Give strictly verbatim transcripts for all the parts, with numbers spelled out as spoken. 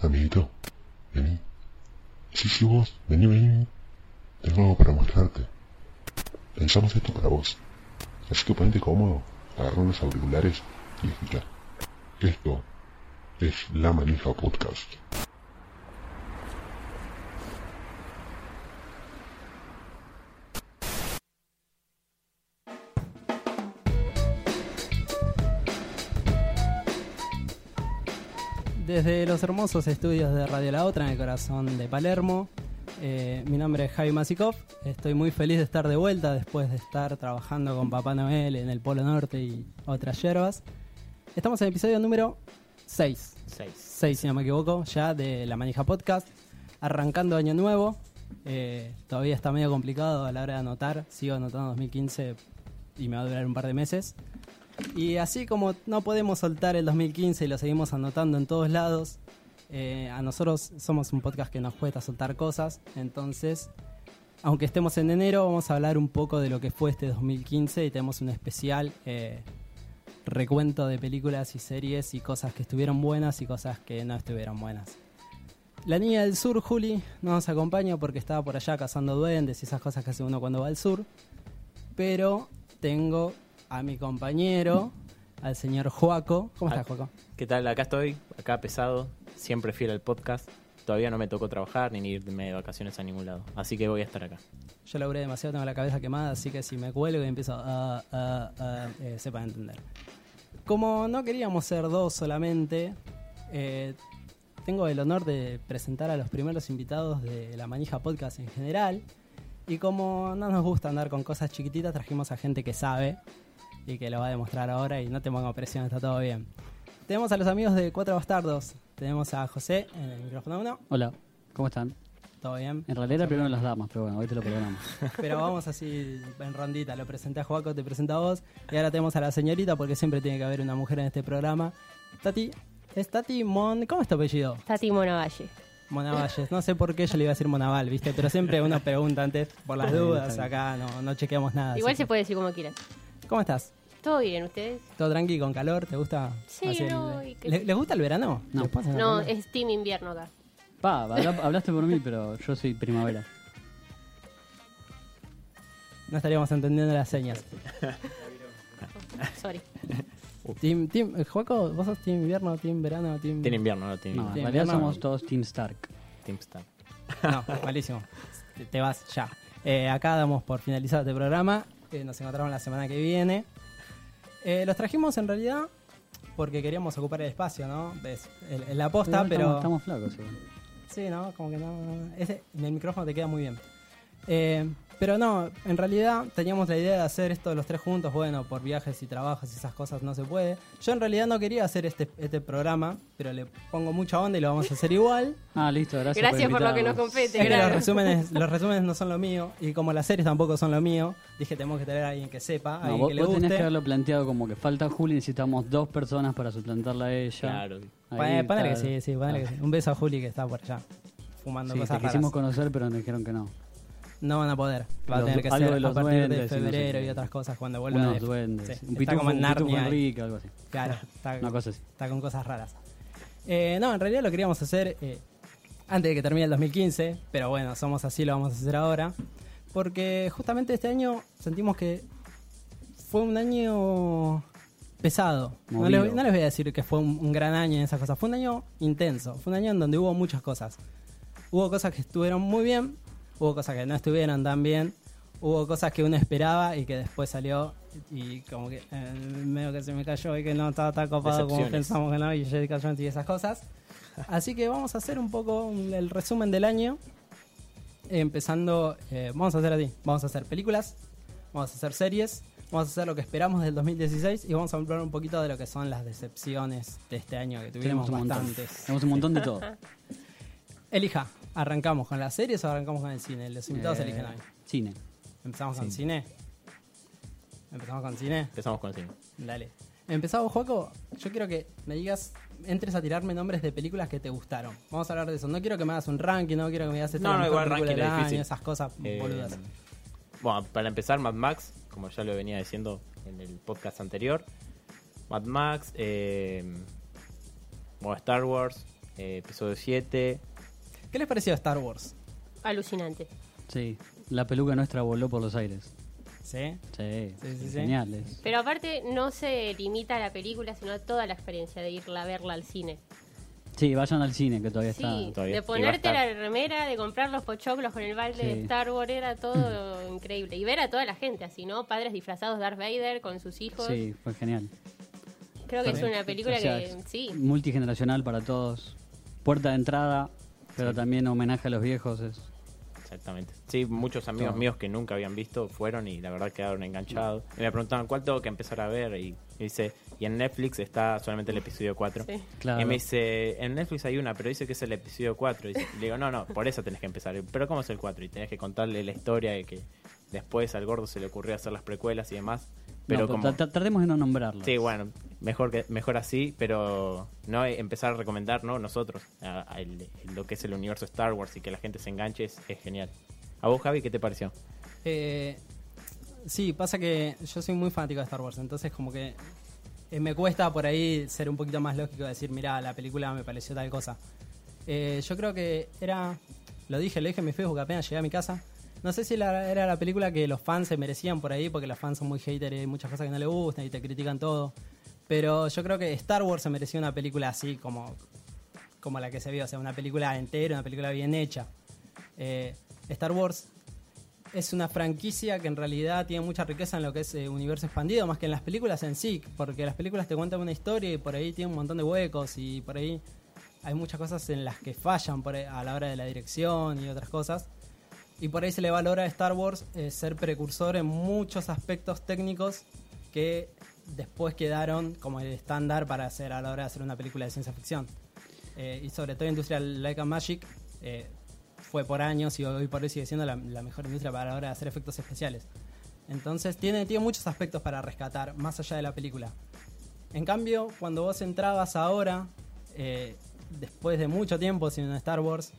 Amiguito, vení. Sí, sí, vos, vení, vení. Tengo algo para mostrarte. Pensamos esto para vos. Así que ponete cómodo, agarra unos auriculares y escucha. Esto es La Manija Podcast. Desde los hermosos estudios de Radio La Otra, en el corazón de Palermo, eh, mi nombre es Javi Masikov. Estoy muy feliz de estar de vuelta después de estar trabajando con Papá Noel en el Polo Norte y otras yerbas. Estamos en el episodio número seis. seis, si no me equivoco, ya de La Manija Podcast. Arrancando año nuevo. Eh, todavía está medio complicado a la hora de anotar. Sigo anotando dos mil quince y me va a durar un par de meses. Y así como no podemos soltar el dos mil quince y lo seguimos anotando en todos lados, eh, a nosotros somos un podcast que nos cuesta soltar cosas. Entonces, aunque estemos en enero, vamos a hablar un poco de lo que fue este dos mil quince y tenemos un especial eh, recuento de películas y series y cosas que estuvieron buenas y cosas que no estuvieron buenas. La niña del sur, Juli, no nos acompaña porque estaba por allá cazando duendes y esas cosas que hace uno cuando va al sur. Pero tengo a mi compañero, al señor Joaco. ¿Cómo estás, Joaco? ¿Qué tal? Acá estoy, acá pesado, siempre fiel al podcast. Todavía no me tocó trabajar ni irme de vacaciones a ningún lado, así que voy a estar acá. Yo laburé demasiado, tengo la cabeza quemada, así que si me cuelgo y empiezo a... Uh, uh, uh, eh, sepan entender. Como no queríamos ser dos solamente, eh, tengo el honor de presentar a los primeros invitados de La Manija Podcast en general. Y como no nos gusta andar con cosas chiquititas, trajimos a gente que sabe y que lo va a demostrar ahora, y no te pongo presión, está todo bien. Tenemos a los amigos de Cuatro Bastardos. Tenemos a José en el micrófono uno. Hola, ¿cómo están? ¿Todo bien? En realidad era primero las damas, pero bueno, hoy te lo perdonamos. Pero vamos así en rondita. Lo presenté a Joaco, te presento a vos. Y ahora tenemos a la señorita, porque siempre tiene que haber una mujer en este programa. Tati, ¿es Tati Mon? ¿Cómo es tu apellido? Tati Monavalle. Monavalles, no sé por qué yo le iba a decir Monaval, ¿viste? Pero siempre uno pregunta antes por las dudas, acá no, no chequeamos nada. Igual se que... puede decir como quieras. ¿Cómo estás? ¿Todo bien, ustedes? ¿Todo tranqui, con calor? ¿Te gusta? Sí, así no. El... Y que... ¿Les, ¿Les gusta el verano? No, no es team invierno acá. Pa, habla, hablaste por mí, pero yo soy primavera. No estaríamos entendiendo las señas. Sorry. Team, team, Joaco, ¿vos sos team invierno, team verano, team...? Team invierno, no team No, invierno. en realidad invierno. somos todos Team Stark. Team Star. No, malísimo. Te, te vas ya. Eh, acá damos por finalizado este programa. Eh, nos encontramos la semana que viene. Eh, los trajimos en realidad porque queríamos ocupar el espacio, ¿no? Es el, el- la posta, Igual pero... Estamos, estamos flacos, igual. Sí, ¿no? Como que no... Ese, en el micrófono te queda muy bien. Eh, pero no, en realidad teníamos la idea de hacer esto los tres juntos. Bueno, por viajes y trabajos y esas cosas no se puede. Yo en realidad no quería hacer este, este programa, pero le pongo mucha onda y lo vamos a hacer igual. Ah, listo, gracias, Gracias por lo que nos invitarnos. compete. Es que los gracias. resúmenes, los resúmenes no son lo mío, y como las series tampoco son lo mío, dije tenemos que tener a alguien que sepa, a No, alguien vos, que le vos tenés que guste. haberlo planteado como que falta Juli, necesitamos dos personas para suplantarla a ella. Claro. Ahí Ponele, ponele que está. sí, sí, ponele Ah. que sí. Un beso a Juli que está por allá, fumando Sí, cosas te quisimos raras. conocer, pero nos dijeron que no. No van a poder, va a Los- tener que algo ser de a los partir de duendes y no sé febrero qué. y otras cosas cuando vuelva Unos de... duendes. sí, un está pitufo, como en un pitufo Narnia ahí. Enrique, algo así. Claro, está, Una cosa así. está con cosas raras. Eh, no, en realidad lo queríamos hacer eh, antes de que termine el dos mil quince, pero bueno, somos así, lo vamos a hacer ahora. Porque justamente este año sentimos que fue un año pesado. No Movido. les, no les voy a decir que fue un, un gran año en esas cosas. Fue un año intenso. Fue un año en donde hubo muchas cosas. Hubo cosas que estuvieron muy bien, hubo cosas que no estuvieron tan bien, hubo cosas que uno esperaba y que después salió y como que eh, medio que se me cayó y que no estaba tan copado como Decepciones. pensamos que no, y Jessica Jones y esas cosas. Así que vamos a hacer un poco un- el resumen del año. Empezando, eh, vamos a hacer así, vamos a hacer películas, vamos a hacer series, vamos a hacer lo que esperamos del dos mil dieciséis y vamos a hablar un poquito de lo que son las decepciones de este año, que tuvimos Tenemos un montón. bastantes. Tenemos un montón de todo. Elija, ¿arrancamos con las series o arrancamos con el cine? Los invitados Eh, eligen hoy. Cine. ¿Empezamos con Sí. cine? ¿Empezamos con cine? Empezamos con el cine. Dale. Empezamos, Joaco. Yo quiero que me digas, entres a tirarme nombres de películas que te gustaron. Vamos a hablar de eso. No quiero que me hagas un ranking, no quiero que me digas esta No, es la no, mejor igual película ranking del es año, difícil. esas cosas Eh, boludas. Bueno, para empezar, Mad Max, como ya lo venía diciendo en el podcast anterior. Mad Max, eh, bueno, Star Wars, eh, episodio siete. ¿Qué les pareció Star Wars? Alucinante. Sí, la peluca nuestra voló por los aires. ¿Sí? Sí, Sí, sí, sí. geniales. Pero aparte no se limita a la película, sino a toda la experiencia de irla a verla al cine. Sí, vayan al cine, que todavía Sí, está. todavía. de Y va a ponerte estar. la remera, de comprar los pochoclos con el balde Sí. de Star Wars, era todo increíble. Y ver a toda la gente así, ¿no? Padres disfrazados de Darth Vader con sus hijos. Sí, fue genial. Creo que es Correcto. una película O sea, que, es sí, multigeneracional para todos. Puerta de entrada, pero también homenaje a los viejos. Es... Exactamente. Sí, muchos amigos Todo. míos que nunca habían visto fueron y la verdad quedaron enganchados. Y me preguntaban, ¿cuál tengo que empezar a ver? Y, y dice, y en Netflix está solamente el episodio cuatro. sí. Claro. Y me dice, en Netflix hay una, pero dice que es el episodio cuatro. Y dice- le digo, no, no, por eso tenés que empezar. Y, pero ¿cómo es el cuatro? Y tenés que contarle la historia de que después al gordo se le ocurrió hacer las precuelas y demás. Pero No, como... tra- tra- tratemos de no nombrarlo. Sí, bueno, mejor que mejor así, pero no eh, empezar a recomendar, ¿no? Nosotros, a- a el- lo que es el universo Star Wars y que la gente se enganche es, es genial. ¿A vos, Javi, qué te pareció? Eh, sí, pasa que yo soy muy fanático de Star Wars, entonces como que eh, me cuesta por ahí ser un poquito más lógico, decir, mira, la película me pareció tal cosa. Eh, yo creo que era, lo dije, lo dije en mi Facebook apenas llegué a mi casa. No sé si la- era la película que los fans se merecían por ahí, porque los fans son muy haters y hay muchas cosas que no les gustan y te critican todo. Pero yo creo que Star Wars se merecía una película así como, como la que se vio, o sea, una película entera, una película bien hecha. Eh, Star Wars es una franquicia que en realidad tiene mucha riqueza en lo que es eh, universo expandido, más que en las películas en sí, porque las películas te cuentan una historia y por ahí tiene un montón de huecos y por ahí hay muchas cosas en las que fallan por ahí a la hora de la dirección y otras cosas. Y por ahí se le valora a Star Wars eh, ser precursor en muchos aspectos técnicos que después quedaron como el estándar para hacer a la hora de hacer una película de ciencia ficción. Eh, y sobre todo Industrial Light and Magic eh, fue por años y hoy por hoy sigue siendo la, la mejor industria para la hora de hacer efectos especiales. Entonces tiene, tiene muchos aspectos para rescatar, más allá de la película. En cambio, cuando vos entrabas ahora, eh, después de mucho tiempo sin Star Wars,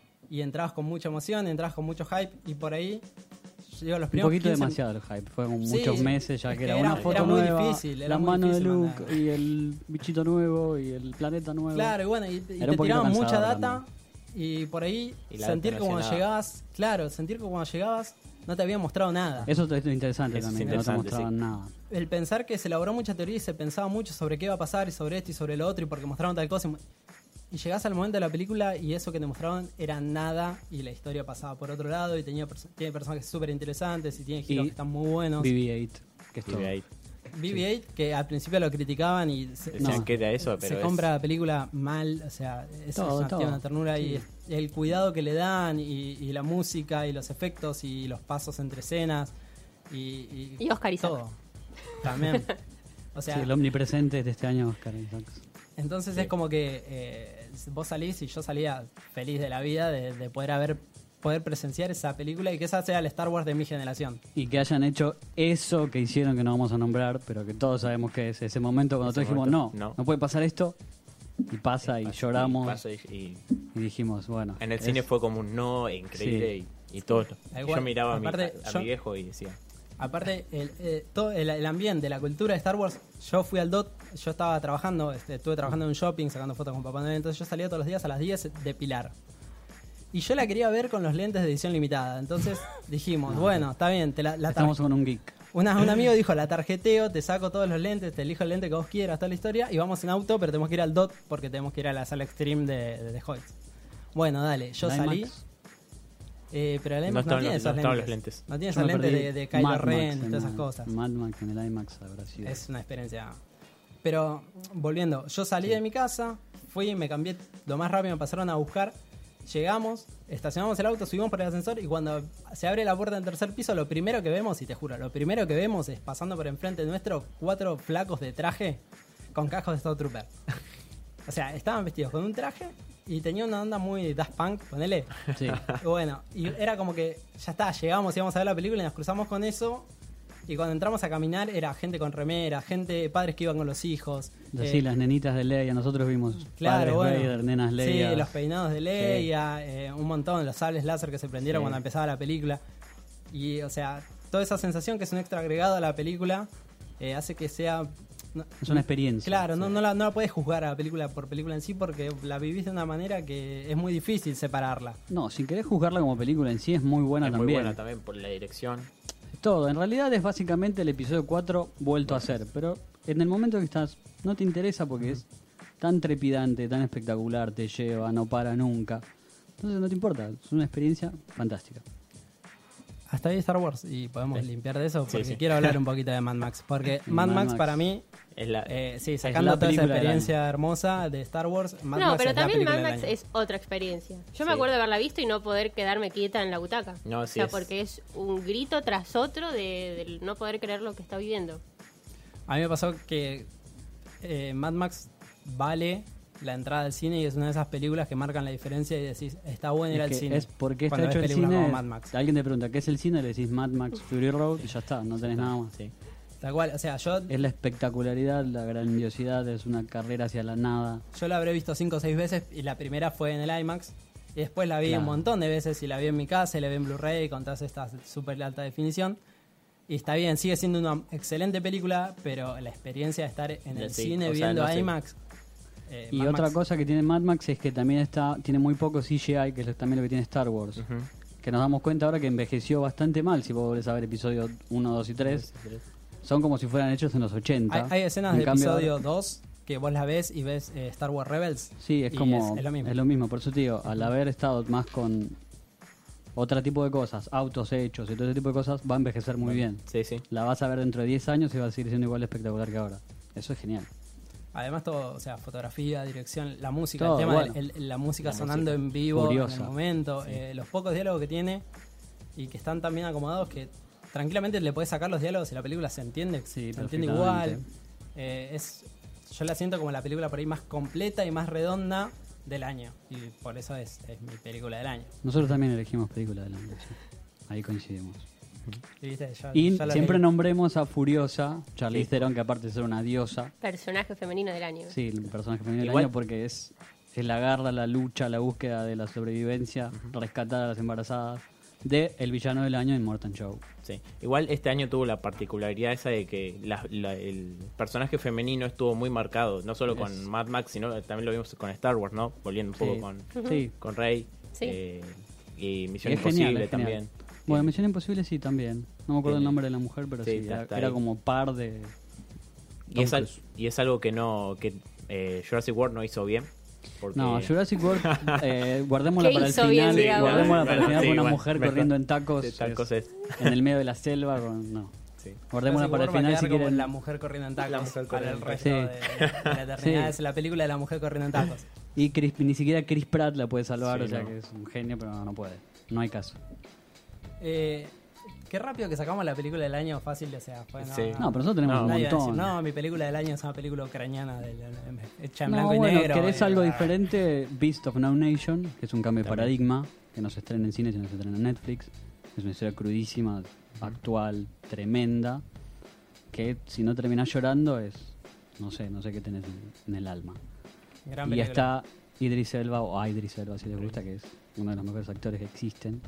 y entrabas con mucha emoción, entrabas con mucho hype, y por ahí, digo, los Un primeros poquito quince demasiado el hype. Fueron Sí, muchos meses ya es que que era, era- una foto era muy nueva, difícil, era la muy mano de difícil Luke mandar. y el bichito nuevo y el planeta nuevo. Claro, y bueno, y, y Era te un poquito tiraban mucha cansador data, también. y por ahí Y la sentir data que no cuando hacía nada. llegabas, claro, sentir que cuando llegabas no te habían mostrado nada. Eso es interesante Eso es también, que no te interesante, mostraban sí. nada. El pensar que se elaboró mucha teoría y se pensaba mucho sobre qué iba a pasar y sobre esto y sobre lo otro y porque mostraron tal cosa. Y, y llegás al momento de la película y eso que te mostraban era nada y la historia pasaba por otro lado y tenía perso- tiene personajes súper interesantes y tiene giros Y que están muy buenos. B B ocho, que es Y todo. de ahí B B ocho, que al principio lo criticaban y se, decían No. que era eso, pero se es- compra la película mal, o sea, es, Todo, es una, todo. tiene una ternura Sí. y es- el cuidado que le dan y, y la música y los efectos y los pasos entre escenas y, y, Y Oscar Isaac. todo. También. O sea, Sí, el omnipresente de este año, Oscar Isaac. entonces Sí. es como que eh, vos salís y yo salía feliz de la vida de, de poder haber poder presenciar esa película y que esa sea el Star Wars de mi generación. Y que hayan hecho eso que hicieron que no vamos a nombrar, pero que todos sabemos que es ese momento cuando Ese todos dijimos, momento, no, no. no puede pasar esto, y pasa y pasa- lloramos y pasa y- y y dijimos, bueno. en el es- cine fue como un no increíble y, y todo. Igual, yo miraba a mi, aparte, a, a yo- mi viejo y decía, Aparte, el, eh, todo el, el ambiente, la cultura de Star Wars, yo fui al D O T, yo estaba trabajando, este, estuve trabajando en un shopping, sacando fotos con Papá Noel, entonces yo salía todos los días a las diez de Pilar. Y yo la quería ver con los lentes de edición limitada, entonces dijimos, bueno, está bien, te la, la tar- Estamos con un geek. Una- un amigo dijo, la tarjeteo, te saco todos los lentes, te elijo el lente que vos quieras, toda la historia, y vamos en auto, pero tenemos que ir al D O T porque tenemos que ir a la sala Extreme de, de, de Hoyts. Bueno, dale, yo ¿La salí, IMAX? eh, pero el No IMAX no, estaban tiene los- esos no estaban lentes. los lentes. No tiene Yo esos me lentes perdí de, de Kylo Mad Max Ren y en todas esas la- cosas. Mad Max en el IMAX habrá sido. Es una experiencia. Pero, volviendo, yo salí de mi casa, fui, me cambié lo más rápido, me pasaron a buscar. Llegamos, estacionamos el auto, subimos por el ascensor y cuando se abre la puerta del tercer piso, lo primero que vemos, y te juro, lo primero que vemos es pasando por enfrente nuestro cuatro flacos de traje con cascos de Stormtrooper. O sea, estaban vestidos con un traje y tenía una onda muy Daft Punk, ponele. Sí. Y bueno, y era como que ya está, llegamos, íbamos a ver la película y nos cruzamos con eso. Y cuando entramos a caminar era gente con remera, gente, padres que iban con los hijos. Así eh, las nenitas de Leia, nosotros vimos Claro, padres bueno. Vader, nenas Leia. Sí, los peinados de Leia, eh, un montón, los sables láser que se prendieron Sí. cuando empezaba la película. Y, o sea, toda esa sensación que es un extra agregado a la película eh, hace que sea no- Es una experiencia. Claro, no, no, la, no la puedes juzgar a la película por película en sí porque la vivís de una manera que es muy difícil separarla. No, si querés juzgarla como película en sí es muy buena es muy también. buena también por la dirección. Todo, en realidad es básicamente el episodio cuatro vuelto a hacer, pero en el momento que estás no te interesa porque es tan trepidante, tan espectacular, te lleva, no para nunca. Entonces no te importa, es una experiencia fantástica. Hasta ahí Star Wars y podemos Sí. limpiar de eso Sí, porque sí. quiero hablar un poquito de Mad Max. Porque Mad, Mad Max, Max. para mí, Es la, eh, sí, la sacando toda esa película del experiencia hermosa de Star Wars, Mad no, Max pero es la también película Mad del Max año. es otra experiencia. Yo me Sí. acuerdo de haberla visto y no poder quedarme quieta en la butaca. No, o sí sea, es- porque es un grito tras otro de, de no poder creer lo que está viviendo. A mí me pasó que eh, Mad Max vale la entrada al cine y es una de esas películas que marcan la diferencia y decís, está bueno ir Es al que cine. es porque está cuando hecho ves el películas cine. como Mad Max. Alguien te pregunta, ¿qué es el cine? Le decís Mad Max Fury Road y ya está, no tenés nada más. sí. Tal cual, o sea, yo, Es la espectacularidad, la grandiosidad, es una carrera hacia la nada. yo la habré visto cinco o seis veces y la primera fue en el IMAX. Y después la vi Claro. un montón de veces y la vi en mi casa y la vi en Blu-ray con todas estas súper alta definición. Y está bien, sigue siendo una excelente película, pero la experiencia de estar en el Sí, cine o sea, viendo no sé. IMAX. eh, Y Mad otra Max, cosa que tiene Mad Max es que también está tiene muy poco C G I, que es lo- también lo que tiene Star Wars. Ujú. Que nos damos cuenta ahora que envejeció bastante mal. Si vos volvés a ver episodio uno, dos y tres, son como si fueran hechos en los ochenta. Hay, hay escenas En de cambio, episodio ahora- dos que vos las ves y ves eh, Star Wars Rebels. Sí, es y como. es, es lo mismo. Por eso te digo, al haber estado más con otro tipo de cosas, autos hechos y todo ese tipo de cosas, va a envejecer muy bien. Sí, sí. La vas a ver dentro de diez años y va a seguir siendo igual de espectacular que ahora. Eso es genial. Además todo, o sea, fotografía, dirección, la música, Todo, el tema bueno. de el- la música La sonando música. en vivo Furiosa. en el momento, eh, los pocos diálogos que tiene y que están tan bien acomodados que tranquilamente le puedes sacar los diálogos y la película se entiende, Sí, se entiende perfectamente. igual. Eh, es, yo la siento como la película por ahí más completa y más redonda del año y por eso es, es mi película del año. Nosotros también elegimos película del año. sí. Ahí coincidimos. Y, ¿viste? Ya- Y ya la siempre leí. nombremos a Furiosa, Charlize Sí. Theron, que aparte de ser una diosa, Personaje femenino del año. sí, el personaje femenino del Igual- año, porque es, es la garra, la lucha, la búsqueda de la sobrevivencia, rescatar a las embarazadas, de el villano del año en Morton Show. Sí. Igual este año tuvo la particularidad esa de que la- la- el personaje femenino estuvo muy marcado, no solo con Es- Mad Max, sino también lo vimos con Star Wars, ¿no? Volviendo un poco Sí. con, Sí. con Rey Sí. eh, y Misión Es Imposible genial, es genial. también. Bueno, Misión Imposible sí también. No me acuerdo el Tiene- nombre de la mujer, pero sí, sí, está- era, está era ahí. como par de... Y es, Tom al- Cruise. y es algo que no que eh, Jurassic World no hizo bien. Porque No, Jurassic World, eh, guardémosla ¿Qué para el hizo final. bien, digamos? guardémosla para el Bueno, final sí, con una bueno, mujer mejor. corriendo en tacos, de tacos es- es- en el medio de la selva. Con, no. sí. Guardémosla Jurassic para el World va a final quedar si como quieren. la mujer corriendo en tacos La mujer para el corriendo en resto tacos. de, de la eternidad. Sí. Es la película de la mujer corriendo en tacos. Y Chris- ni siquiera Chris Pratt la puede salvar, Sí, o sea no. que es un genio, pero no, no puede. No hay caso. Eh, qué rápido que sacamos la película del año fácil, o sea, fue, no, Sí. No, pero nosotros tenemos No, un nadie va a decir, montón. no, mi película del año es una película ucraniana de, hecha en No, blanco y bueno, negro. ¿querés y- algo diferente? Beast of No Nation, que es un cambio de También. paradigma, que no se estrena en cine, sino que se estrena en Netflix. Es una historia crudísima, actual, tremenda, que si no terminás llorando es, no sé, no sé qué tenés en, en el alma. Gran Y película. está Idris Elba, o a Idris Elba si les gusta, que es uno de los mejores actores que existen.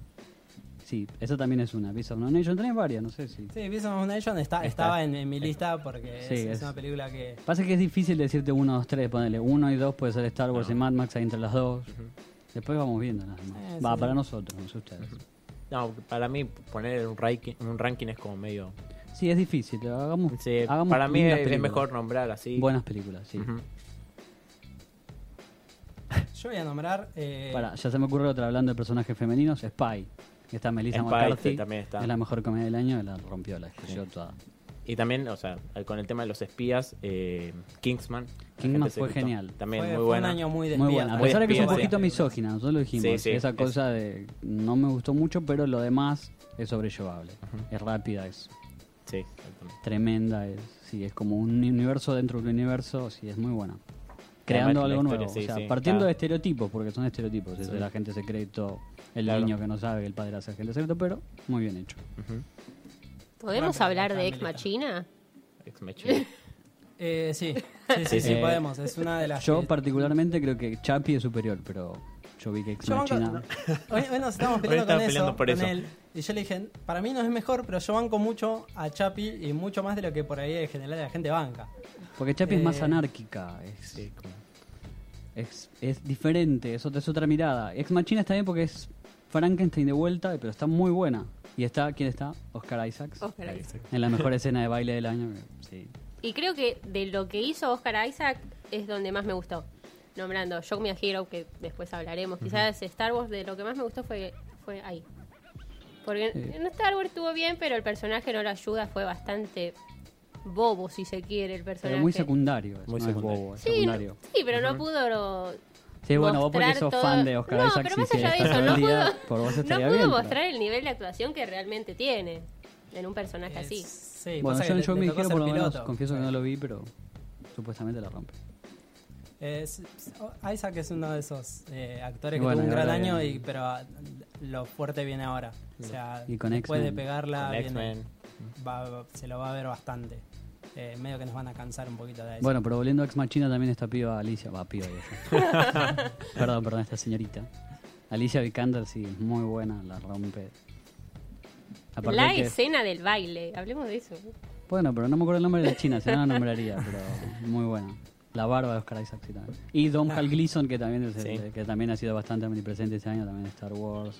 Sí, esa también es una. Beast of No Nation, tenés varias, no sé si... Sí, Beast of Nation está, Está. estaba en, en mi lista porque Sí, es, es es- una película que... Pasa que es difícil decirte uno, dos, tres, ponerle uno y dos puede ser Star Wars No. y Mad Max ahí entre las dos. Después vamos viendo nada más. Eh, Va, sí. para nosotros, no sé ustedes. No, para mí poner un ranking, un ranking es como medio... Sí, es difícil, hagamos, Sí, hagamos para mí lindas es, es películas. mejor nombrar así. Buenas películas, sí. Ujú. Yo voy a nombrar... eh, Para, ya se me ocurre otra hablando de personajes femeninos, Spy. Está Melissa Spy, McCarthy, sí, también está. es la mejor comedia del año, la rompió, la escribió toda. Y también, o sea, con el tema de los espías, eh, Kingsman. Kingsman Agente fue Secreto, genial. También fue, muy fue buena. un año muy de Muy espía buena, a Muy pesar de que es un espía, poquito sí. misógina, nosotros lo dijimos, Sí, sí, esa es- cosa de no me gustó mucho, pero lo demás es sobrellevable. Es rápida, es Sí, exactamente. tremenda, es, sí, es como un universo dentro de un universo, sí, es muy buena. Creando Además, la algo historia, nuevo, sí, o sea, sí, partiendo claro. de estereotipos, porque son estereotipos, es Sí. el agente secreto, el Claro. niño que no sabe que el padre hace agente secreto, pero muy bien hecho. Ujú. ¿Podemos Bueno, hablar está de en Ex mi lista. Machina? Ex Machina. Eh, sí, sí, sí, sí, Eh, podemos. Es una de las... Yo que- particularmente creo que Chappie es superior, pero yo vi que Ex Yo banco- Machina... hoy, hoy nos estamos Hoy peleando estamos con peleando eso, por con eso. él. Y yo le dije, para mí no es mejor, pero yo banco mucho a Chapi y mucho más de lo que por ahí en general la gente banca. Porque Chapi es más Eh, anárquica. Es, Sí, como- es, es diferente, es otra, es otra mirada. Ex Machina está bien porque es Frankenstein de vuelta, pero está muy buena. Y está, ¿quién está? Oscar Isaacs. Oscar Isaac. En la mejor escena de baile del año. Sí. Y creo que de lo que hizo Oscar Isaac es donde más me gustó. Nombrando Show Me a Hero, que después hablaremos. Quizás Star Wars, de lo que más me gustó fue, fue ahí. Porque Sí. en Star Wars estuvo bien, pero el personaje no lo ayuda. Fue bastante bobo, si se quiere, el personaje. Pero muy secundario. Muy no secundario. es bobo, es Sí, no- secundario. sí, pero no pudo... Sí, bueno, vos porque mostrar sos todo- fan de Oscar no, Isaac, pero sí, más sí, allá de estás eso, todo no el día, pudo, por vos no estaría pudo bien, pero- mostrar el nivel de actuación que realmente tiene en un personaje así. Es- sí, Bueno, pasa yo que en Show le- Me le tocó Hero ser por lo menos, piloto. confieso que no lo vi, pero supuestamente la rompe. Es- Isaac es uno de esos eh, actores Y que bueno, tuvo un y gran ahora año, viene- y pero lo fuerte viene ahora. O sea, Y con después de X-Men. pegarla, Con viene- X-Men. va- va- se lo va a ver bastante. Eh, medio que nos van a cansar un poquito de Isaac. Bueno, pero volviendo a Ex Machina también está piba Alicia, va, piba vieja. perdón, perdón, esta señorita. Alicia Vikander, sí, muy buena, la rompe. Aparte La que- escena del baile, hablemos de eso. Bueno, pero no me acuerdo el nombre de la china, si no la nombraría, pero muy buena. La barba de Oscar Isaac, sí, también. Y Dom Hal Gleason, que también, es el- Sí. que también ha sido bastante omnipresente este año, también en Star Wars.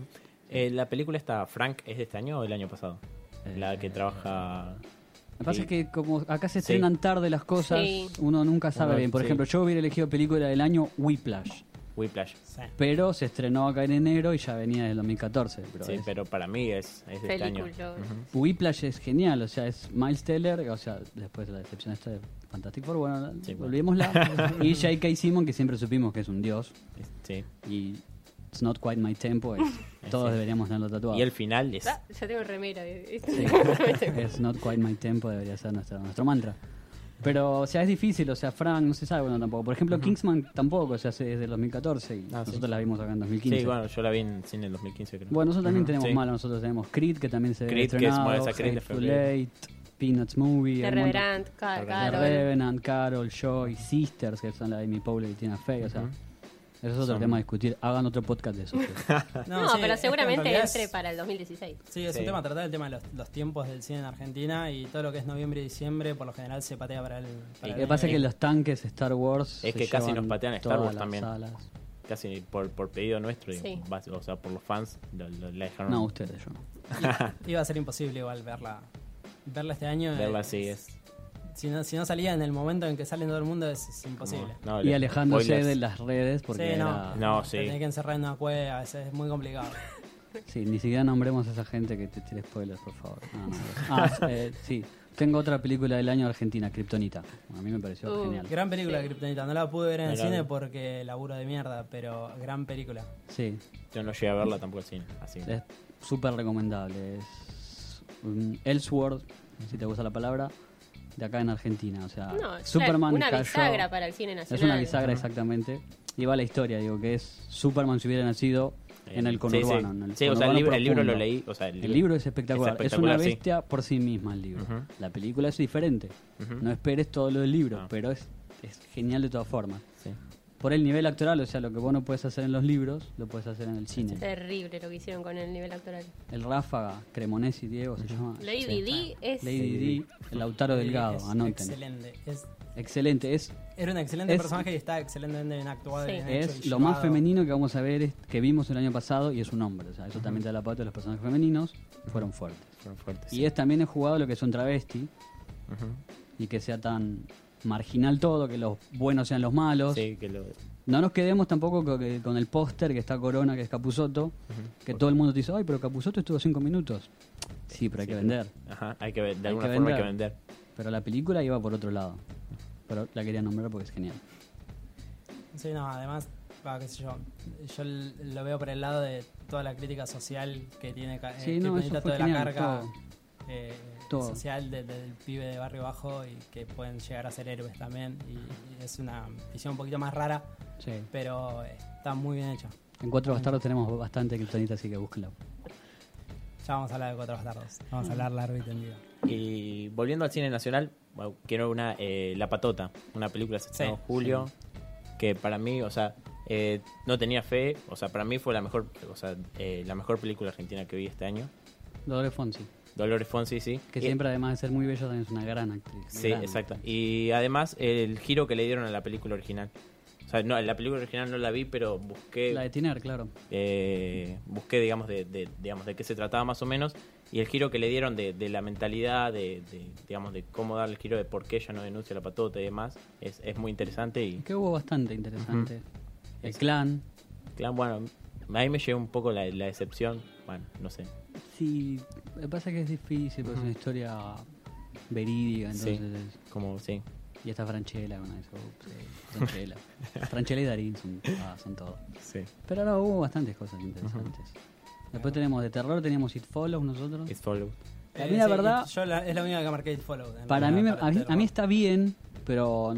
Eh, la película está Frank, ¿es de este año o del año pasado? Eh, La que trabaja... Lo que pasa Sí. es que como acá se Sí. estrenan tarde las cosas, Sí. uno nunca sabe Uno- bien. Por sí. ejemplo, yo hubiera elegido película del año Whiplash, Whiplash. Sí. pero se estrenó acá en enero y ya venía del dos mil catorce. Pero Sí, es- pero para mí es, es de este año. Película. Ujú. Whiplash es genial, o sea, es Miles Teller, o sea, después de la decepción esta de Fantastic Four, bueno, Sí, bueno. olvidémosla. Y J K. Simmons, que siempre supimos que es un dios, Es- Sí. y It's Not Quite My Tempo, es- todos Sí. deberíamos tenerlo tatuado. Y el final es... Ah, ya tengo remera. eh, Sí. It's Not Quite My Tempo debería ser nuestro, nuestro mantra. Pero, o sea, es difícil, o sea, Frank no se sabe bueno tampoco. Por ejemplo, Kingsman tampoco se hace desde el dos mil catorce y Ah, sí. nosotros la vimos acá en dos mil quince. Sí, bueno, yo la vi en cine en dos mil quince, creo. Bueno, nosotros también Ujú, tenemos sí. malo, nosotros tenemos Creed, que también se ve Creed, que es estrenado, bueno, esa Creed de Hateful febrero. Eight, Peanuts Movie, The el montón- Reverend, Car- The The Carol. Revenant, Carol, Joy, Sisters, que son la de Amy Poehler y Tina Fey, o sea, Ujú. eso es otro Son- tema a discutir. Hagan otro podcast de eso. No, sí, pero es que seguramente en realidad es- entre para el dos mil dieciséis. Sí, es Sí. un tema tratar el tema de los, los tiempos del cine en Argentina, y todo lo que es noviembre y diciembre por lo general se patea para el... para Y el Lo que pasa es año que los tanques Star Wars Es se que casi llevan nos patean a Star todas Wars las también. salas. Casi por, por pedido nuestro, y Sí. bas- o sea, por los fans, lo, lo- la dejaron. No, ustedes, yo no. viene. Iba a ser imposible igual verla verla este año. Verla eh, así es. Si no, si no salía en el momento en que sale en todo el mundo es, es imposible. No, Y le- alejándose spoilers. de las redes porque Sí, no. era- No, Te sí. tenés que encerrar en una cueva, es, es muy complicado. Sí, ni siquiera nombremos a esa gente que te tire spoilers, por favor. No, no, no. Ah, eh, sí. Tengo otra película del año argentina, Kryptonita. A mí me pareció Uh. genial. Gran película, Sí. Kryptonita. No la pude ver en No el la cine vi. porque laburo de mierda, pero gran película. Sí, Yo no llegué a verla tampoco al cine. Así. es súper recomendable. Es un Elseworld, si te gusta la palabra, de acá en Argentina. O sea, No, es Superman una, una cayó- bisagra para el cine nacional. Es una bisagra, exactamente. Y va la historia, digo, que es Superman si hubiera nacido en el Sí, conurbano. sí. en el Sí, o sea, el conurbano libro, el libro lo profundo. leí. O sea, el, El libro es espectacular. Es Es, espectacular, una sí. bestia por sí misma el libro. Ujú. La película es diferente. Ujú. No esperes todo lo del libro, No. pero es, es genial de todas formas. Sí. Por el nivel actoral, o sea, lo que vos no puedes hacer en los libros, lo puedes hacer en el cine. Terrible lo que hicieron con el nivel actoral. El Ráfaga, Cremonesi Diego se llama. Lady Sí. D es... Lady D, el Lautaro Delgado, Es anoten. excelente. Es, Excelente, es, era un excelente Es- personaje y está excelentemente bien actuado. Sí. bien hecho es y lo más llevado. femenino que vamos a ver, es- que vimos el año pasado, y es un hombre. O sea, eso también te da la pauta de los personajes femeninos, fueron fuertes. Fueron fuertes. Y sí. es también he jugado lo que son travesti, Ujú. y que sea tan marginal todo, que los buenos sean los malos. Sí, que lo. No nos quedemos tampoco con, que- con el póster que está Corona, que es Capusotto, que todo el mundo te dice, ay, pero Capusotto estuvo cinco minutos. Sí, pero hay Sí, que pero- vender. Ajá, hay que ver, de Hay alguna que forma hay que vender. vender. Pero la película iba por otro lado. Pero la quería nombrar porque es genial. Sí, no, además, va, qué sé yo, yo l- lo veo por el lado de toda la crítica social que tiene ca- eh, Sí, no, Kryptonita, eso fue toda la genial, carga todo. eh, Todo. social de- del pibe de barrio bajo y que pueden llegar a ser héroes también. Y, y es una visión un poquito más rara, Sí. pero está muy bien hecha. En Cuatro Bastardos tenemos bastante kriptonita, así que búsquenla. Ya vamos a hablar de Cuatro Bastardos. Vamos a hablar largo y tendido. Y volviendo al cine nacional, bueno, quiero una eh, La Patota, una película que se estrenó en Sí, julio, que para mí, o sea, Eh, no tenía fe, o sea, para mí fue la mejor, o sea, eh, la mejor película argentina que vi este año. Dolores Fonsi. Dolores Fonsi, sí. Que Y- siempre, además de ser muy bella, también es una gran actriz. Sí, gran. exacto. Y además el giro que le dieron a la película original. O sea, no, la película original no la vi, pero busqué, La de Tiner, claro. eh, busqué, digamos, de, de, digamos, de qué se trataba más o menos. Y el giro que le dieron de, de la mentalidad, de, de, digamos, de cómo dar el giro de por qué ella no denuncia la patota y demás, es, es muy interesante. Y, Que hubo bastante interesante. El Sí. clan. claro, bueno, ahí me llegó un poco la, la decepción. Bueno, no sé. Sí, me pasa que es difícil, porque es una historia verídica, Sí. entonces... Como, sí. Y está Franchella con eso. ups, eh, Franchella. Franchella y Darín son, ah, son todo. Sí. Pero ahora hubo bastantes cosas interesantes. Después tenemos de terror, teníamos It Follows nosotros. It's Follow. A mí la verdad- Yo la- es la única que marqué It Follow. en Para la- mí, me- para a, mí, terror. a mí está bien, pero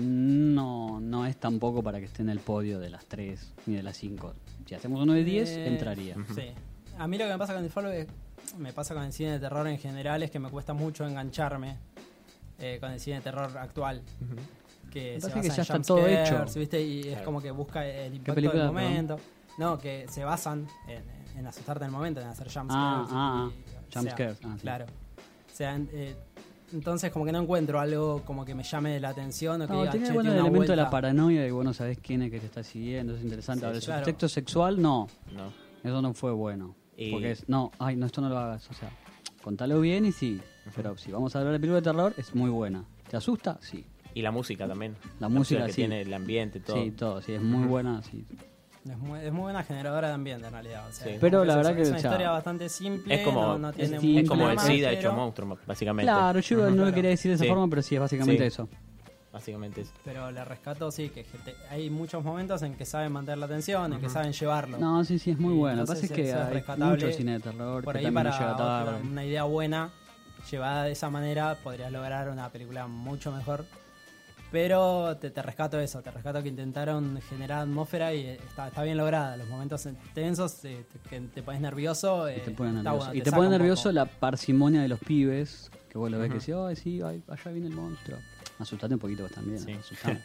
no, no es tampoco para que esté en el podio de las tres ni de las cinco. Si hacemos uno de diez, Eh, entraría. Sí. A mí lo que me pasa con It Follow es, me pasa con el cine de terror en general, es que me cuesta mucho engancharme eh, con el cine de terror actual. Que Me se parece basa que en ya está jump todo scares, hecho. ¿viste? Y es Claro. como que busca el impacto película, del momento. No, que se basan en, en asustarte en el momento, en hacer jump Ah, scares. ah, y- ah. o Jump sea, scares, ah, sí. Claro. O sea, en- eh, entonces como que no encuentro algo como que me llame la atención o que No, diga, tiene "Che, bueno el tiene una elemento de la vuelta". paranoia de que vos no sabés quién es que te está siguiendo, es interesante. Sí, Ahora, el sí. Claro. subtexto sexual, no. No. Eso no fue bueno. Y- Porque es, no, ay, no, esto no lo hagas. O sea, contalo bien y sí. Pero si vamos a hablar de película de terror, es muy buena. ¿Te asusta? Sí. Y la música también. La música, que sí. tiene, el ambiente, todo. Sí, todo. Sí, es muy buena. Sí. Es muy, es muy buena generadora de ambiente en realidad. O sea, Sí. es Pero como la es verdad eso, que, es una o sea, historia bastante simple. Es como, no, no tiene es mucho es como el drama, SIDA pero- hecho monstruo, básicamente. Claro, yo no lo Claro. quería decir de esa Sí. forma, pero sí, es básicamente Sí. eso. Básicamente es. Pero le rescato, sí, que gente- hay muchos momentos en que saben mantener la atención, en que saben llevarlo. No, sí, sí, es muy Y buena. Lo que pasa es entonces que eso es hay rescatable. mucho cine de terror Por que ahí también para no llega otro- tarde. una idea buena, llevada de esa manera, podrías lograr una película mucho mejor. Pero te, te rescato eso, te rescato que intentaron generar atmósfera y está, está bien lograda. Los momentos tensos, eh, te, que te pones nervioso. Y eh, te pone está nervioso. bueno, y te te saca pone un nervioso poco. la parsimonia de los pibes, que vos lo ves Ujú. que decís, ay, sí, ay, allá viene el monstruo. Asustate un poquito vos también. Sí. asustame.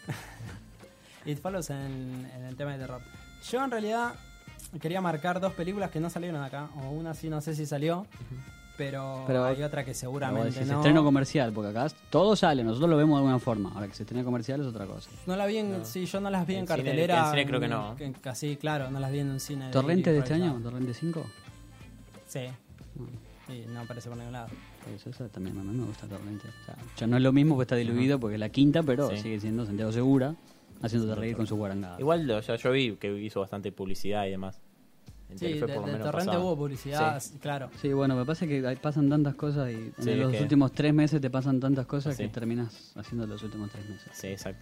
It Follows en, en el tema de terror. Yo en realidad quería marcar dos películas que no salieron acá, o una sí no sé si salió, pero, Pero- hay otra que Vos seguramente decís, no. estreno comercial, porque acá todo sale, nosotros lo vemos de alguna forma. Ahora que se estrena comercial es otra cosa. No la vi en, No. sí, yo no las vi en, En cine- cartelera. en cine creo que no. en- casi, claro, no las vi en un cine. ¿Torrente de de este año? ¿Torrente cinco? Sí, No, sí, no aparece por ningún lado. eso, eso también a mí me gusta Torrente. O sea, ya no es lo mismo porque está diluido, porque es la quinta, pero Sí. sigue siendo Santiago Segura, haciéndote reír con su guarangada. Igual o sea, yo vi que hizo bastante publicidad y demás. En Sí, Telefe de, por lo de menos Torrente pasaba. hubo publicidad, Sí. claro. Sí, bueno, me pasa que hay- pasan tantas cosas y en Sí, los es que- últimos tres meses te pasan tantas cosas Sí. que terminas haciendo los últimos tres meses. Sí, exacto.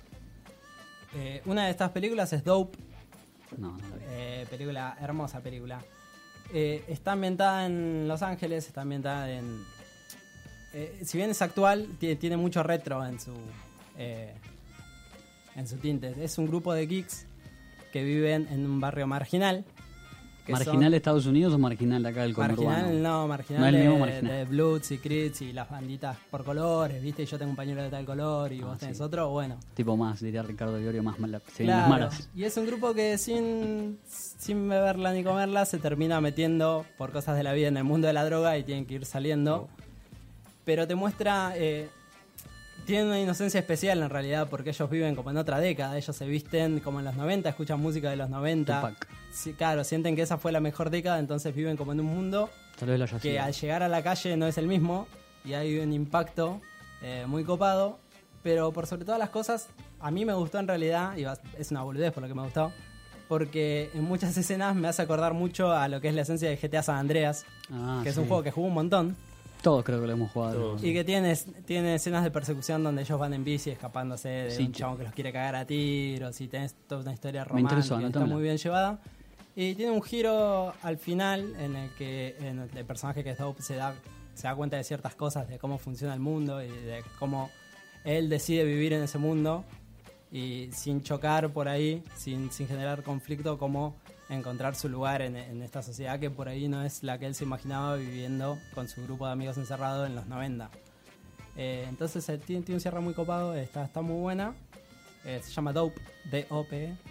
Eh, una de estas películas es Dope, No, no la vi. eh, película, hermosa película. Eh, está ambientada en Los Ángeles, está ambientada en... eh, si bien es actual, tiene, tiene mucho retro en su eh, en su tinte. Es un grupo de geeks que viven en un barrio marginal. que ¿Marginal de Estados Unidos o marginal de acá del son- conurbano? Marginal, no, marginal, No es el de, mismo marginal. de Bloods y Crits y las banditas por colores, ¿viste? Yo tengo un pañuelo de tal color y Ah, vos tenés sí. otro, bueno. Tipo más, diría Ricardo Iorio, más mala, se vienen las Claro, malas. y es un grupo que sin, sin beberla ni comerla se termina metiendo por cosas de la vida en el mundo de la droga y tienen que ir saliendo. Pero te muestra... Eh, tienen una inocencia especial en realidad porque ellos viven como en otra década. Ellos se visten como en los noventa, escuchan música de los noventa. Tupac. Sí, claro, sienten que esa fue la mejor década, entonces viven como en un mundo Tal vez lo haya que sido. al llegar a la calle no es el mismo y hay un impacto eh, muy copado, pero por sobre todas las cosas, a mí me gustó en realidad, y va- es una boludez por lo que me gustó, porque en muchas escenas me hace acordar mucho a lo que es la esencia de G T A San Andreas, Ah, que es sí. un juego que jugué un montón, Todos creo que lo hemos jugado. Todos. y que tiene, tiene escenas de persecución donde ellos van en bici escapándose de Sí, un chabón que los quiere cagar a tiros, y tenés toda una historia Me interesó, romántica, está anotámela. muy bien llevada. Y tiene un giro al final en el que en el, el personaje que es Dope se da, se da cuenta de ciertas cosas, de cómo funciona el mundo y de cómo él decide vivir en ese mundo y sin chocar por ahí, sin, sin generar conflicto, cómo encontrar su lugar en, en esta sociedad que por ahí no es la que él se imaginaba viviendo con su grupo de amigos encerrado en los noventa. Eh, entonces eh, tiene, tiene un cierre muy copado, está, está muy buena. Eh, se llama Dope, D O P E.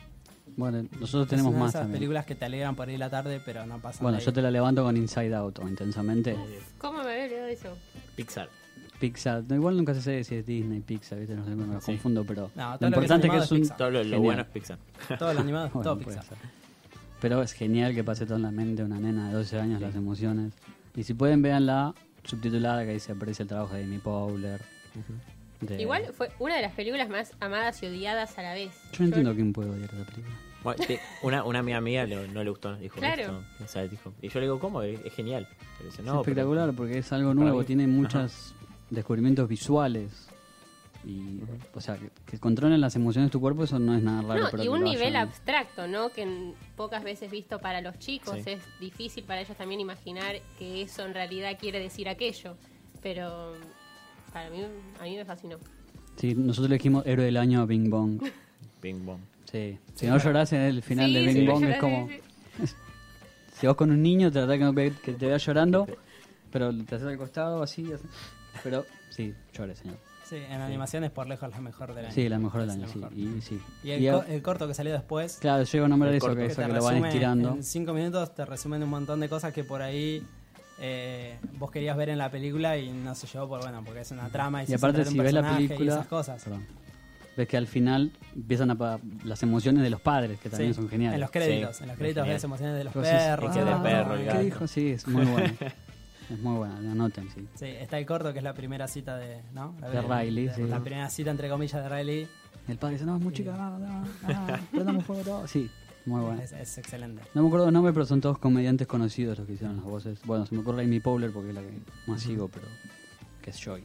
Bueno, nosotros Es tenemos una de más esas también. películas que te alegran por ir la tarde, pero no pasan Bueno, de ahí. yo te la levanto con Inside Out o Intensamente. ¿Cómo me había olvidado de eso? Pixar. Pixar, no, igual nunca se sabe si es Disney, Pixar, ¿viste? No sé, me los Sí. confundo, pero No, todo lo lo que es importante es que animado es un... es Pixar. Todo lo, lo Genial. bueno es Pixar. Todo lo animado, Bueno, todo puede Pixar. ser. Pero es genial que pase todo en la mente de una nena de doce años, las emociones. Y si pueden, veanla subtitulada, que ahí se aprecia el trabajo de Amy Powler. de- Igual fue una de las películas más amadas y odiadas a la vez. Yo no entiendo quién puede odiar esa película. Bueno, te- una, una amiga mía le- no le gustó, dijo Claro. esto, o sea, dijo- y yo le digo, ¿cómo? Es, es genial. Pero dice, Es no, pero- espectacular porque es algo para nuevo, mí- tiene muchos descubrimientos visuales. Y, o sea, que, que controlen las emociones de tu cuerpo, eso no es nada raro. No, pero y que un lo nivel hayan- abstracto, ¿no? Que en- pocas veces visto para los chicos. Sí. Es difícil para ellos también imaginar que eso en realidad quiere decir aquello. Pero para mí, a mí me fascinó. Sí, nosotros le dijimos héroe del año a Bing Bong. Bing bong. Sí. Si no llorás en el final Sí, de Bing sí, Bong, yo es la- como. sí, Si vas con un niño, tratá que, no, que que te vea llorando, pero te haces al costado, así. así. Pero sí, llore, señor. Sí, en animación es por lejos la mejor del año. Sí, la mejor del Es año, la sí. mejor. Y, sí. Y el, Y, co- eh, el corto que salió después, claro, yo iba a nombrar el eso, corto que, que eso, te que lo van resume estirando. en cinco minutos, te resumen un montón de cosas que por ahí eh, vos querías ver en la película y no se llevó por, bueno, porque es una trama y, Y se aparte, centra en si un ves la personaje y película, esas cosas. perdón, ves que al final empiezan a pa- las emociones de los padres, que también Sí, son geniales. En los créditos, Sí, en los es créditos genial. ves emociones de los Vos decís, perros. que de ah, perro, el ¿qué gato. dijo? Sí, es muy bueno. Es muy bueno, anoten, sí. Sí, está el corto que es la primera cita de, ¿no? La De Riley, sí. La primera cita entre comillas de Riley El padre dice, no, es muy chica, no, no, no, prendamos fuego todo. Sí, muy bueno. es, es excelente. No me acuerdo los nombres, pero son todos comediantes conocidos los que hicieron las voces. Bueno, se me ocurre Amy Powler porque es la que más sigo, pero que es Joy.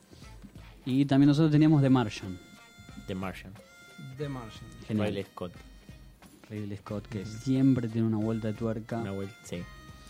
Y también nosotros teníamos The Martian, The Martian. The Martian. genial. Riley Scott. Ridley Scott, que siempre tiene una vuelta de tuerca. Una vuelta, sí.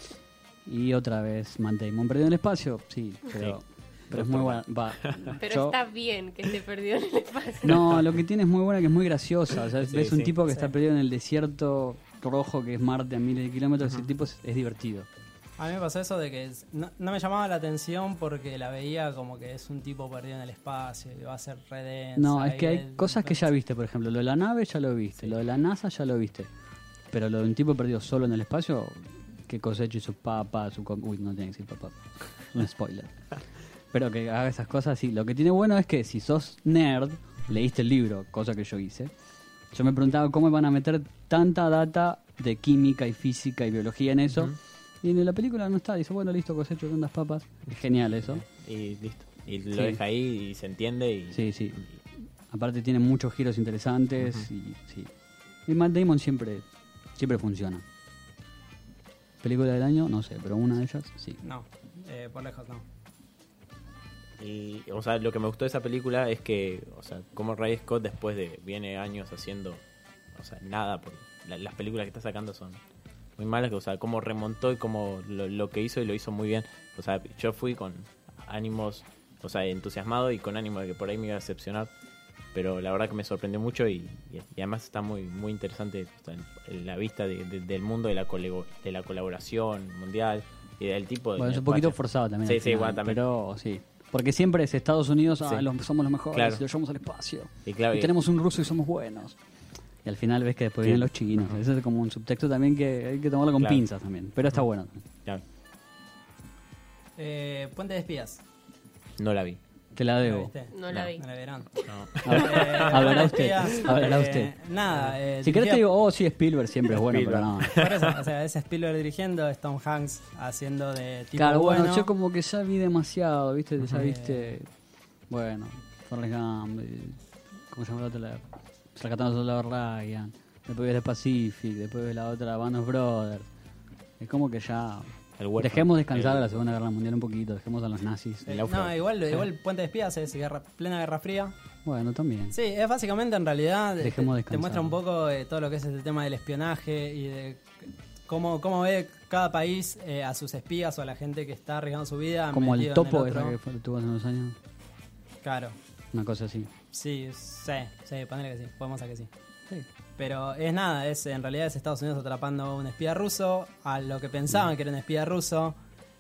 Y otra vez Matt Damon perdido en el espacio, sí, pero, Sí. pero es muy buena. Va, Pero yo- está bien que esté perdido en el espacio. No, lo que tiene es muy buena, que es muy graciosa. O sea, Sí, ves un sí. tipo que Sí. está perdido en el desierto rojo, que es Marte a miles de kilómetros, ese tipo es, es divertido. A mí me pasó eso de que es- no, no me llamaba la atención porque la veía como que es un tipo perdido en el espacio y va a ser re densa, No, es y que hay el- cosas que ya viste, por ejemplo, lo de la nave ya lo viste, lo de la NASA ya lo viste, pero lo de un tipo perdido solo en el espacio, que cosecha y su papá, su... com- Uy, no tiene que decir papá, un spoiler. Pero que haga esas cosas, sí. Lo que tiene bueno es que si sos nerd, leíste el libro, cosa que yo hice, yo me preguntaba cómo van a meter tanta data de química y física y biología en eso, y en la película no está, dice, bueno, listo, cosecho tantas papas, es genial eso. Y listo. Y lo Sí. deja ahí y se entiende. Y, Sí, sí. Aparte tiene muchos giros interesantes y sí. Y Matt Damon siempre, siempre funciona. Película del año, no sé, pero una de ellas, sí. No, eh, por lejos no. Y, o sea, lo que me gustó de esa película es que, o sea, como Ray Scott después de, viene años haciendo, o sea, nada, porque la- las películas que está sacando son muy malas, que, o sea, cómo remontó y cómo lo, lo que hizo y lo hizo muy bien. O sea, yo fui con ánimos, o sea, entusiasmado y con ánimo de que por ahí me iba a decepcionar, pero la verdad que me sorprendió mucho y, y- y además está muy muy interesante, o sea, en- en la vista de- de- del mundo de la, colego- de la colaboración mundial y del tipo de... Bueno, es un poquito espacio. forzado también. Sí, al sí, final, igual también. Pero sí. Porque siempre es Estados Unidos, ah, Sí. los- somos los mejores, Claro. y lo llevamos al espacio. Y claro, y y- tenemos un ruso y somos buenos. Y al final ves que después Sí. vienen los chinos. Ese es como un subtexto también que hay que tomarlo con Claro. pinzas también. Pero está bueno. claro, Eh, Puente de Espías. no la vi. Te la ¿La debo. viste? No la vi. No la verán. No. Eh, Hablará usted, Espías, hablará eh, usted. Nada. eh, Si querés dirigida- te digo, oh, sí, Spielberg siempre es bueno, pero no. Por eso, o sea, es Spielberg dirigiendo, es Tom Hanks haciendo de tipo Claro, bueno, bueno. yo como que ya vi demasiado, ¿viste? Ya Eh. viste, bueno, Forrest Gump, eh, ¿cómo se llama la otra? Rescatando al Soldado Ryan, después ves The Pacific, después ves la otra Band of Brothers. Es como que ya... El huérfano. Dejemos descansar El- a la Segunda Guerra Mundial un poquito, dejemos a los nazis. Eh, el náufrago. no, igual, igual Puente de Espías es guerra, plena Guerra Fría. Bueno, también. Sí, es básicamente en realidad te- Dejemos te, descansar. muestra un poco eh, todo lo que es el tema del espionaje y de cómo, cómo ve cada país eh, a sus espías o a la gente que está arriesgando su vida. Como el metido en topo otro. esa que fue, tuvo hace unos años, Claro, una cosa así. sí, sí, sí, ponele que sí, podemos a que sí. Sí. Pero es nada, es en realidad es Estados Unidos atrapando a un espía ruso, a lo que pensaban que era un espía ruso.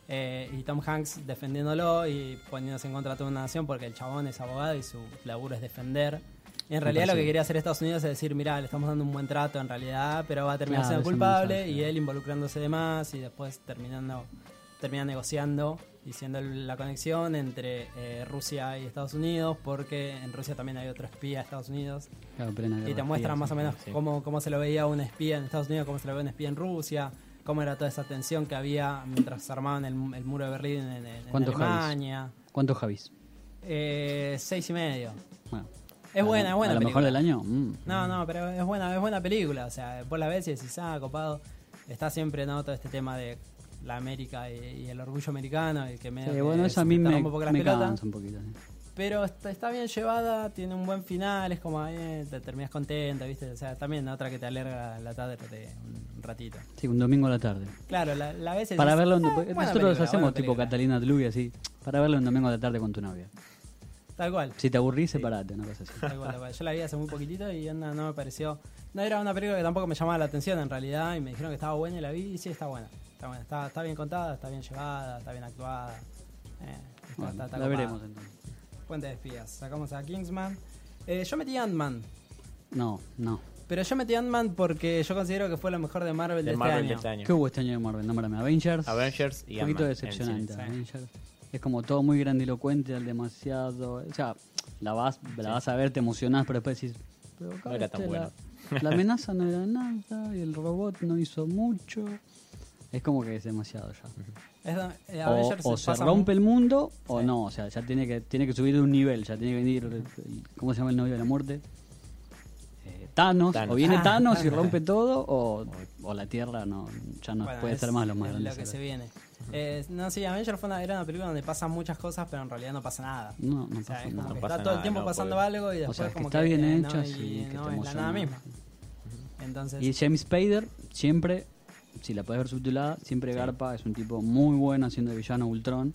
Eh, y Tom Hanks defendiéndolo y poniéndose en contra de toda una nación porque el chabón es abogado y su laburo es defender. Y en realidad lo que quería hacer Estados Unidos es decir, mirá, le estamos dando un buen trato en realidad, pero va a terminar Claro, siendo ese culpable, mensaje. y él involucrándose de más y después terminando termina negociando y siendo la conexión entre eh, Rusia y Estados Unidos, porque en Rusia también hay otro espía de Estados Unidos. Claro, plena Y guerra te muestran fría, más o menos sí. cómo, cómo se lo veía un espía en Estados Unidos, cómo se lo veía un espía en Rusia, cómo era toda esa tensión que había mientras se armaban el, el muro de Berlín en, en- en ¿Cuántos Alemania. ¿Cuántos Javis? Eh, seis y medio. Bueno, Es a buena, lo- es buena A lo película. mejor del año. mm. No, no, pero es buena, es buena película. O sea, vos la ves y decís, ah, copado. Está siempre, ¿no? Todo este tema de la América y, y el orgullo americano. Y que me, Sí, bueno, que eso a se mí te me, rompe un poco las me pelotas. cansa un poquito. sí. Pero está, está bien llevada, tiene un buen final, es como, eh, te terminas contenta, ¿viste? O sea, también otra que te alarga la tarde de un ratito. Sí, un domingo a la tarde. Claro, la, la ves y Para decís, verlo, en- "Ah, buena nosotros película, hacemos buena tipo película". Catalina Tlu y así. Para verlo un domingo a la tarde con tu novia. Tal cual. Si te aburrís, separate, una cosa así. Tal cual, tal cual. Yo la vi hace muy poquitito y onda, no me pareció. No era una película que tampoco me llamaba la atención en realidad. Y me dijeron que estaba buena y la vi y sí está buena. Está buena. Está, está bien contada, está bien llevada, está bien actuada. Eh, está, Bueno, está- está la copada. veremos entonces. Puente de espías. Sacamos a Kingsman. Eh, yo metí Ant-Man. No, no. Pero yo metí Ant-Man porque yo considero que fue lo mejor de Marvel de, De Marvel este de año. este año. ¿Qué hubo este año de Marvel? Nómbrame. Avengers. Avengers y Un poquito Ant-Man, decepcionante. sí. Avengers. Es como todo muy grandilocuente, demasiado. O sea, la vas, la vas a ver, te emocionás, pero después decís. Pero acá No era tan este, bueno. la, la amenaza no era nada y el robot no hizo mucho. Es como que es demasiado ya. Es do- eh, O, Avengers o se pasa rompe el mundo o Sí. no. O sea, ya tiene que tiene que subir de un nivel. Ya tiene que venir. el- ¿Cómo se llama el novio de la muerte? Eh, Thanos. Thanos. O viene Ah, Thanos y Thanos. rompe todo. O, o la Tierra no ya no Bueno, puede es- ser más los más es grandes. lo que se viene. Eh, no, sí, Avengers fue una, era una película donde pasan muchas cosas, pero en realidad no pasa nada. No, no O sea, pasa es como nada. que No pasa está todo el nada, tiempo no, pasando porque- algo y después sea, que como está que bien eh, hecha, no, y sí, que te no es la emociona. nada misma. Entonces, Y James Spader, siempre, si la puedes ver subtitulada, siempre garpa, es un tipo muy bueno haciendo de villano Ultron.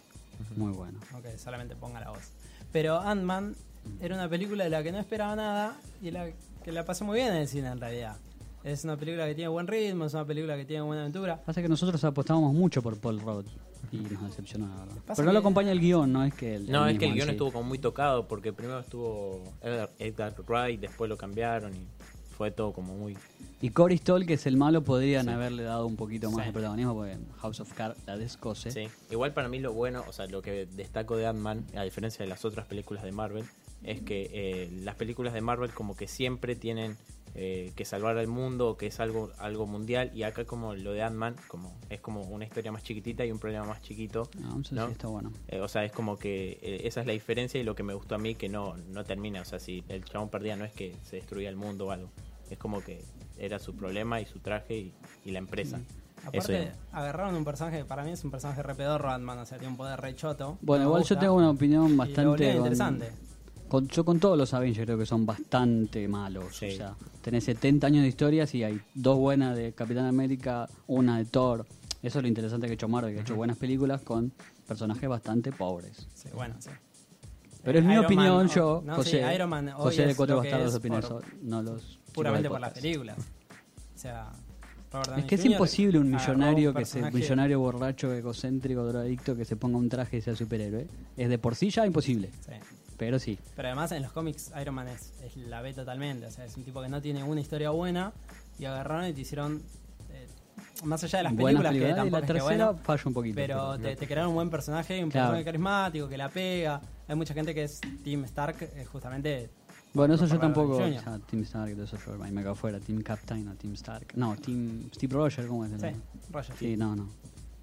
Muy bueno. ok, solamente ponga la voz. Pero Ant-Man era una película de la que no esperaba nada y la que la pasé muy bien en el cine en realidad. Es una película que tiene buen ritmo, es una película que tiene buena aventura. Pasa que nosotros apostábamos mucho por Paul Rudd y nos decepcionó, la verdad. Pasa Pero no lo que- acompaña el guión, no es que el. No, el es que el mismo guión en sí. estuvo como muy tocado porque primero estuvo Edgar, Edgar Wright, después lo cambiaron y fue todo como muy... Y Corey Stoll, que es el malo, podrían Sí. haberle dado un poquito más Sí. de protagonismo porque en House of Cards la descose. Sí. Igual para mí lo bueno, o sea, lo que destaco de Ant-Man, a diferencia de las otras películas de Marvel, es que eh, las películas de Marvel como que siempre tienen eh, que salvar al mundo, o que es algo algo mundial, y acá como lo de Ant-Man, como es como una historia más chiquitita y un problema más chiquito. No, eso ¿no? sí está bueno. Eh, o sea, es como que eh, esa es la diferencia y lo que me gustó a mí que no, no termina. O sea, si el chabón perdía no es que se destruía el mundo o algo. Es como que era su problema y su traje y, y la empresa. Eso Aparte, digamos. agarraron un personaje que para mí es un personaje re pedorro, Ant-Man, o sea, tiene un poder re choto. Bueno, Me igual gusta. yo tengo una opinión Y lo bastante. volvieron con- interesante. Con, yo con todos los Avengers creo que son bastante malos. Sí. O sea, tenés setenta años de historias y hay dos buenas de Capitán América, una de Thor. Eso es lo interesante que ha hecho Marvel, que ha hecho buenas películas con personajes bastante pobres. Sí, bueno, sí. Pero es Eh, mi Iron opinión, Man, yo, oh, no, José, sí, Iron Man hoy José de es Cuatro lo que Bastardos es opina por- eso, no los chicos Puramente del por las podcast. películas. O sea, Robert Es Downey que es junior imposible un agarró millonario un que se, personaje- millonario borracho, egocéntrico, drogadicto que se ponga un traje y sea superhéroe. Es de por sí ya imposible, Sí. pero sí. Pero además en los cómics Iron Man es, es la B totalmente. O sea, es un tipo que no tiene una historia buena y agarraron y te hicieron. eh, más allá de las Buenas películas, que películas, y tampoco la es que tercera bueno, falla un poquito. pero te, te crearon un buen personaje, un Claro. personaje carismático que la pega. Hay mucha gente que es Team Stark, eh, justamente. Bueno, eso por yo Robert tampoco. Downey O junior sea, Team Stark, todo eso yo ahí me cago fuera. Team Captain o Team Stark. No, Team Steve Rogers, ¿cómo es? el Sí, nombre? Roger. Sí, no, no.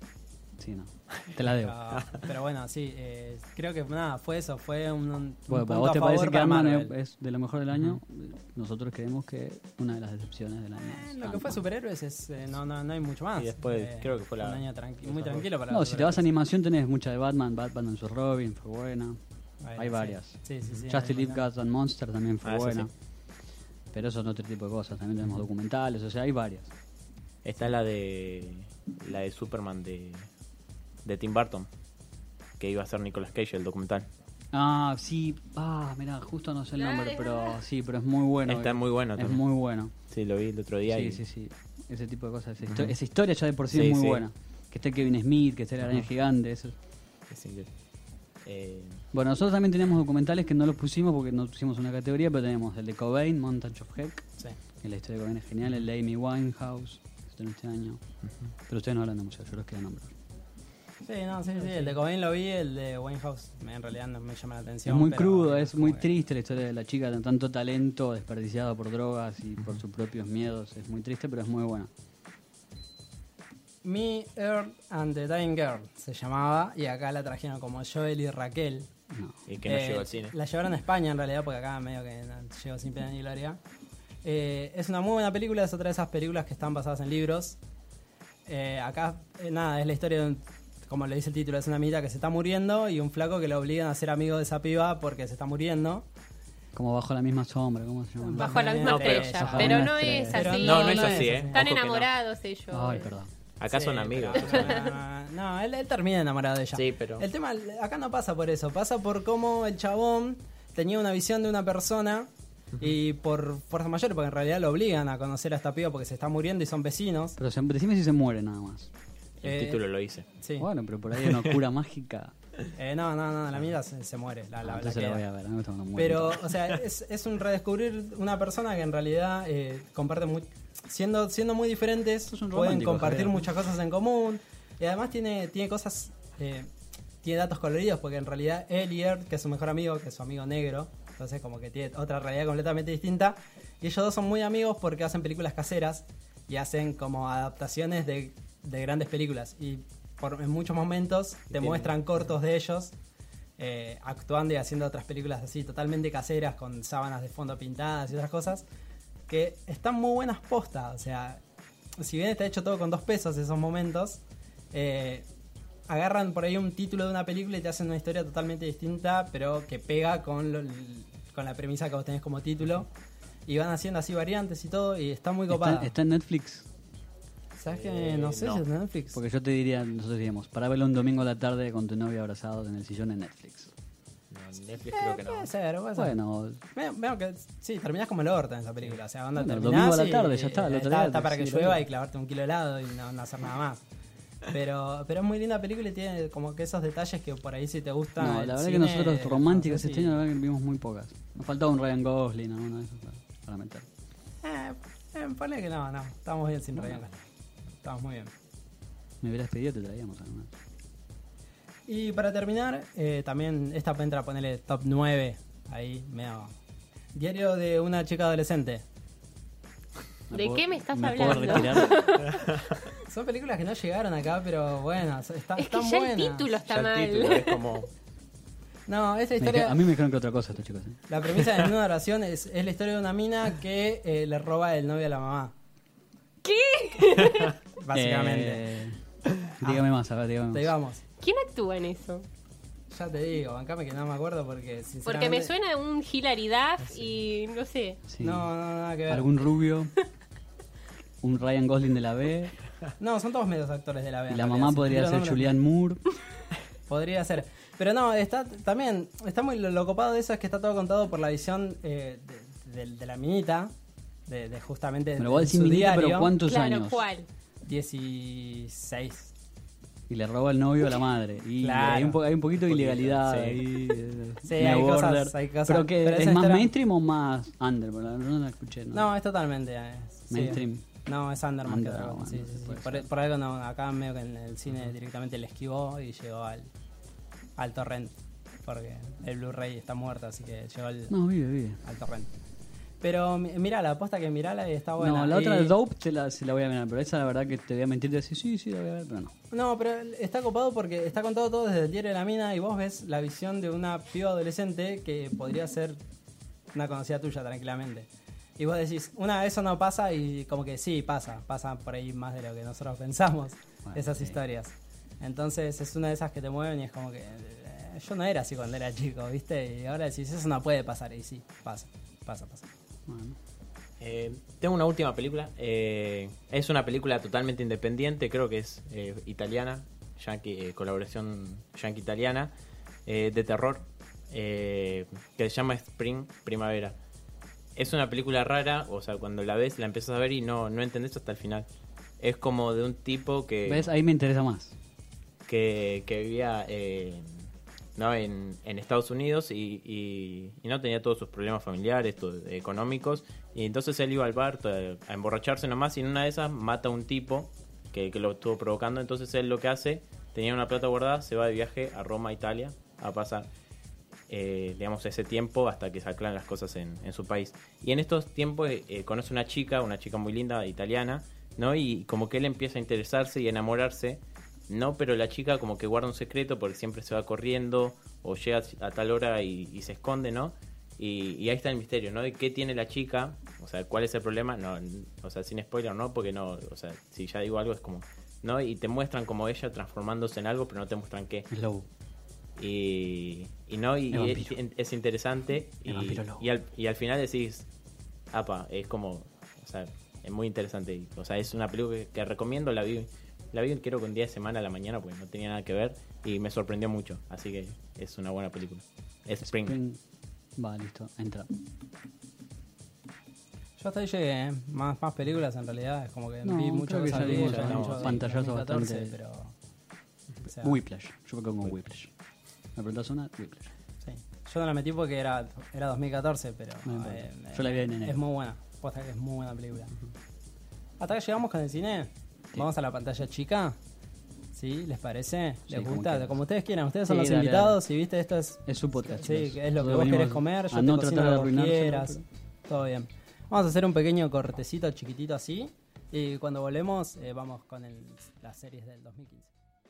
Sí, no. Te la debo. Pero, pero bueno, sí, eh, creo que nada, fue eso, fue un, un Bueno, punto ¿para vos a te favor parece que para Ant-Man Marvel. es, es de lo mejor del año? Nosotros creemos que una de las decepciones del año. Eh, es lo que Ant-Man. fue superhéroes es eh, no, no, no hay mucho más. Y después Eh, creo que fue la- un año tranqui- esas muy dos. tranquilo para No, los si te vas a superhéroes. animación tenés mucha de Batman, Batman and su Robin, fue buena. Bueno, hay sí. varias. Sí, sí, sí. Justice hay League Gods and Monsters también fue Ah, esa buena. sí. Pero eso es otro tipo de cosas. También tenemos documentales, o sea, hay varias. Está la de la de Superman de, de Tim Burton, que iba a ser Nicolas Cage, el documental. Ah, sí. Ah, mirá, justo no sé el Claro, nombre, es pero verdad. sí, pero es muy bueno. Está muy bueno Es también. muy bueno. Sí, lo vi el otro día. Sí, y sí, sí. Ese tipo de cosas. Esa, histo- esa historia ya de por sí, Sí, es muy sí. buena. Que esté Kevin Smith, que esté la araña gigante, eso. Es increíble. Eh, Bueno, nosotros también tenemos documentales que no los pusimos porque no pusimos una categoría, pero tenemos el de Cobain, Montage of Heck, Sí. que la historia de Cobain es genial, el de Amy Winehouse, que está en este año. Pero ustedes no hablan de museo, yo los quería nombrar. Sí, no, sí, sí. El de Cobain lo vi, el de Winehouse me- en realidad no me llama la atención. Es muy pero- crudo, es muy como que- triste la historia de la chica, de tanto talento desperdiciado por drogas y por sus propios miedos. Es muy triste, pero es muy buena. Me, Earth and the Dying Girl se llamaba, y acá la trajeron como Joel y Raquel. No. y que no Eh, llegó al cine. La llevaron a España en realidad, porque acá medio que no, llegó sin pena ni gloria. Eh, es una muy buena película, es otra de esas películas que están basadas en libros. Eh, acá, eh, nada, es la historia de un, como le dice el título, es una minita que se está muriendo y un flaco que lo obligan a ser amigo de esa piba porque se está muriendo. Como bajo la misma sombra, ¿cómo se llama? Bajo la misma No, pero- estrella. Bajo Pero una no estrella. es Pero así. No, no es no así, es ¿eh? así. Están Ojo que no. enamorados ellos. Ay, perdón. Acá Sí, son amigos. pero- no, él, él termina enamorado de ella. Sí, pero- El tema, acá no pasa por eso, pasa por cómo el chabón tenía una visión de una persona y por fuerza mayor, porque en realidad lo obligan a conocer a esta piba porque se está muriendo y son vecinos. Pero se, decime si se muere nada más. El Eh, título lo hice. Sí. Bueno, pero por ahí hay una cura mágica. Eh, no, no, no, la mira se, se muere. La, la- Ah, la entonces la queda. voy a ver. A mí me gusta cuando muere. Pero, o sea, es, es un redescubrir una persona que en realidad eh, comparte muy, siendo siendo muy diferentes, Es un pueden romántico, compartir Javier. muchas cosas en común. Y además tiene, tiene cosas, eh, tiene datos coloridos, porque en realidad él y Earth, que es su mejor amigo, que es su amigo negro, entonces como que tiene otra realidad completamente distinta. Y ellos dos son muy amigos porque hacen películas caseras y hacen como adaptaciones de, de grandes películas. Y por, en muchos momentos te tienen- muestran cortos de ellos eh, actuando y haciendo otras películas así totalmente caseras con sábanas de fondo pintadas y otras cosas que están muy buenas postas. O sea, si bien está hecho todo con dos pesos esos momentos, eh, agarran por ahí un título de una película y te hacen una historia totalmente distinta, pero que pega con, lo- con la premisa que vos tenés como título. Y van haciendo así variantes y todo, y está muy copada. ¿Está, está en Netflix? ¿Sabes que Eh, no sé no. si es de Netflix? Porque yo te diría, nosotros diríamos, para verlo un domingo a la tarde con tu novia abrazados en el sillón en Netflix. No, Netflix creo que no. Puede ser, puede ser. Bueno, Veo, veo que sí, terminás como el orto en esa película. O sea, onda Bueno, el terminás domingo a la y- tarde, ya está, el y otro está, día está para que sí, llueva lo- y clavarte un kilo de helado y no, no hacer nada más. Pero, pero es muy linda película y tiene como que esos detalles que por ahí si te gustan. no, el la verdad cine, que nosotros románticas no sé este si- año la verdad que vimos muy pocas. Nos faltaba un Ryan Gosling, alguno de esos para, para meter. Eh, eh, ponle que no, no. Estamos bien sin Ryan Gosling. Estamos muy bien. Me hubieras pedido, te traíamos alguna. Y para terminar, eh, también esta entra a ponerle top nueve. Ahí, medio. Diario de una chica adolescente. ¿De puedo- qué me estás ¿me puedo hablando? retirar? Son películas que no llegaron acá, pero bueno, está, Es están que ya buenas. el título está Ya el mal. título es como... No, esta Me historia. dijeron- a mí me dijeron que otra cosa estos chicos. ¿eh? La premisa de una oración es, es la historia de una mina que eh, le roba el novio a la mamá. ¿Qué? Básicamente. Eh, dígame más, a ver, dígame más. Te digamos. ¿Quién actúa en eso? Ya te digo, bancame que no me acuerdo porque sinceramente. Porque me suena un hilaridad y no sé. Sí. No, no, nada que ver. Algún rubio, un Ryan Gosling de la B, No, son todos medios actores de la B. y en la realidad, mamá si podría tiro ser nombres, Julianne Moore. Podría ser. Pero no, está también. Está muy. Lo, lo copado de eso es que está todo contado por la visión eh, de, de- de la minita. De, de justamente. Pero de vos decís su minita, diario. pero ¿cuántos Claro, años? ¿cuál? dieciséis. Y le roba el novio a la madre. Y Claro. hay, un po- hay un poquito de Un poquito, ilegalidad sí. ahí. eh, Sí, medio hay cosas, border. hay cosas. Pero que Pero es esa más historia- mainstream o más under, porque no la escuché. No, No, es totalmente. eh, sí. mainstream. No, es under más que Under, otra cosa. bueno, Sí, sí, sí. puede Por, ser. por algo no, acá medio que en el cine directamente le esquivó y llegó al, al torrent. Porque el Blu-ray está muerto, así que llegó al, No, vive, vive. al torrent. Pero mi- mirala, aposta que mirala y está buena. no, la otra Y- de Dope te la, se la voy a mirar, pero esa la verdad que te voy a mentir y decir sí, sí, la voy a ver, pero no. No, pero está copado porque está contado todo desde el diario de la mina y vos ves la visión de una piba adolescente que podría ser una conocida tuya tranquilamente. Y vos decís, una, eso no pasa y como que sí, pasa, pasa por ahí más de lo que nosotros pensamos, Bueno, esas sí. historias. Entonces es una de esas que te mueven y es como que eh, yo no era así cuando era chico, ¿viste? Y ahora decís, eso no puede pasar y sí, pasa, pasa, pasa. Bueno. Eh, tengo una última película. Eh, es una película totalmente independiente, creo que es eh, italiana, yankee, eh, colaboración yankee-italiana, eh, de terror, eh, que se llama Spring, Primavera. Es una película rara, o sea, cuando la ves, la empiezas a ver y no, no entendés hasta el final. es como de un tipo que... ¿Ves? Ahí me interesa más. que, que vivía eh, ¿no? en, en Estados Unidos y, y, y no tenía todos sus problemas familiares, todo- económicos, y entonces él iba al bar to- a emborracharse nomás y en una de esas mata a un tipo que, que lo estuvo provocando. Entonces él lo que hace, tenía una plata guardada, se va de viaje a Roma, Italia, a pasar eh, digamos ese tiempo hasta que se aclaran las cosas en, en su país. Y en estos tiempos eh, eh, conoce una chica, una chica muy linda, italiana, ¿no? Y como que él empieza a interesarse y a enamorarse. No, pero la chica como que guarda un secreto porque siempre se va corriendo o llega a tal hora y, y se esconde, ¿no? Y, y ahí está el misterio, ¿no? De qué tiene la chica, o sea, cuál es el problema, no, n- o sea, sin spoiler, ¿no? Porque no, o sea, si ya digo algo es como, ¿no? Y te muestran como ella transformándose en algo, pero no te muestran qué. Es lobo. Y, y no, y, El y es, vampiro. es interesante El y, vampiro lobo. y, al, y al final decís, apa, es como, o sea, es muy interesante. Y, o sea, es una película que, que recomiendo, la vi. La vi creo que un día de semana a la mañana porque no tenía nada que ver y me sorprendió mucho, así que es una buena película. Es Spring. Spring. Va, listo, entra. Yo hasta ahí llegué, ¿eh? más, más películas en realidad, es como que No, vi muchas creo que cosas ya vimos viejas, ya mucho de pantallazos dos mil catorce, bastante- pero... o sea, Whiplash. Yo me quedo con Whiplash. ¿Me preguntás una? Whiplash. sí. Yo no la metí porque era, era dos mil catorce, pero No importa. eh, Yo la vi en enero. es muy buena, posta que es muy buena película. Hasta que llegamos con el cine, vamos a la pantalla chica. ¿Sí? ¿Les parece? Sí, ¿Les como gusta? quieras. Como ustedes quieran, ustedes son Sí, los dale, invitados y viste, esto es... Es su podcast. Sí, chicos. que es lo que Nosotros vos querés venimos comer, yo a te no cocino tratar de lo que vos arruinárselo, quieras. pero- Todo bien. Vamos a hacer un pequeño cortecito chiquitito así. Y cuando volvemos, eh, vamos con el- las series del dos mil quince.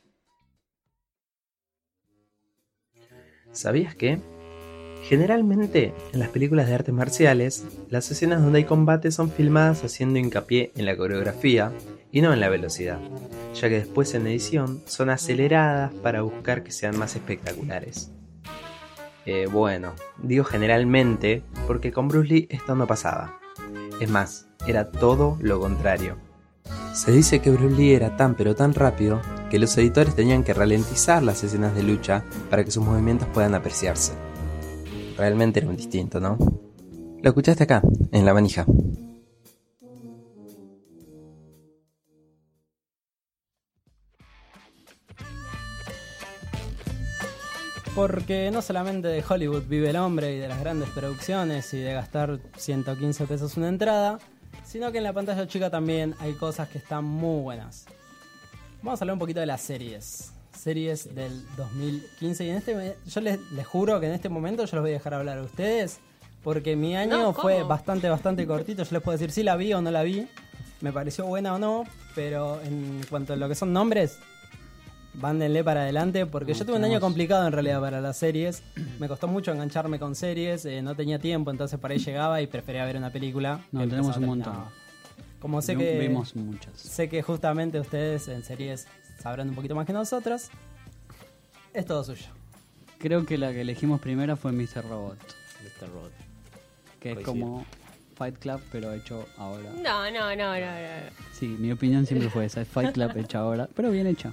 ¿Sabías que? Generalmente, en las películas de artes marciales, las escenas donde hay combate son filmadas haciendo hincapié en la coreografía y no en la velocidad, ya que después en edición son aceleradas para buscar que sean más espectaculares. Eh, bueno, digo generalmente porque con Bruce Lee esto no pasaba. Es más, era todo lo contrario. Se dice que Bruce Lee era tan pero tan rápido que los editores tenían que ralentizar las escenas de lucha para que sus movimientos puedan apreciarse. Realmente era un distinto, ¿no? Lo escuchaste acá, en La Manija. Porque no solamente de Hollywood vive el hombre y de las grandes producciones y de gastar ciento quince pesos una entrada, sino que en la pantalla chica también hay cosas que están muy buenas. Vamos a hablar un poquito de las series. Series del dos mil quince. Y en este yo les, les juro que en este momento yo los voy a dejar hablar a ustedes. Porque mi año No, fue ¿cómo? bastante, bastante cortito. Yo les puedo decir si la vi o no la vi. Me pareció buena o no. Pero en cuanto a lo que son nombres, vándenle para adelante. Porque No, yo tuve un año tenemos- complicado en realidad para las series. Me costó mucho engancharme con series. eh, no tenía tiempo, entonces por ahí llegaba y prefería ver una película. No, que tenemos empezaba, un terminaba. montón. Como sé Vi- que... Vimos muchas. Sé que justamente ustedes en series sabrán un poquito más que nosotros. Es todo suyo. Creo que la que elegimos primera fue mister Robot. mister Robot. Que es Coincido. como Fight Club, pero hecho ahora. No, no, no, no, no. Sí, mi opinión siempre fue esa. Es Fight Club hecha ahora, pero bien hecha.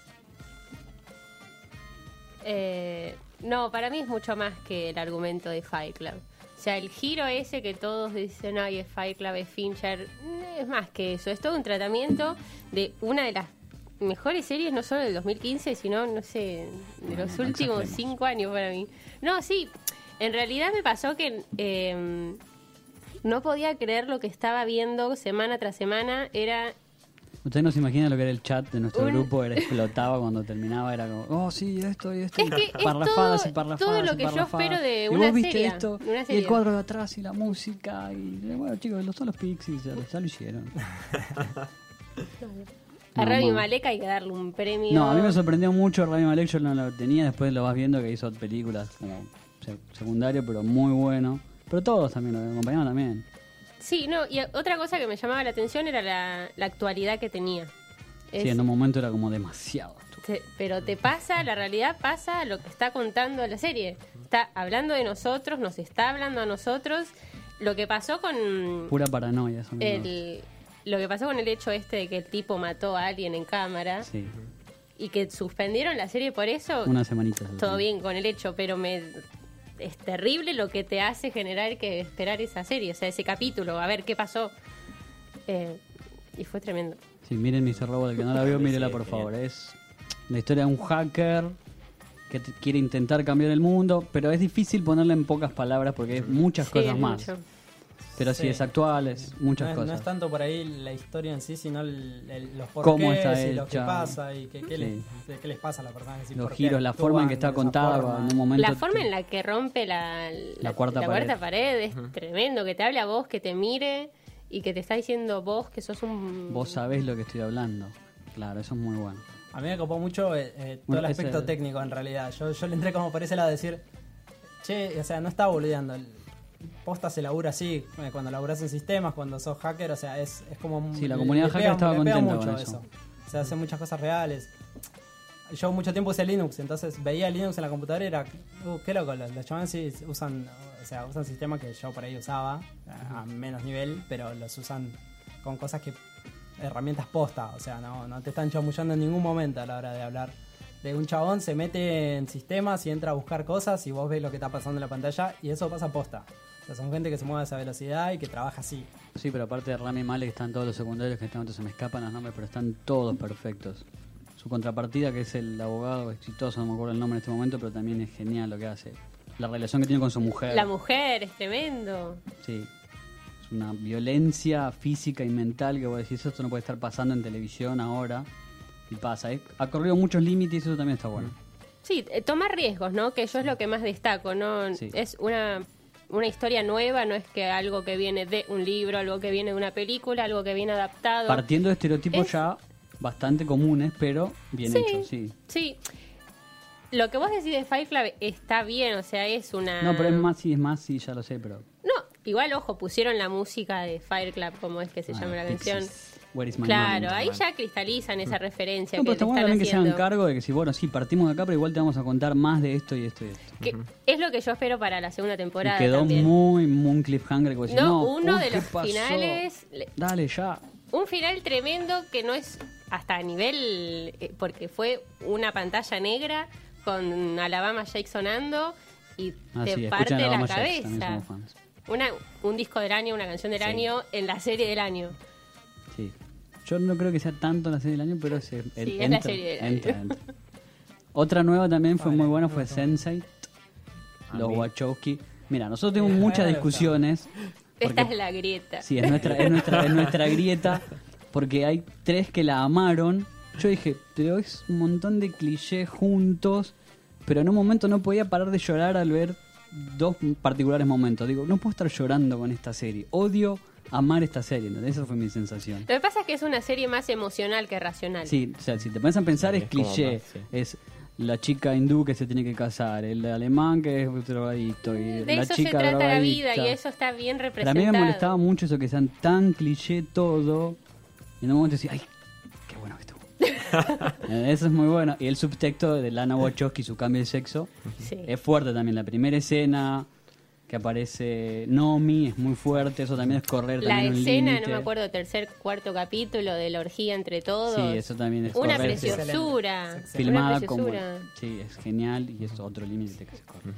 Eh, no, para mí es mucho más que el argumento de Fight Club. O sea, el giro ese que todos dicen, ay, es Fight Club, es Fincher, es más que eso. Es todo un tratamiento de una de las mejores series, no solo del dos mil quince, sino, no sé, de No, los no últimos exageremos. cinco años para mí. No, sí, en realidad me pasó que eh, no podía creer lo que estaba viendo semana tras semana. Era Ustedes no se imaginan lo que era el chat de nuestro Un- grupo, era explotaba cuando terminaba, era como, oh sí, esto y esto. Es y que es parrafadas todo- y parrafadas todo lo y que yo parrafadas. espero de Y una vos viste serie, esto, de una y serie. el cuadro de atrás y la música, y bueno chicos, los, son los Pixies, ya, ya lo hicieron. a No, Rami no. Malek hay que darle un premio. No, a mí me sorprendió mucho Rami Malek, yo no lo tenía, después lo vas viendo que hizo películas como se- secundario, pero muy bueno. Pero todos también, lo acompañaban también. Sí, no, y otra cosa que me llamaba la atención era la, la actualidad que tenía. Es- Sí, en un momento era como demasiado. te- pero te pasa, la realidad pasa lo que está contando la serie. Está hablando de nosotros, nos está hablando a nosotros. Lo que pasó con Pura paranoia. Eso mismo. el, lo que pasó con el hecho este de que el tipo mató a alguien en cámara Sí, y que suspendieron la serie por eso. una semanita. eso Todo sí. bien con el hecho, pero me es terrible lo que te hace generar que esperar esa serie, o sea, ese capítulo, a ver qué pasó. Eh, y fue tremendo. Sí, miren mister Robot, el que no la vio, Sí, mírela sí, por genial. favor. Es la historia de un hacker que te- quiere intentar cambiar el mundo, pero es difícil ponerla en pocas palabras porque hay muchas Sí, cosas es más. mucho. Pero sí, Sí. es actual, es muchas no, es, cosas. no es tanto por ahí la historia en sí, sino el, el- los Cómo porqués está y lo que hecha. pasa y qué, qué, Sí. les, de qué les pasa a la persona. Los giros, la forma en que está contada, en un momento La forma te- en la que rompe la, La cuarta pared. pared es tremendo, que te hable a vos, que te mire y que te está diciendo vos que sos un... vos sabés lo que estoy hablando. Claro, eso es muy bueno. A mí me copó mucho eh, eh, todo Bueno, el aspecto ese- técnico en realidad. Yo, yo le entré como por ese lado a decir, che, o sea, no estaba boludeando. El posta se labura así, eh, cuando laburas en sistemas, cuando sos hacker, o sea, es, es como... Sí, la le- comunidad le hacker pega- estaba le pega contenta mucho con eso. Se hacen muchas cosas reales. Yo mucho tiempo usé Linux, entonces veía Linux en la computadora y era, uh, qué loco, los, los chavales sí usan, o sea, usan sistemas que yo por ahí usaba a, a menos nivel, pero los usan con cosas que, herramientas posta, o sea, no, no te están chamullando en ningún momento a la hora de hablar. De un chabón se mete en sistemas y entra a buscar cosas y vos ves lo que está pasando en la pantalla y eso pasa posta. O sea, son gente que se mueve a esa velocidad y que trabaja así. Sí, pero aparte de Rami Malek están todos los secundarios que están, se me escapan los nombres, pero están todos perfectos. Su contrapartida, que es el abogado exitoso, no me acuerdo el nombre en este momento, pero también es genial lo que hace. La relación que tiene con su mujer. La mujer es tremendo. Sí. Es una violencia física y mental que vos decís, esto no puede estar pasando en televisión ahora. Y pasa, ¿eh? Ha corrido muchos límites y eso también está bueno. Sí, eh, tomar riesgos, ¿no? Que yo es lo que más destaco, ¿no? Sí. Es una, una historia nueva, no es que algo que viene de un libro, algo que viene de una película, algo que viene adaptado. Partiendo de estereotipos Es- ya bastante comunes, pero bien Sí. hechos, sí. Sí. Lo que vos decís de Fight Club está bien, o sea, es una... No, pero es más, sí, es más, sí, ya lo sé, pero... No, igual, ojo, pusieron la música de Fire Club, como es que se Ah, llama la Pixies, canción. Where is my Claro, money? ahí ya cristalizan esa referencia No, pero que está le bueno están también que se hagan haciendo. cargo de que si, bueno, sí, partimos de acá, pero igual te vamos a contar más de esto y esto y esto. Que es lo que yo espero para la segunda Y temporada quedó también. muy, muy un cliffhanger que vos decís, No, no, uno uy, de ¿qué los pasó? finales, le- Dale, ya. un final tremendo que no es hasta a nivel, eh, porque fue una pantalla negra con Alabama Shake sonando y Ah, te sí, parte escuchen a la Alabama Shakes, también cabeza. somos fans. Una, un disco del año, una canción del Sí. año en la serie del año. Sí. Yo no creo que sea tanto la serie del año, pero se, Sí, el- es la serie del año. entra, entra. Otra nueva también fue Vale, muy buena, me fue gustó. Sense eight, A los mí. Wachowski. Mira, nosotros tuvimos Eh, muchas me discusiones. Esta porque- es la grieta. Sí, es nuestra, es nuestra, es nuestra grieta, porque hay tres que la amaron. Yo dije, pero es un montón de clichés juntos, pero en un momento no podía parar de llorar al ver dos particulares momentos. Digo, no puedo estar llorando con esta serie. Odio amar esta serie, ¿entendés? Esa fue mi sensación. Lo que pasa es que es una serie más emocional que racional. Sí, o sea, si te pones a pensar es Es como cliché. más, sí. Es la chica hindú que se tiene que casar, el alemán que es drogadicto y De la eso se chica trata la vida drogadicta. y eso está bien Pero a representado. mí me molestaba mucho eso que sean tan cliché todo. Y en un momento decía, ay, qué bueno que estuvo. Eh, Eso es muy bueno. Y el subtexto de Lana Wachowski, su cambio de sexo, Sí. es fuerte también. La primera escena que aparece Nomi es muy fuerte. Eso también es correr La también un escena, límite. no me acuerdo, tercer, cuarto capítulo de la orgía entre todos. Sí, eso también es Una correr. preciosura. Excelente. Filmada una como... preciosura. Sí, es genial y es otro límite que se corre.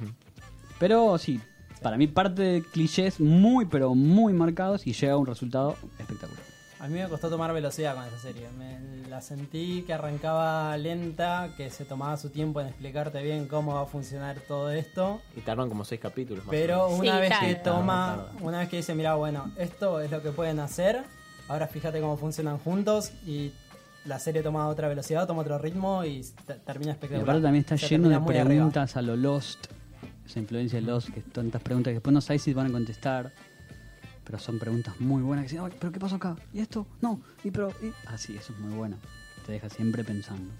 Pero sí, para mí parte de clichés muy, pero muy marcados y llega a un resultado espectacular. A mí me costó tomar velocidad con esa serie. Me, la sentí que arrancaba lenta, que se tomaba su tiempo en explicarte bien cómo va a funcionar todo esto. Y tardan como seis capítulos más Pero o menos. una Sí, vez tarda. que toma, Tarda, tarda. una vez que dice, mira, bueno, esto es lo que pueden hacer, ahora fíjate cómo funcionan juntos y la serie toma otra velocidad, toma otro ritmo y te- termina Y espectacular. aparte también está Se lleno de termina muy arriba. preguntas a lo Lost, esa influencia de Lost, que tantas preguntas que después no sabes si van a contestar, pero son preguntas muy buenas que dicen, "Ay, pero ¿qué pasó acá? ¿Y esto? No, y pero... Y... Ah, sí, eso es muy bueno, te deja siempre pensando.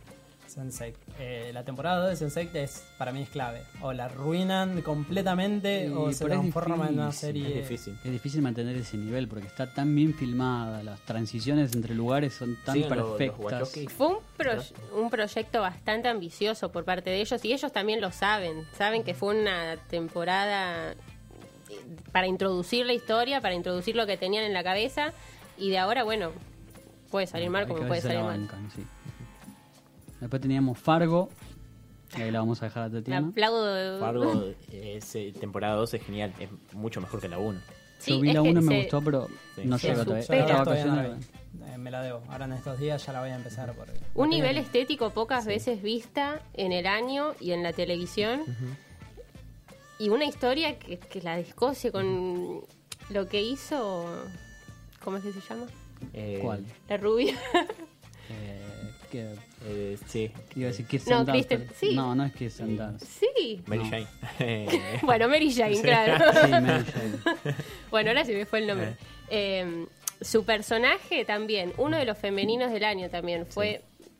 Sense eight. Eh, la temporada dos de Sense eight es, para mí es clave. O la arruinan completamente Sí, o se pero es transforma en una difícil, serie. Es difícil. Es difícil mantener ese nivel porque está tan bien filmada, las transiciones entre lugares son tan Siguen los- los perfectas. Wachowski. Fue un, pro- un proyecto bastante ambicioso por parte de ellos y ellos también lo saben. Saben que fue una temporada eh, para introducir la historia, para introducir lo que tenían en la cabeza y de ahora, bueno, puede salir mal Hay como que puede ver si se salir la mal. bancan, sí. Después teníamos Fargo, y ahí la vamos a dejar a Le Tatiana. aplaudo. Fargo, eh, ese- temporada dos es genial, es mucho mejor que la uno. Sí, Yo vi es la que uno, me se- gustó, pero Sí. no se llega todavía. supera. Esta Todavía no vacación la vi. eh, me la debo. Ahora en estos días ya la voy a empezar. Porque Un la nivel tengo- estético pocas Sí. veces vista en el año y en la televisión. Y una historia que, que la descoce con lo que hizo... ¿Cómo es que se llama? Eh, ¿Cuál? La rubia. Eh, que, eh, sí. iba a decir Kirsten No, Dunst, Kristen- pero- sí. No, no es Kirsten Dunst. Sí. Mary No. Jane. Eh, Bueno, Mary Jane, claro. Sí, Mary Jane. Bueno, ahora se me fue el nombre. Eh. Eh, su personaje también, uno de los femeninos del año también, fue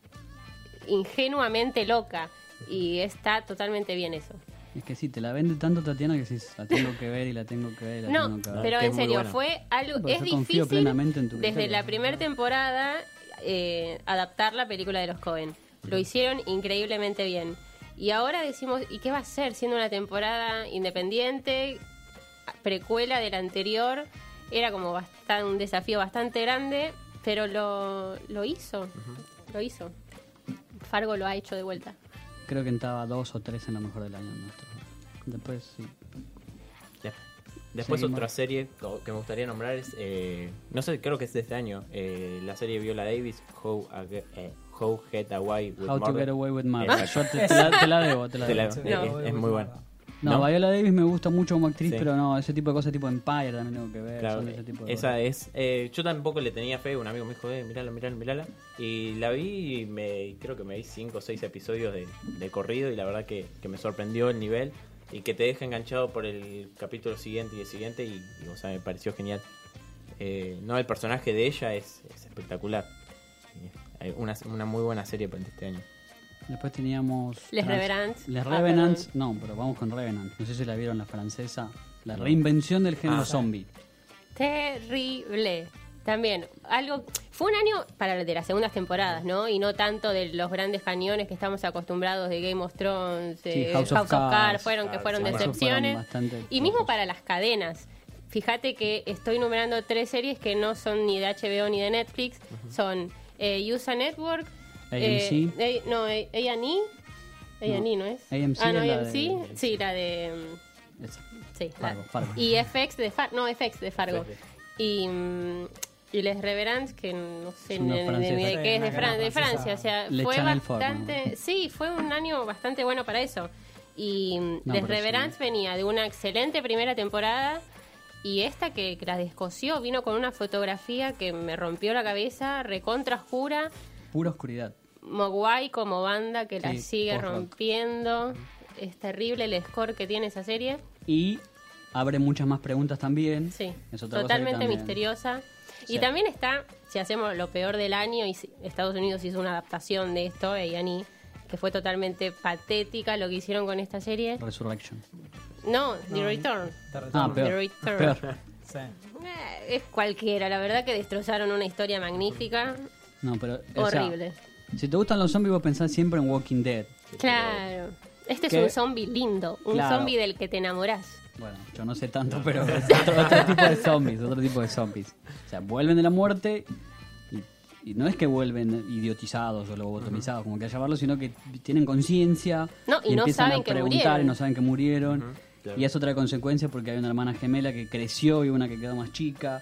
ingenuamente loca. Y está totalmente bien eso. Es que sí, te la vende tanto Tatiana que sí, la tengo que ver y la tengo que ver y la No, tengo que ver. pero que en es muy serio, buena. fue algo. Porque Es yo confío difícil plenamente en tu desde criterio. la primera temporada eh, adaptar la película de los Coen. Lo hicieron increíblemente bien. Y ahora decimos, ¿y qué va a ser siendo una temporada independiente, precuela de la anterior? Era como bastante, un desafío bastante grande, pero lo, lo hizo. Lo hizo. Fargo lo ha hecho de vuelta. Creo que estaba dos o tres en lo mejor del año nuestro. Después sí. Ya. Después Seguimos. otra serie co- que me gustaría nombrar es, eh, no sé, creo que es de este año, eh, la serie Viola Davis, How, a Ge- eh, How Get Away with How to Murder. Get Away with Murder. Exacto. Yo te, te la, te la debo, te la Te debo. la- Sí, es- voy es muy muy mal. buena. No, ¿No? Viola Davis me gusta mucho como actriz, Sí. pero no, ese tipo de cosas tipo Empire también tengo que ver. Claro, son de ese tipo de esa cosas. es. eh, yo tampoco le tenía fe. Un amigo me dijo, eh, mirala, mirala, mirala. Y la vi y me, creo que me vi cinco o seis episodios de, de corrido. Y la verdad que, que me sorprendió el nivel. Y que te deja enganchado por el capítulo siguiente y el siguiente. Y, y, o sea, me pareció genial. Eh, no, el personaje de ella es, es espectacular. Y, eh, Una, una muy buena serie para este año. Después teníamos... Les Trans- Revenants. Les Ah, Revenants, no, pero vamos con Revenant. No sé si la vieron la francesa. La reinvención del género Ah, sí. zombie. Terrible. También, algo. Fue un año para de las segundas temporadas, ¿no? Y no tanto de los grandes cañones que estamos acostumbrados de Game of Thrones, Sí, eh, House of Cards. fueron que Ah, fueron sí. Esos decepciones. fueron bastante Y mismo flojos. para las cadenas. Fíjate que estoy numerando tres series que no son ni de H B O ni de Netflix. Son eh, U S A Network. A M C. eh, A- no, A and E. A and E, ¿no es? A M C ah, no, es la A M C. de- Sí, la de... mm, Esa. Sí, la- Fargo, Fargo. y F X de Fargo, no, F X de Fargo. Sí, Y, mm, y Les Reverants, que no sé Es una ni, ni- ni francesa. de Sí, qué es, una de, Fran- de francesa. Francia. O sea, Le fue Channel cuatro, bastante... Sí, fue un año bastante bueno para eso. Y mm, No, Les pero Reverants sí. venía de una excelente primera temporada y esta que, que la descoció, vino con una fotografía que me rompió la cabeza, recontra oscura. Pura oscuridad. Mogwai como banda que la Sí, sigue post-rock. rompiendo. Es terrible el score que tiene esa serie. Y abre muchas más preguntas también. Sí, Es otra cosa que totalmente también- misteriosa. Y Sí. también está, si hacemos lo peor del año, y si- Estados Unidos hizo una adaptación de esto, A and E, que fue totalmente patética lo que hicieron con esta serie. Resurrection. No, The No, Return. Te Ah, retorno. The peor. Return. Peor. Sí. Eh, es cualquiera, la verdad que destrozaron una historia magnífica. No, pero. o sea, Horrible. si te gustan los zombies, vos pensás siempre en Walking Dead. Claro. Este ¿Qué? es un zombie lindo, un Claro. zombie del que te enamorás. Bueno, yo no sé tanto, pero es otro, otro tipo de zombies, otro tipo de zombies. O sea, vuelven de la muerte y, y no es que vuelven idiotizados o lobotomizados, como que llamarlo, sino que tienen conciencia No, y no empiezan saben a que preguntar murieron. y no saben que murieron. Ujú, claro. Y es otra consecuencia porque hay una hermana gemela que creció y una que quedó más chica.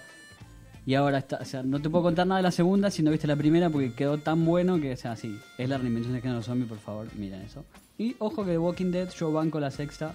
Y ahora está, o sea, no te puedo contar nada de la segunda si no viste la primera porque quedó tan bueno que, o sea, sí, es la reinvención del género zombie, por favor, miren eso. Y ojo que The Walking Dead yo banco la sexta.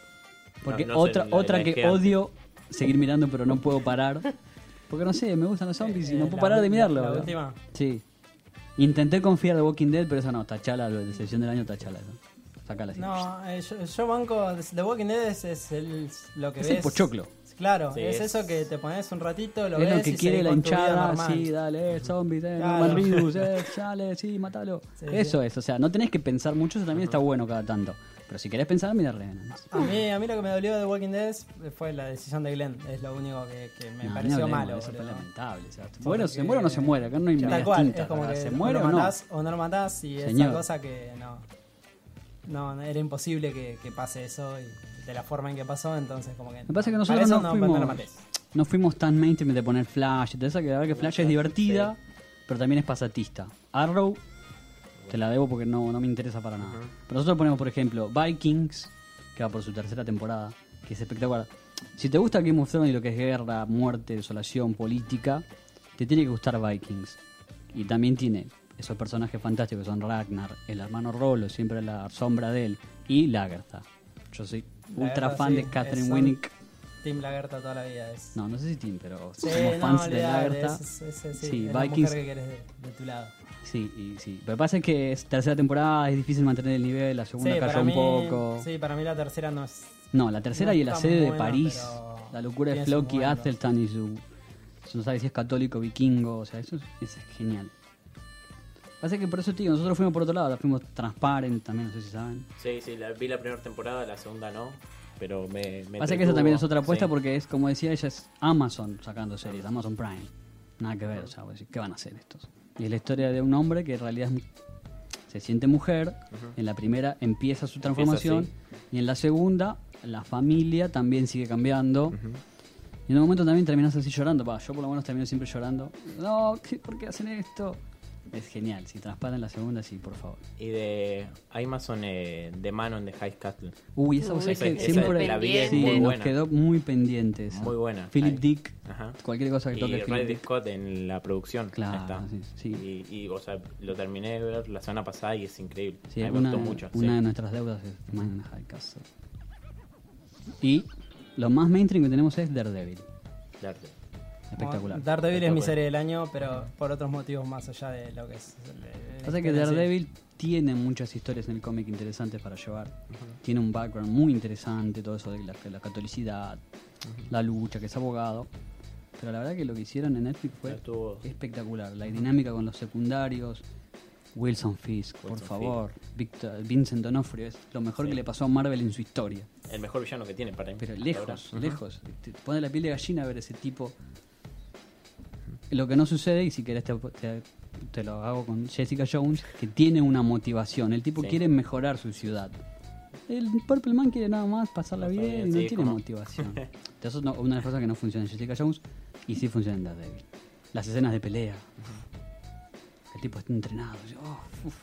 Porque No, no sé, otra, la- otra la que que antes. odio seguir mirando pero no puedo parar. Porque no sé, me gustan los zombies y Eh, no puedo la parar de ul- mirarlo. La ¿verdad? última. Sí. Intenté confiar de Walking Dead, pero esa no, tachala, la decisión del año, tachala. ¿no? Sacala así. No, eh, yo, yo banco. The Walking Dead es, es el, lo que Es ves. el pochoclo. Claro, Sí, es, es- eso que te pones un ratito, lo Es ves lo que y quiere seguís la con tu vida hinchada, normal. sí, dale, eh, zombies, eh, Claro. Norman Reedus, eh, dale, sí, matalo. Sí, eso es, o sea, no tenés que pensar mucho, eso también está bueno cada tanto. Pero si querés pensar, mira Revenant. A mí, a mí lo que me dolió de Walking Dead fue la decisión de Glenn. Es lo único que, que me No, pareció no hablemos, malo. Eso fue boludo. lamentable. O sea, Porque- bueno, se muere o no se muere, acá no hay Tal medias cual, tintas, es como acá que se o muere lo o no. matás o no lo matás y es Señor. esa cosa que no, no, no, era imposible que, que pase eso y de la forma en que pasó, entonces como que... Me pasa que para nosotros eso no, no, fuimos, no lo matés. no fuimos tan mainstream de poner Flash y todo eso, que la verdad que Flash es divertida, pero también es pasatista. Arrow, te la debo porque no, no me interesa para nada. Pero nosotros ponemos, por ejemplo, Vikings, que va por su tercera temporada, que es espectacular. Si te gusta Game of Thrones y lo que es guerra, muerte, desolación, política, te tiene que gustar Vikings. Y también tiene esos personajes fantásticos que son Ragnar, el hermano Rolo, siempre la sombra de él, y Lagertha. Yo soy ultra Lagertha, fan sí, de Catherine son Winnick. Team Lagertha toda la vida es. No, no sé si Tim, pero Sí, somos no, fans de olvidate, Lagertha. es- es- es- sí, Sí, es la Vikings. mujer que querés de, de tu lado. Sí, y sí. Lo que pasa es que es tercera temporada, es difícil mantener el nivel, la segunda Sí, cayó para un mí, poco. sí, para mí la tercera no es. No, la tercera No y el está asedio de buena, París, pero la locura de tiene su Floki, momento. Athelstan y su... No sabe si es católico, vikingo, o sea, eso es, eso es genial. Pasa que por eso, tío, nosotros fuimos por otro lado, fuimos Transparent también, no sé si saben. Sí, sí, la, vi la primera temporada, la segunda no, pero me... me Pasa que eso también es otra apuesta sí. porque es, como decía ella, es Amazon sacando series, Amazon Prime. Nada que ver, o sea, vos decís, ¿qué van a hacer estos? Y es la historia de un hombre que en realidad es- se siente mujer, Ujú. en la primera empieza su transformación y en la segunda la familia también sigue cambiando. Ujú. Y en un momento también terminas así llorando. Va, yo por lo menos termino siempre llorando. No, ¿qué- ¿por qué hacen esto? Es genial. Si transparan la segunda, sí, por favor. Y de Amazon, eh, The Man on the High Castle. Uy, esa vos Uy, sabés que esa- siempre la vi, es sí, muy nos buena. quedó muy pendiente esa. Muy buena. Philip Ahí. Dick, Ajá. cualquier cosa que Y toque Philip Ridley Dick. Scott en la producción. Claro, Ahí está. sí, sí. Y, y, o sea, lo terminé de ver la semana pasada y es increíble. Sí, a mí me una, gustó mucho. una sí. de nuestras deudas es Man in the High Castle. Y lo más mainstream que tenemos es Daredevil. Darte. Espectacular. Daredevil es mi Espectacular. serie del año, pero por otros motivos más allá de lo que es. el- Pasa que el- Daredevil tiene muchas historias en el cómic interesantes para llevar. Tiene un background muy interesante, todo eso de la, la catolicidad, la lucha, que es abogado. Pero la verdad que lo que hicieron en Netflix fue Estuvo- espectacular. La dinámica con los secundarios. Wilson Fisk, por Wilson favor. Victor, Vincent D'Onofrio es lo mejor Sí. que le pasó a Marvel en su historia. El mejor villano que tiene para mí. Pero la lejos, verdad. Ujú. lejos. Te pone la piel de gallina ver ese tipo. Lo que no sucede, y si querés te, te- te lo hago con Jessica Jones, que tiene una motivación. El tipo Sí. quiere mejorar su ciudad. El Purple Man quiere nada más pasarla Pasarla bien bien, y no sí, tiene como- motivación. Eso es no- una de las cosas que no funciona en Jessica Jones y sí funciona en Daredevil. Las escenas de pelea. El tipo está entrenado. Y, oh, uf.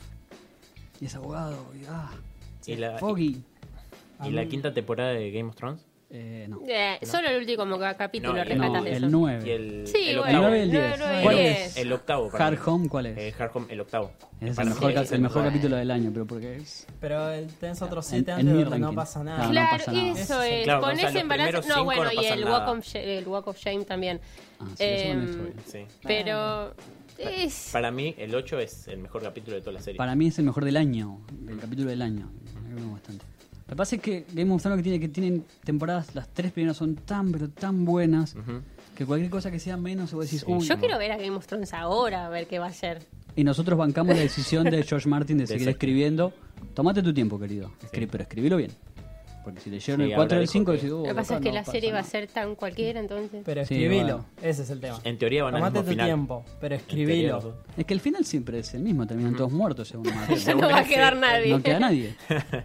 Y es abogado. Y, ah, Y la, Foggy. y la quinta temporada de Game of Thrones. Eh, no. Eh, Solo el último ca- capítulo No, el- rescatas No, de el eso. Y nueve. el, Sí, el bueno, octavo. el nueve y el nueve, diez. nueve y ¿Cuál diez. es? El octavo. para Hard mí. Home, ¿cuál es? Eh, Hard Home, el octavo. Ese es Para el mí mejor, es cap- el mejor mejor. capítulo del año, pero porque es... Pero el- tenés otros En- siete en antes mi donde no ranking. pasa nada. No, no Claro, pasa nada. eso es. Claro, o Pones sea, los en balance. primeros No, cinco bueno, no y pasa el nada. walk, of Sh- el walk of Shame también. Ah, sí, eso Em, no es obvio. Sí. Pero. Es. Para mí, el ocho es el mejor capítulo de toda la serie. Para mí es el mejor del año, del capítulo del año. Me gusta bastante. Lo que pasa es que Game of Thrones que tiene que tienen temporadas, las tres primeras son tan pero tan buenas Ujú. que cualquier cosa que sea menos vos decís, Sí. uy. Yo no. quiero ver a Game of Thrones ahora, a ver qué va a ser. Y nosotros bancamos la decisión de George Martin de De seguir ser- escribiendo. Tomate tu tiempo, querido. Escri- Pero escribilo bien. Porque si leyeron Sí, el cuatro ahora y el dijo cinco que- decís, oh, Lo que pasa acá es que no la pasa serie va a nada. ser tan cualquiera, entonces. Pero Sí, escribilo, bueno. ese es el tema. En teoría van al Tomate mismo tu final. tiempo, pero En teoría los escribilo. dos. Es que el final siempre es el mismo, terminan todos muertos según Martin. No va a quedar nadie. No queda nadie.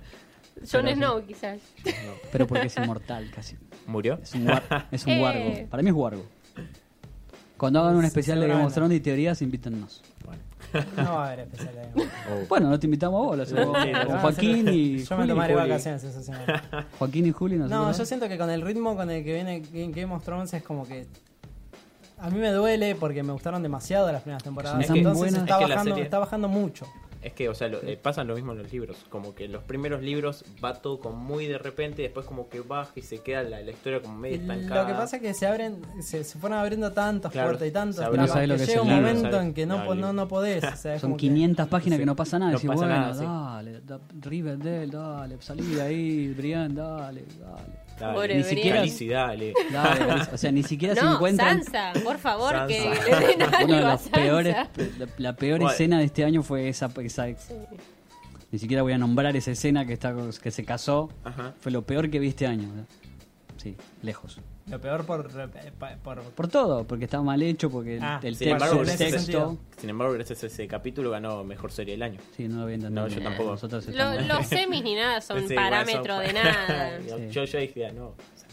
Jon Snow, quizás. Pero porque es inmortal casi. ¿Murió? Es un, war- es un Eh. wargo. Para mí es wargo. Cuando hagan un Sí, especial de Game of seguramente. Thrones y teorías, invítennos. Bueno. No va a haber especial de Game of Thrones. Oh. Bueno, no te invitamos a vos, lo hacemos Sí, con no, Joaquín y Yo me Juli. tomaré Juli. vacaciones esa semana. Joaquín y Juli, No, nosotros. yo siento que con el ritmo con el que viene Game of Thrones es como que. A mí me duele porque me gustaron demasiado las primeras temporadas. Es tan Entonces buena. está, Es que la bajando, serie- está bajando mucho. Es que, o sea, lo, eh, pasan lo mismo en los libros. Como que en los primeros libros va todo como muy de repente y después como que baja y se queda la, la historia como medio estancada. Lo que pasa es que se abren, se, se fueron abriendo tantas Claro, puertas y tantas se trabas abren- No sabés lo que que es llega el un libro, momento ¿sabes? en que no, No, po- el no, libro. no podés. o sea, es Son como que- quinientas páginas Sí. que no pasa nada. No Decís, pasa bueno, nada, sí. dale, da- Riverdale, dale, salí de ahí, Brian, dale, dale. Dale, Pobre ni Brian. siquiera Khaleesi, dale. Dale, Galicia. O sea, ni siquiera se No, encuentran. Sansa, por favor, Sansa. que le den Uno algo de a los Sansa. peores, la, la peor Bueno. escena de este año fue esa, esa Sí. ni siquiera voy a nombrar esa escena que está que se casó. Ajá. Fue lo peor que vi este año. ¿no? Sí, lejos. Lo peor por, eh, pa- por, Por todo, porque estaba mal hecho, porque el, Ah, el sin texto, embargo, el en ese texto. sentido. Sin embargo, gracias a ese capítulo ganó mejor serie del año. Sí, no lo voy a entender. No, yo tampoco. Nosotros Lo- estamos- los semis ni nada son Sí, igual parámetro son- de nada. Sí. Yo, yo dije, ah, no. o sea,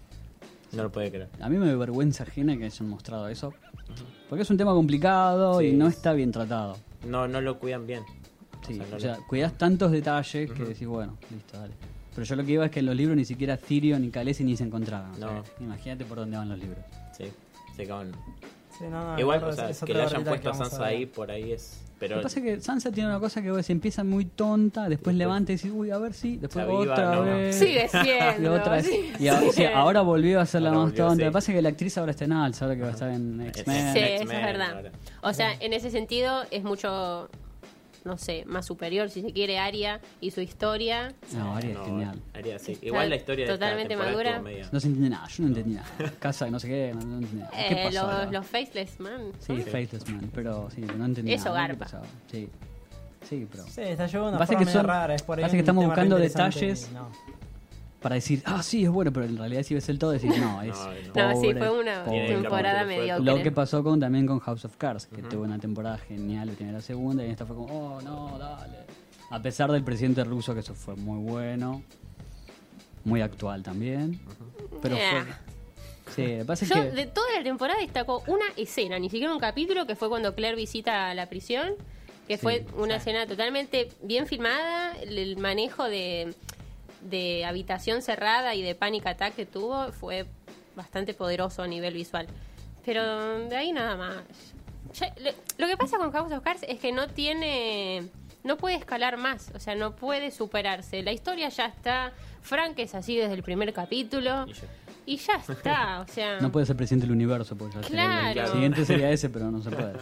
no lo puede creer. A mí me da vergüenza ajena que hayan mostrado eso. Porque es un tema complicado y Sí. no está bien tratado. No, no lo cuidan bien. Sí, O sea, no o sea, lo- cuidás tantos detalles que decís, bueno, listo, dale. Pero yo lo que iba es que en los libros ni siquiera Tyrion ni Khaleesi ni se encontraban. O sea, No. imagínate por dónde van los libros. Sí, se acaban. Sí, Sí, no, no, Igual, la o verdad, sea, es que otra le hayan verdad puesto a vamos Sansa ver. ahí, por ahí es... Pero Lo que pasa es que Sansa tiene una cosa que vos decís, empieza muy tonta, después Después- levanta y dice, uy, a ver si, después Se aviva, otra no, no. vez. Sigue Y siendo. otra vez. sigue Y ahora, sí, siendo. ahora volvió a ser la Ahora más volvió, tonta. sí. Lo que pasa es que la actriz ahora está en alza, ahora que va a estar en X-Men. Sí, X-Men eso es verdad. ahora. O sea, en ese sentido es mucho, no sé, más superior, si se quiere, Arya y su historia. No, Arya es No, genial. Arya, sí. Está Igual la historia de esta totalmente temporada madura. estuvo media- No se entiende nada, yo no entendí nada. Casa de no sé qué, no, no entendí nada. ¿Qué Eh, pasó? los, ahora? los Faceless Man. Sí, Faithless Man, pero sí, no entendí Eso nada. ¿Qué garpa. pasaba? Sí, sí, pero... Sí, está llevando una Pasa forma que son- medio rara. Es por ahí pasa que un estamos tema re buscando interesante detalles. y no. Para decir, ah, sí, es bueno, pero en realidad si ves el todo decís, no, es No, no. No, sí, pobre, fue una pobre. temporada Capítulo mediocre. Lo que pasó con, también con House of Cards, que tuvo una temporada genial, la primera y la segunda, y esta fue como, oh, no, dale. A pesar del presidente ruso, que eso fue muy bueno, muy actual también, pero Yeah. fue... Sí, lo que pasa es Yo que... de toda la temporada destacó una escena, ni siquiera un capítulo, que fue cuando Claire visita la prisión, que Sí, fue una escena totalmente bien filmada, el, el manejo de, de habitación cerrada y de panic attack que tuvo fue bastante poderoso a nivel visual. Pero de ahí nada más. Ya- le- lo que pasa con House of Cards es que no tiene... No puede escalar más, o sea, no puede superarse. La historia ya está. Frank es así desde el primer capítulo. Y ya. Y ya está, o sea... No puede ser presidente del universo, porque ya sería el- el Claro. siguiente sería ese, pero no se puede.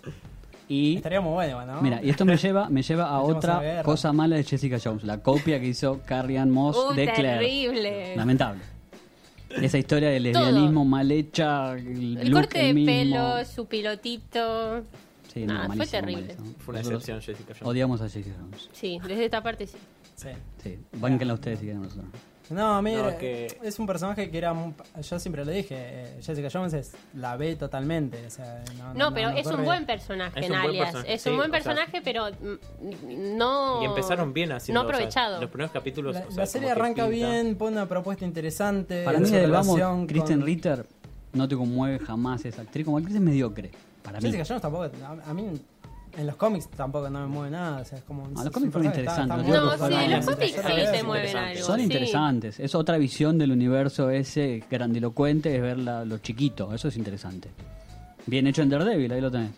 Y Estaría muy bueno, ¿no? mira, y esto me lleva, me lleva a Metemos en otra guerra. cosa mala de Jessica Jones, la copia que hizo Carrie Ann Moss Uh, de Claire. terrible. Lamentable. Esa historia de lesbianismo mal hecha, el, El look corte de el mismo. pelo, su pilotito. Sí, Nah, no, fue malísimo, terrible. malísimo. Fue una Nosotros excepción, Jessica Jones. Odiamos a Jessica Jones. Sí, desde esta parte sí. Sí. Sí, bánquenla ustedes si quieren nosotros. No, a mí No, era- que- es un personaje que era... muy- Yo siempre lo dije, eh, Jessica Jones es la ve totalmente. O sea, no, No, pero es corre- un buen personaje Es en un buen Alias. personaje, Es sí, un buen o sea- personaje, pero mm, no... Y empezaron bien haciendo. No aprovechado. O sea, los primeros capítulos. La, o sea, la serie como que arranca pinta- bien, pone una propuesta interesante. Para de mí, su del vamos, relación Kristen con- Ritter no te conmueve jamás esa actriz. Como actriz es mediocre. Para mí. Jessica Jones tampoco, a, a mí en los cómics tampoco no me mueve nada, o sea, es como... Ah, los es cómics un fueron personaje que está- interesantes, está no muy digo No, que sí, fueron los malos. cómics Yo la sí veo, te es mueven interesante. algo. Son sí. interesantes. Es otra visión del universo ese grandilocuente, es ver la- lo chiquito. Eso es interesante. Bien hecho en Daredevil, ahí lo tenés.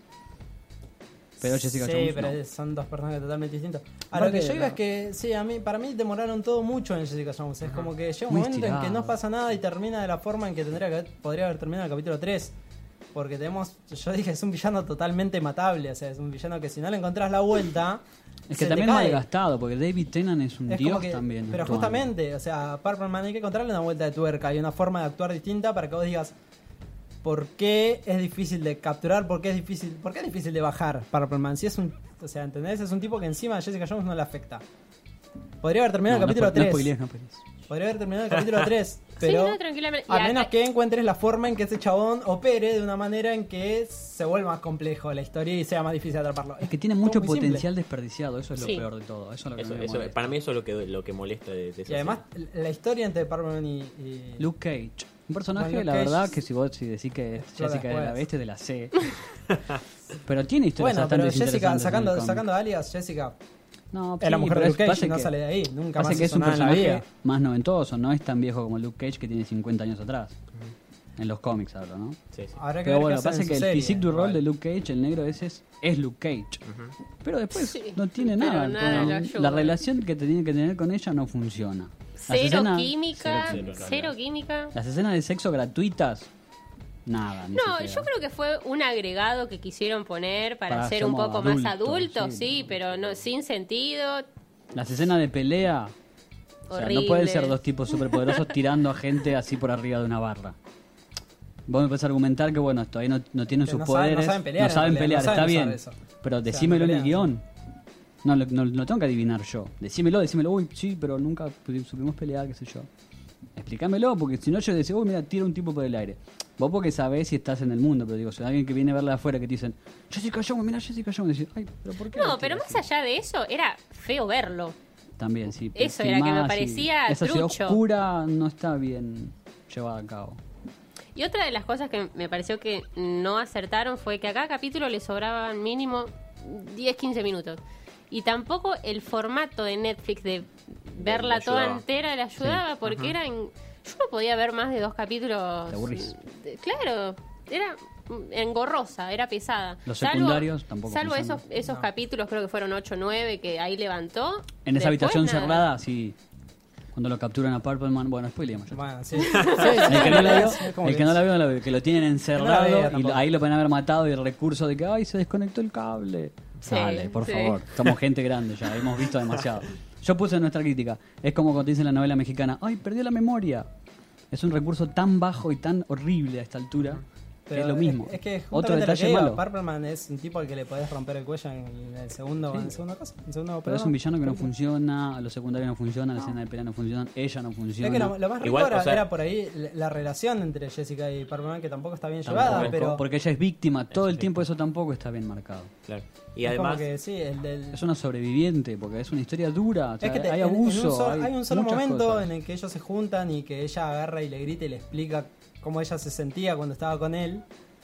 Pero Jessica sí, Jones pero no. son dos personajes totalmente distintos. A Aparte, lo que yo iba no. es que, sí, a mí, para mí demoraron todo mucho en Jessica Jones. Es como que llega un Muy momento en que estirado. no pasa nada y termina de la forma en que tendría que haber- podría haber terminado el capítulo tres. Porque tenemos, yo dije, es un villano totalmente matable. O sea, es un villano que si no le encontrás la vuelta. Es se que te también cae. malgastado, porque David Tennant es un Es como dios que- también. Pero actuando. justamente, o sea, a Purple Man hay que encontrarle una vuelta de tuerca y una forma de actuar distinta para que vos digas por qué es difícil de capturar, por qué es difícil, por qué es difícil de bajar Purple Man. Si es un, o sea, ¿entendés? Es un tipo que encima a Jessica Jones no le afecta. Podría haber terminado No, el no capítulo spo- no tres. spoilees, no spoilees. Podría haber terminado el capítulo tres, pero Sí, no, tranquilamente. Y a menos acá- que encuentres la forma en que ese chabón opere de una manera en que se vuelva más complejo la historia y sea más difícil de atraparlo. Es que tiene todo mucho muy simple. potencial desperdiciado, eso es Sí. lo peor de todo. Eso es lo que Eso, me eso- molesta. para mí eso es lo que, lo que molesta de, de esa Y además, serie. la historia entre Purple Man y, y- Luke Cage. Un personaje, Bueno, Luke la Cage verdad, que si vos si decís que explota Jessica es de la después. bestia, de la C. Pero tiene historias Bueno, bastante pero Jessica, interesantes en sacando, el cómic. sacando a Alias, Jessica No, es la sí, mujer pero de Luke es- Cage pasa y no que- sale de ahí. Nunca Pasa más que es hizo un nada en la personaje vida. más noventoso, no es tan viejo como Luke Cage que tiene cincuenta años atrás. En los cómics hablo, ¿no? Sí, sí. Habrá que Pero ver bueno, qué hacen pasa en que su el serie, physique du rol igual. de Luke Cage, el negro ese, es, es Luke Cage. Pero después Sí, no tiene pero nada. nada con- lo ayuda. la relación que tenía que tener con ella no funciona. Las Cero escenas- química, cero, cero, cero, química. Las escenas de sexo gratuitas, nada. ni No, siquiera. yo creo que fue un agregado que quisieron poner para, Para ser un somos poco más adultos, adultos, sí, sí, no, pero no sin sentido. Las escenas de pelea. O sea, no Horrible. pueden ser dos tipos superpoderosos tirando a gente así por arriba de una barra. Vos me podés argumentar que, bueno, todavía no, no tienen Que sus no saben- no poderes. saben pelear, no saben en realidad, pelear, no está saben bien. usar eso. Pero O sea, decímelo no en el pelean, guión. No, lo, no, lo tengo que adivinar yo. Decímelo, decímelo. Uy, sí, pero nunca pudi- supimos pelear, qué sé yo. Explícamelo, porque si no yo decía, uy, mira, tira un tipo por el aire. Vos porque sabés si estás en el mundo, pero digo, si alguien que viene a verla de afuera que te dicen, Jessica Jones, mira Jessica Jones, decís, ay, pero ¿por qué? No, la pero tira más así? allá de eso, era feo verlo. También, sí. Eso era que me filmada así. parecía Esa ciudad trucho. oscura no está bien llevada a cabo. Y otra de las cosas que me pareció que no acertaron fue que a cada capítulo le sobraban mínimo diez quince minutos. Y tampoco el formato de Netflix de verla Le toda ayudaba. entera le ayudaba, porque eran... Yo no podía ver más de dos capítulos. Te aburrís. De- Claro, era engorrosa, era pesada. Los Salvo- secundarios tampoco Salvo funcionan. esos, esos No. capítulos, creo que fueron ocho o nueve, que ahí levantó. En esa Después, habitación nada. cerrada, sí. Cuando lo capturan a Purple Man, bueno, spoileamos ya. Bueno, sí. Sí, El que no la vio, sí, como el que no la vio, no la vio, que lo tienen Que no encerrado la vea y tampoco. ahí lo pueden haber matado y el recurso de que, ay, se desconectó el cable. Sí, Dale, por sí. favor, somos gente grande ya, hemos visto demasiado. Yo puse en nuestra crítica, es como cuando te dicen en la novela mexicana, ay, perdió la memoria. Es un recurso tan bajo y tan horrible a esta altura, que Pero es lo mismo. Es, es que Otro justamente lo detalle que digo, malo. Purple Man es un tipo al que le podés romper el cuello en el segundo, Sí. en el segundo caso, en el segundo Pero es programa. un villano que no funciona, los secundarios no funcionan, la escena de pelea no funciona, ella no funciona. Es que lo, lo más rico Igual, era, o sea- era por ahí la, la relación entre Jessica y Purple Man, que tampoco está bien Tampoco, llevada, pero porque ella es víctima, todo el sí. tiempo eso tampoco está bien marcado. Claro. Y es como además, que sí, el del... Es una sobreviviente, porque es una historia dura, o sea, Es que te- hay en- en un abuso, so- hay, hay un solo muchas momento cosas. en el que ellos se juntan y que ella agarra y le grita y le explica cómo ella se sentía cuando estaba con él,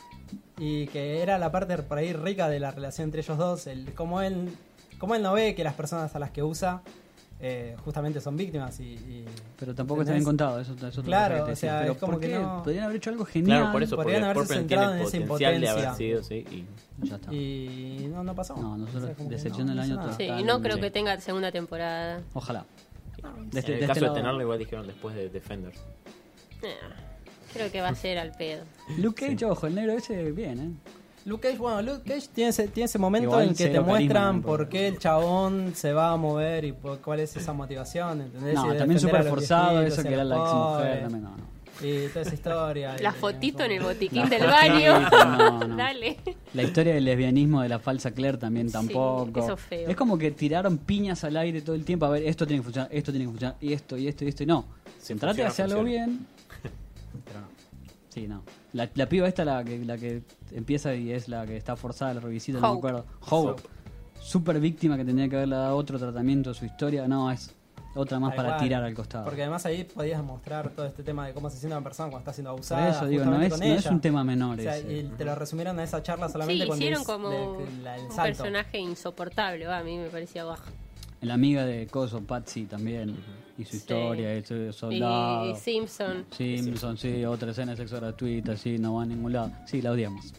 y que era la parte por ahí rica de la relación entre ellos dos, el cómo él cómo él no ve que las personas a las que usa eh, justamente son víctimas y, y- Pero tampoco está ¿entendés? bien contado, eso, eso es otra Claro, cosa que te o sea, decía. Pero es como ¿por que qué? no- Podrían haber hecho algo genial. claro, por eso, porque podrían haberse Purple tiene centrado el en esa potencial de haber impotencia. sido, sí. Y Ya está. y no, no pasó. No, nosotros, O sea, como que decepción no, del no año hizo nada. Sí, total. y no creo Sí. que tenga segunda temporada. Ojalá. en De este- el de caso este de lado- tenerlo, igual dijeron después de Defenders. Eh, creo que va a ser al pedo. Luke Cage, ojo, el negro ese, bien, ¿eh? Luke Cage, bueno, Luke Cage tiene ese, tiene ese momento Igual en que cero te carisma, muestran no por importa. qué el chabón se va a mover y por, cuál es esa motivación, ¿entendés? No, Y de también defender a súper los forzado viejitos eso y a que era los la ex mujer pobres, también, no, no. Y toda esa historia. La y- fotito en el como- botiquín La del fotito, baño. no, no. Dale. La historia del lesbianismo de la falsa Claire también Sí, tampoco. eso feo. Es como que tiraron piñas al aire todo el tiempo. A ver, esto tiene que funcionar, esto tiene que funcionar, y esto, y esto, y esto, y no. Si Trate de funciona, hacer algo funciona. bien. Pero no. Sí, no. La, la piba esta, la que, la que empieza y es la que está forzada a la revisita, no me Hope. acuerdo. Hope. Super víctima que tendría que haberle dado otro tratamiento a su historia. No, es otra más Tal para cual. tirar al costado. Porque además ahí podías mostrar todo este tema de cómo se siente una persona cuando está siendo Por abusada. eso digo, no justamente es, con no es ella. un tema menor O sea, ese. y te lo resumieron a esa charla solamente Sí, cuando hicieron es como de- la- el un salto. personaje insoportable. va, A mí me parecía bajo. La amiga de Coso, Patsy también. Y su Sí. historia, ese Y, soldado. y Simpson. Simpson, sí, otra escena de sexo gratuita, sí, no va a ningún lado. Sí, la odiamos.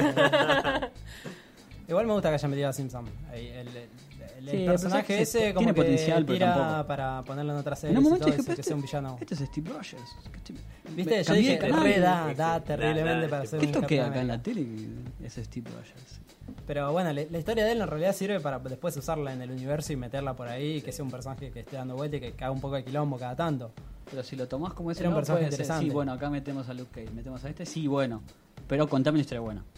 Igual me gusta que hayan metido a Simpson. Ahí, el, el- el- el Sí, personaje pero ese tiene como que potencial, pero tira tampoco. para ponerlo en otra serie. En un momento y todo, dije, y pero que este, sea un villano. este es Steve Rogers. Este- ¿Viste? me Yo cambié dije, de canal. re da, da Da, terriblemente da, para ser ¿Esto un queda Capitán acá en la América. tele? Es Steve Rogers. Pero bueno, la, la historia de él en realidad sirve para después usarla en el universo y meterla por ahí, que sea un personaje que esté dando vuelta y que, que haga un poco de quilombo cada tanto. Pero si lo tomás como ese Era un lado, personaje puede ser, interesante. sí, bueno, acá metemos a Luke Cage, metemos a este, sí, bueno. Pero contame una historia buena.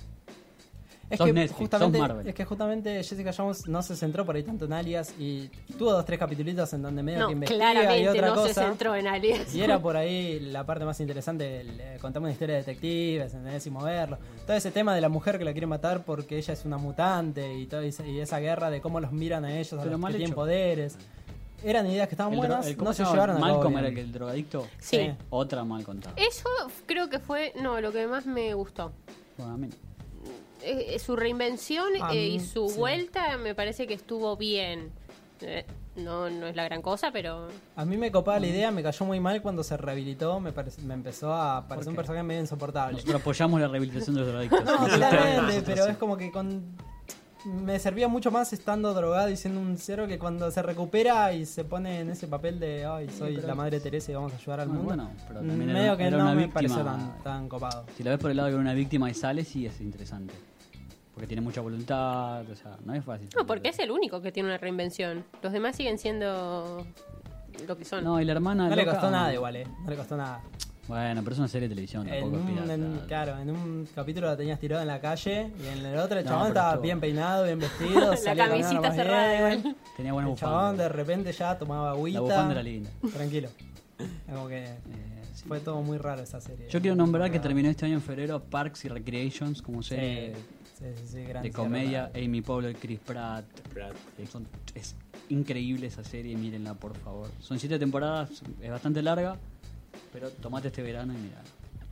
Es Sos que, Netflix, justamente, sos Marvel. es que justamente Jessica Jones no se centró por ahí tanto en Alias y tuvo dos, tres capitulitos en donde medio No, que investiga y claramente otra no se cosa. centró en Alias. Y era por ahí la parte más interesante, el, eh, contame una historia de detectives, ¿entendés? Y moverlo. Todo ese tema de la mujer que la quiere matar porque ella es una mutante y, todo ese- y esa guerra de cómo los miran a ellos, a Pero los mal que tienen hecho. poderes. Eran ideas que estaban El dro- buenas, el- ¿cómo no se se llama? llevaron a cabo Malcolm bien. era el, que- el drogadicto. Sí. Sí. Otra mal contada. Eso creo que fue, no, lo que más me gustó. Bueno, a mí no. Eh, eh, su reinvención Ah, eh, y su sí. vuelta me parece que estuvo bien. Eh, no, no es la gran cosa, pero A mí me copaba la idea, me cayó muy mal cuando se rehabilitó, me, parece- me empezó a parecer un qué? personaje medio insoportable. Nosotros apoyamos la rehabilitación de los drogadictos. No, totalmente, Sí. pero es como que con... me servía mucho más estando drogado y siendo un cero que cuando se recupera y se pone en ese papel de ay, soy pero la es- madre Teresa y vamos a ayudar al Muy mundo. bueno, pero también era medio una- que era no una me víctima. pareció tan, tan copado. Si la ves por el lado de que era una víctima y sale, sí es interesante. Porque tiene mucha voluntad, o sea, no es fácil. no, porque es el único que tiene una reinvención. Los demás siguen siendo lo que son. No, y la hermana No le loca- costó nada igual, eh. No le costó nada. Bueno, pero es una serie de televisión, En tampoco es un, pirata. en- claro, en un capítulo la tenías tirada en la calle y en el otro el No, chabón pero estaba estuvo- bien peinado, bien vestido. La salía caminando camisita más cerrada bien. igual. Tenía buena El chabón bufanda. de repente ya tomaba agüita. La bufanda era linda. Tranquilo. Como que Eh, sí. fue todo muy raro esa serie. Yo quiero nombrar que Raro. terminó este año en febrero Parks y Recreations como Sí, serie sí, sí, sí, gran de cierre comedia. para- Amy Poehler, Chris Pratt. Brad. Eh, son- es increíble esa serie, mírenla por favor. Son siete temporadas, es bastante larga, pero tomate este verano y mirala.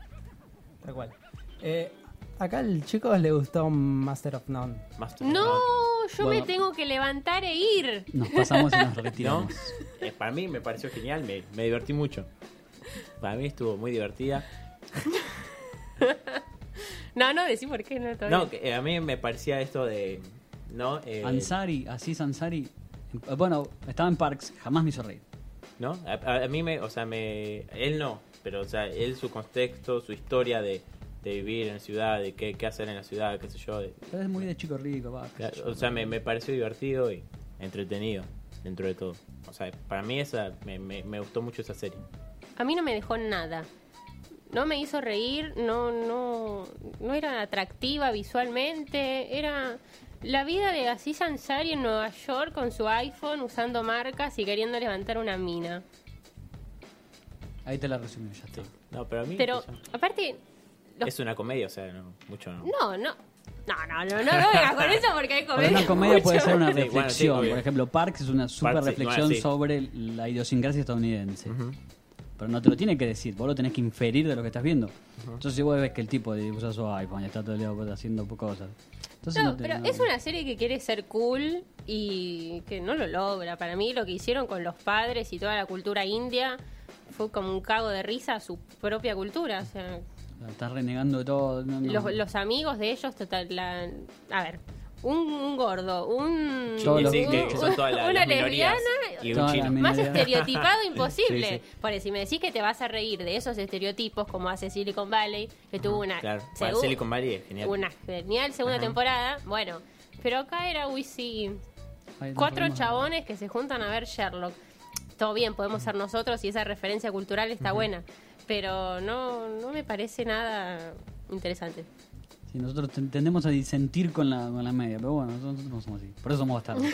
Tal cual. Eh, acá al chico le gustó Master of None. Master No, of yo Bueno. me tengo que levantar e ir. Nos pasamos y nos None. ¿No? retiramos. Eh, para mí me pareció genial, me, me divertí mucho. Para mí estuvo muy divertida. No, no, decí por qué, no, todavía. No, que, eh, a mí me parecía esto de... ¿No? Eh, Ansari, Aziz Ansari. eh, Bueno, estaba en Parks, jamás me hizo reír. ¿No? A, a- a mí me... O sea, me... Él no, pero, o sea, él, su contexto, su historia de, de vivir en la ciudad, de qué, qué hacer en la ciudad, qué sé yo. de- Pero es muy de chico rico, va. qué sé yo. o sea, me, me pareció divertido y entretenido dentro de todo. O sea, para mí esa me, me, me gustó mucho esa serie. A mí no me dejó nada. No me hizo reír, no, no, no era atractiva visualmente, era la vida de Aziz Ansari en Nueva York con su iPhone, usando marcas y queriendo levantar una mina. Ahí te la resumí, ya está. No, pero a mí... Pero, o sea, aparte, los- es una comedia, o sea, no, mucho no. no, no, no, no, no, no, no vengas con eso porque hay Pero comedia. una comedia mucho puede ser una Sí, bueno, sí, reflexión. obvio. Por ejemplo, Parks es una super Parks, sí, reflexión bueno, sí. sobre la idiosincrasia estadounidense. Ujú. Pero no te lo tiene que decir, vos lo tenés que inferir de lo que estás viendo. Entonces, si vos ves que el tipo usa su iPhone y está todo el día pues, haciendo cosas. Entonces, No, no te- pero no- es una serie que quiere ser cool y que no lo logra. Para mí lo que hicieron con los padres y toda la cultura india fue como un cago de risa a su propia cultura. O sea, Estás renegando de todo. no, no. los, los amigos de ellos, total, la, a ver, un, un gordo, un, Todos los- Sí, un- que, que son todas las, una las minorías lesbiana, y un Todas las chino. minorías. más estereotipado imposible. Sí, sí. Por eso, si me decís que te vas a reír de esos estereotipos como hace Silicon Valley, que tuvo una, Claro, bueno, segu- Silicon Valley es genial. una genial segunda Ajá. temporada, bueno, pero acá era, uy, sí, Ahí no cuatro podemos- chabones que se juntan a ver Sherlock. Todo bien, podemos ser nosotros y esa referencia cultural está buena, pero no, no me parece nada interesante. Sí, nosotros ten- tendemos a disentir con la, con la media, pero bueno, nosotros no somos así. Por eso somos bastardos.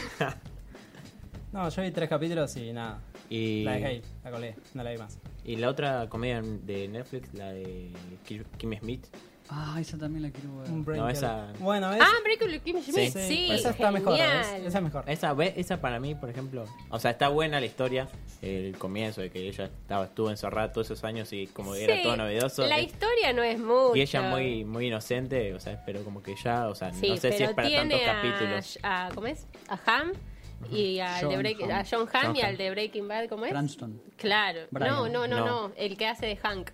No, yo vi tres capítulos y nada. Y, La dejé ahí, la colgué, no la vi más. y la otra comedia de Netflix, la de Ki- Kim Smith. Ah, esa también la quiero ver. Un No, Breaker. esa- Bueno, es, Ah, Breaking Kim Smith, Sí, sí, esa está mejor, genial. ¿ves? Esa es mejor. Esa, ve- esa para mí, por ejemplo, o sea, está buena la historia, el comienzo de que ella estaba estuvo encerrada todos esos años y como era Sí, todo novedoso. La eh, historia no es mucho. y ella muy muy inocente, o sea, pero como que ya, o sea, Sí, no sé si pero es para tantos tiene a, capítulos. a- ¿cómo es? A Ham y al John de Break- Hamm. a John Hamm John y al Hamm. de Breaking Bad, ¿cómo es? Cranston. Claro. Brian. No, no, no, no, No. el que hace de Hank.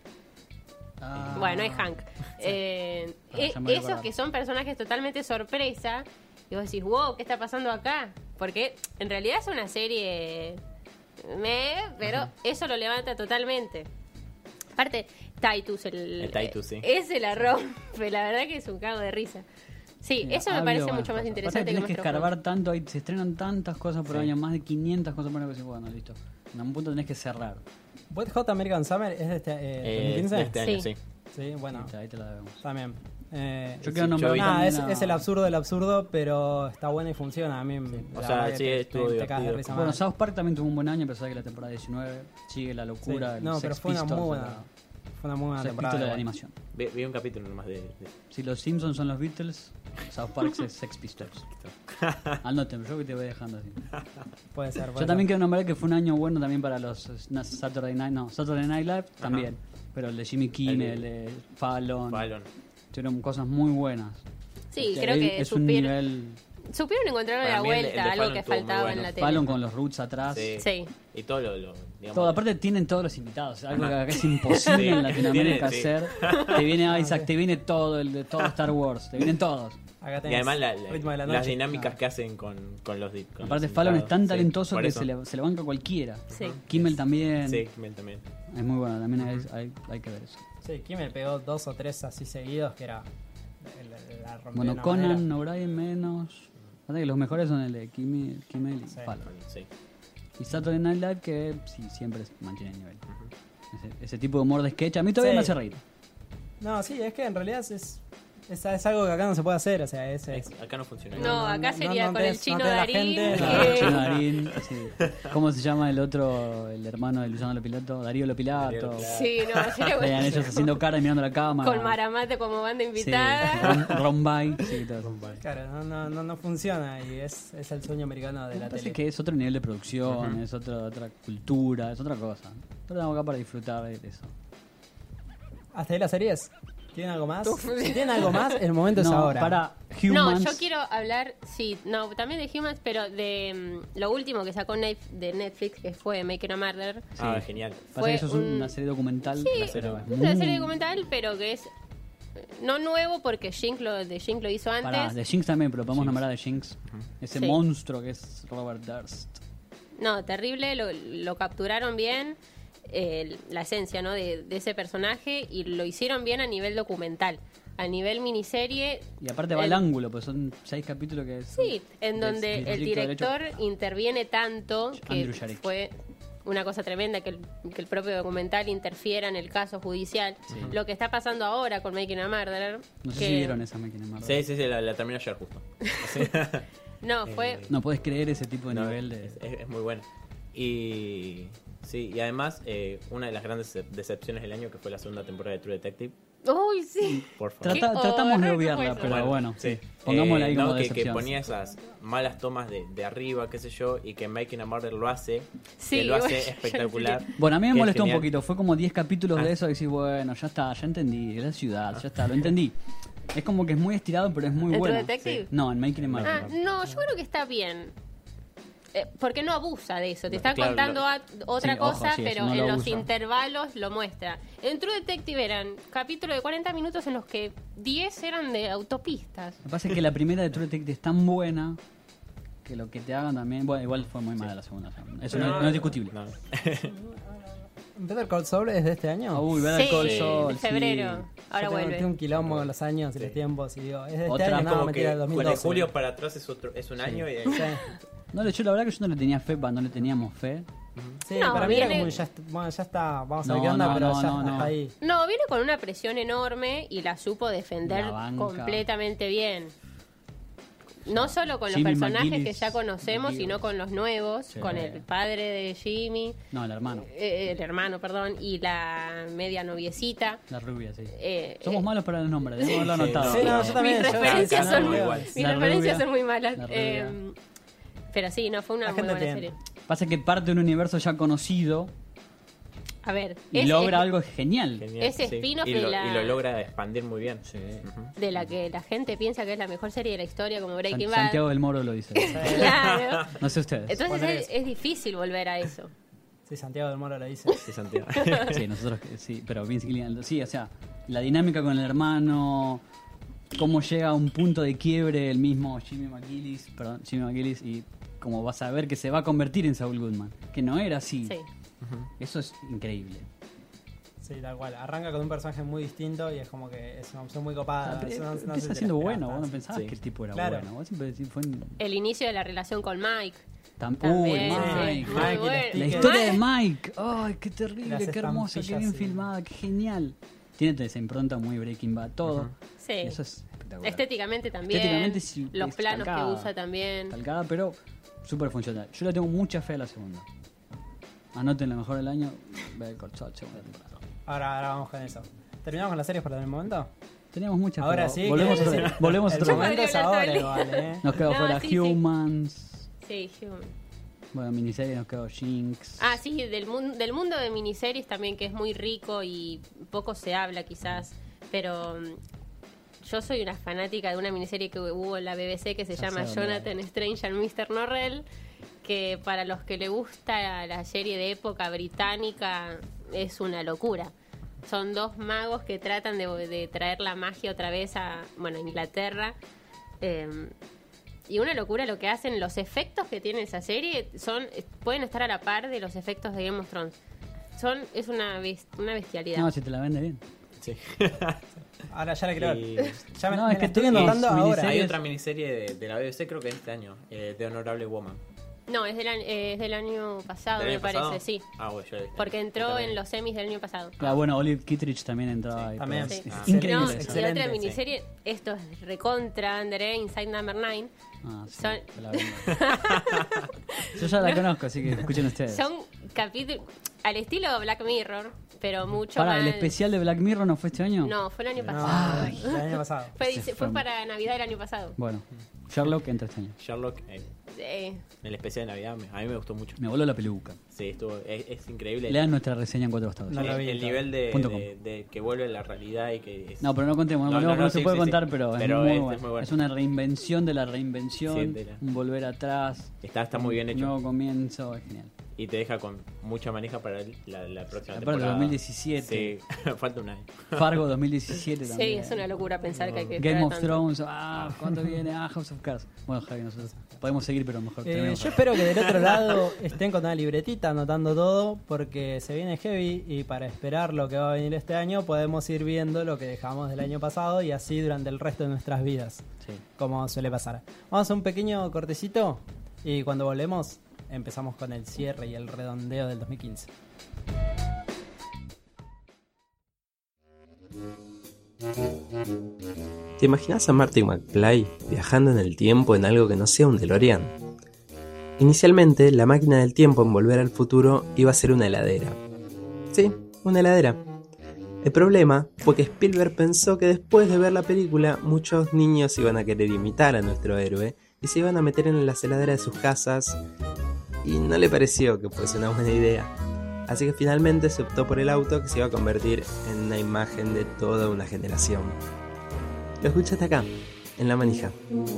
Ah. Bueno, es Hank. Eh, Ah, eh, ya me voy a esos acordar. que son personajes totalmente sorpresa. Y vos decís, wow, ¿qué está pasando acá? Porque en realidad es una serie. Me, pero eso lo levanta totalmente. Aparte, Titus, el, El Titus, sí. ese la rompe. La verdad que es un cago de risa. Sí, Mira, eso ha me habido parece buenas mucho más cosas. interesante Aparte que tenés que nuestro escarbar juego. tanto, ahí se estrenan tantas cosas por Sí. año, más de quinientas cosas por año que decís, bueno, listo. En un punto tenés que cerrar. Wet Hot American Summer es de este eh, Eh, dos mil quince. de este año, Sí. sí. Sí, bueno, Ahí te la debemos. también. Eh, Yo sí, quiero nombrar yo vi- nada, también es, a- es el absurdo del absurdo, pero está bueno y funciona. A mí, O la sea, verdad que sí, te- estuvo te- te cagas de divertido. risa Bueno, mal. South Park también tuvo un buen año, a pesar de que la temporada diecinueve sigue la Sí, locura. del no, Sex pero fue una Pistols, muy buena, la- fue una muy buena Sex temporada. Pistols de la igual. animación. Vi, vi un capítulo nomás de, de- Si los Simpsons son los Beatles, South Park es Sex Pistols. Anoten, yo que te voy dejando así. Puede ser. puede Yo ser. también quiero nombrar que fue un año bueno también para los eh, na- Saturday Night, no, Saturday Night Live también. Pero el de Jimmy Kimmel, el El de Fallon, Fallon. tuvieron cosas muy buenas. Sí, Este, creo él que es un supieron, nivel supieron encontrarle Para la mí el de- vuelta, el de algo Fallon que estuvo muy faltaba bueno. en la tele. Fallon con los roots atrás. Sí. Sí. Y todo lo, lo digamos, Todo, aparte tienen todos los invitados, algo que acá es imposible Sí. en Latinoamérica Tiene- sí. hacer. Te viene Isaac, te viene todo el de todo Star Wars, te vienen todos. Acá y tenés además la- la- Ritmo de la las Noche. dinámicas Ah. que hacen con, con los di- con Aparte los Fallon es tan invitados. talentoso Sí, por que eso. se le, se le banca cualquiera. Sí. Kimmel también. Sí, Kimmel también. Es muy bueno, también hay, hay, hay que ver eso. Sí, Kimmel pegó dos o tres así seguidos que era. La, la rompió de Bueno, una Conan, manera. O'Brien menos. Pasa que los mejores son el de Kimmel, Kimmel y Sí. Fallon. Sí. Y Saturday Night Live que sí, siempre mantiene el nivel. Ese, ese tipo de humor de sketch a mí todavía Sí. me hace reír. No, sí, es que en realidad es, es, es algo que acá no se puede hacer. O sea, es. es- Acá no funciona. No, acá no, sería no con te- el no chino te da la Darín. gente, que- no. Chino Darín, sí. ¿Cómo se llama el otro, el hermano de Luciano Lopilato? Darío Lopilato. Darío Lopilato. Sí, no, sería Vean bueno. ellos haciendo cara y mirando la cámara. Con Maramate como banda Sí, invitada. Ron, Ron Bay, sí, todo eso. Claro, no, no, no, no funciona y es, es el sueño americano de Me la parece tele. que es otro nivel de producción, es otra, otra cultura, es otra cosa. Pero estamos acá para disfrutar de eso. ¿Hasta ahí las series? ¿Tienen algo más? Si tienen algo más, el momento es No, ahora. para No, Humans. yo quiero hablar, sí, no, también de Humans, pero de mm, lo último que sacó Nef- de Netflix, que fue Making a Murder. Ah, genial. Pasa fue que eso es un- una serie documental. Sí, pero es muy- una serie documental, pero que es no nuevo porque Jinx lo, de Jinx lo hizo antes. Pará, de Jinx también, pero podemos Jinx. nombrar de Jinx. Ese Sí. monstruo que es Robert Durst. No, terrible, lo, lo capturaron bien, eh, la esencia, ¿no? de, de ese personaje, y lo hicieron bien a nivel documental. A nivel miniserie... Y aparte va el- al ángulo, pues son seis capítulos que es. Sí, en donde Des- el directo director interviene tanto que Andrew Jarich. fue una cosa tremenda que el, que el propio documental interfiera en el caso judicial. Lo que está pasando ahora con Making a Murderer. No sé que- si vieron esa máquina más. Sí, sí, sí, la, la terminé ayer justo. Sí. No, fue... No puedes creer ese tipo de No, nivel de. es, es- es muy bueno. Y sí, y además, eh, una de las grandes decep- decepciones del año que fue la segunda temporada de True Detective. ¡Uy, sí! Por favor. Qué Trata- tratamos de horror, obviarla, ¿cómo fue pero eso? bueno, sí. pongámosla ahí Eh, como no, que, que decepción. ponía esas malas tomas de, de arriba, qué sé yo, y que Making a Murder lo hace, Sí, que lo hace bueno, yo espectacular. Bueno, a mí me que es molestó un genial. poquito. Fue como diez capítulos Ah. de eso y decís, bueno, ya está, ya entendí. Es la ciudad, ya está, lo entendí. Es como que es muy estirado, pero es muy ¿En True bueno. Detective? Sí. No, en Making a Murder. Ah, no, yo creo que está bien. Eh, porque no abusa de eso, te está Claro, contando lo- a- otra Sí, ojo, cosa, sí, eso pero no en lo los abusa. intervalos lo muestra. En True Detective eran capítulos de cuarenta minutos en los que diez eran de autopistas. Lo que pasa es que la primera de True Detective es tan buena que lo que te hagan también. Bueno, igual fue muy mala la segunda. Eso no, no es discutible. No. ¿Better Call Saul es de este año? Ah, uy, Better Sí, Call de Saul, sí. febrero. Yo Ahora tengo, vuelve. tengo un quilombo con los años y Sí. los tiempos y digo, es de este Otra- año, no, Como mentira, que del dos mil de doce. julio para atrás es otro es un año y de- Sí, No, yo la verdad que yo no le tenía fe, pa, no le teníamos fe. sí, No, para mí era viene- como, ya, est- bueno, ya está, vamos a ver No, qué onda, no, pero no, ya no, hasta no. ahí. No, viene con una presión enorme y la supo defender La banca. completamente bien. No solo con los Jimmy personajes que McGillis. ya conocemos, McGillis. sino con los nuevos, Sí. con el padre de Jimmy, No, el hermano, eh, el hermano, perdón, y la media noviecita. la rubia, sí. Eh, Somos eh, malos para los nombres, debemos haberlo Sí, anotado. Sí, no, yo también. Mis yo- referencias yo- son yo- muy, igual. mis La referencias rubia. son muy malas. La rubia. eh, pero sí, no, fue una La muy gente buena entiende. serie. Pasa que parte de un universo ya conocido A ver, y es- logra es algo genial. Genial, Ese sí. spin-off y de lo, la- y lo logra expandir muy bien. Sí. Ujú. de la que la gente piensa que es la mejor serie de la historia, como Breaking San- Bad. Santiago del Moro lo dice. Claro. No sé ustedes. Entonces Poner es, eso. es difícil volver a eso. Sí, Santiago del Moro lo dice. Sí, Santiago. Sí, nosotros que- sí, pero Vince Gilligan, sí, o sea, la dinámica con el hermano, cómo llega a un punto de quiebre el mismo Jimmy McGillis, perdón, Jimmy McGillis y como vas a ver que se va a convertir en Saul Goodman, que no era así. Sí. Eso es increíble. Sí, tal cual. Arranca con un personaje muy distinto y es como que es una opción muy copada. Ah, pero Eso no- no sé si empieza te siendo lo bueno, esperabas. vos no pensabas Sí. que el tipo era Claro. bueno. Vos siempre decís, fue un- El inicio de la relación con Mike. Tam- También, Uy, sí, Mike. muy Mike y bueno. la La sticker. historia de Mike. Ay, qué terrible, Las qué hermosa, qué estampillas, bien sí. filmada, qué genial. Tiene esa impronta muy Breaking Bad, todo. Sí. Eso es espectacular. Estéticamente también. Estéticamente sí, los es planos calcada. que usa también. Calcada, pero súper funcional. Yo le tengo mucha fe a la segunda. Anoten lo mejor del año. Better Call Saul, segunda temporada. Ahora, ahora vamos con eso. ¿Terminamos con las series por el momento? Teníamos mucha fe. Ahora sí. Volvemos que- otra vez. Volvemos el otra vez. momento es Podría hablar ahora todo el igual, ¿eh? Nos quedó No, fuera sí, sí. Humans. Sí, Human. Bueno, miniserie nos quedó Jinx. Ah, sí, del, mun- del mundo de miniseries también, que es muy rico y poco se habla quizás, pero mm, yo soy una fanática de una miniserie que hubo en la B B C que se Ya llama sé dónde Jonathan Strange and mister Norrell, que para los que le gusta la serie de época británica es una locura. Son dos magos que tratan de, de traer la magia otra vez a, bueno, a Inglaterra. Eh, y una locura lo que hacen, los efectos que tiene esa serie son pueden estar a la par de los efectos de Game of Thrones. Son es una bes- una bestialidad. No, si te la vende bien. Sí. Ahora ya la quiero Y- ver. Ya me, No, me es la que estoy todas las anotando ahora. miniseries- Hay otra miniserie de, de la B B C, creo que de este año, eh, de Honorable Woman. No, es del, año- eh, es del año pasado, ¿Del me año parece, pasado? sí. Ah, bueno, yo la vi. Porque entró También. en los semis del año pasado. Ah, bueno, Olive Kittredge también entraba Sí, ahí. también. pero es- Sí. es Ah. increíble. No, eso. y Excelente, otra sí. miniserie, esto es recontra, André, Inside Number Nine. Ah, sí, Son- te la vendo. Yo ya la conozco, así que escuchen ustedes. Son capítulos al estilo Black Mirror, pero mucho Para, más. ¿el especial de Black Mirror no fue este año? No, fue el año No, pasado. el año pasado. Fue, se dice- fue. fue para Navidad del año pasado. Bueno, Sherlock entra este año. Sherlock, eh, Eh, el especial de Navidad, me- a mí me gustó mucho. Me voló la peluca. Sí, estuvo, es, es increíble. Lean nuestra reseña en cuatro bastados. No el, lo vi, el todo. nivel de, Punto com. de- de que vuelve a la realidad y que es, No, pero no contemos, no, No, contemos, no, porque no, no se sí, puede sí, contar, sí. pero, Pero es, muy es- bueno. es muy bueno. Es una reinvención de la reinvención, Sí, de la- un volver atrás, está, está muy bien un hecho. nuevo comienzo, es genial. y te deja con mucha manija para el- la, la próxima Aparte, temporada. dos mil diecisiete. Sí, falta un año. Fargo dos mil diecisiete Sí, también. es una locura pensar que hay que Game esperar of tanto. Thrones. Ah, ¿cuándo viene? Ah, House of Cards. Bueno, Javi, nosotros podemos seguir, pero mejor Eh, terminemos yo acá. espero que del otro lado estén con una libretita anotando todo, porque se viene heavy y para esperar lo que va a venir este año podemos ir viendo lo que dejamos del año pasado y así durante el resto de nuestras vidas, Sí. como suele pasar. Vamos a un pequeño cortecito y cuando volvemos empezamos con el cierre y el redondeo del dos mil quince. ¿Te imaginas a Marty McFly viajando en el tiempo en algo que no sea un DeLorean? Inicialmente, la máquina del tiempo en Volver al Futuro iba a ser una heladera. Sí, una heladera. El problema fue que Spielberg pensó que después de ver la película, muchos niños iban a querer imitar a nuestro héroe y se iban a meter en las heladeras de sus casas, y no le pareció que fuese una buena idea. Así que finalmente se optó por el auto, que se iba a convertir en una imagen de toda una generación. Lo escuchaste acá, en La Manija.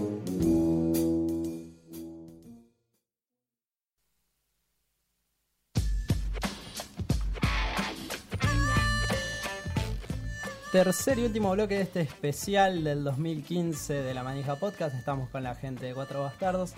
Tercer y último bloque de este especial del dos mil quince de La Manija Podcast. Estamos con la gente de Cuatro Bastardos.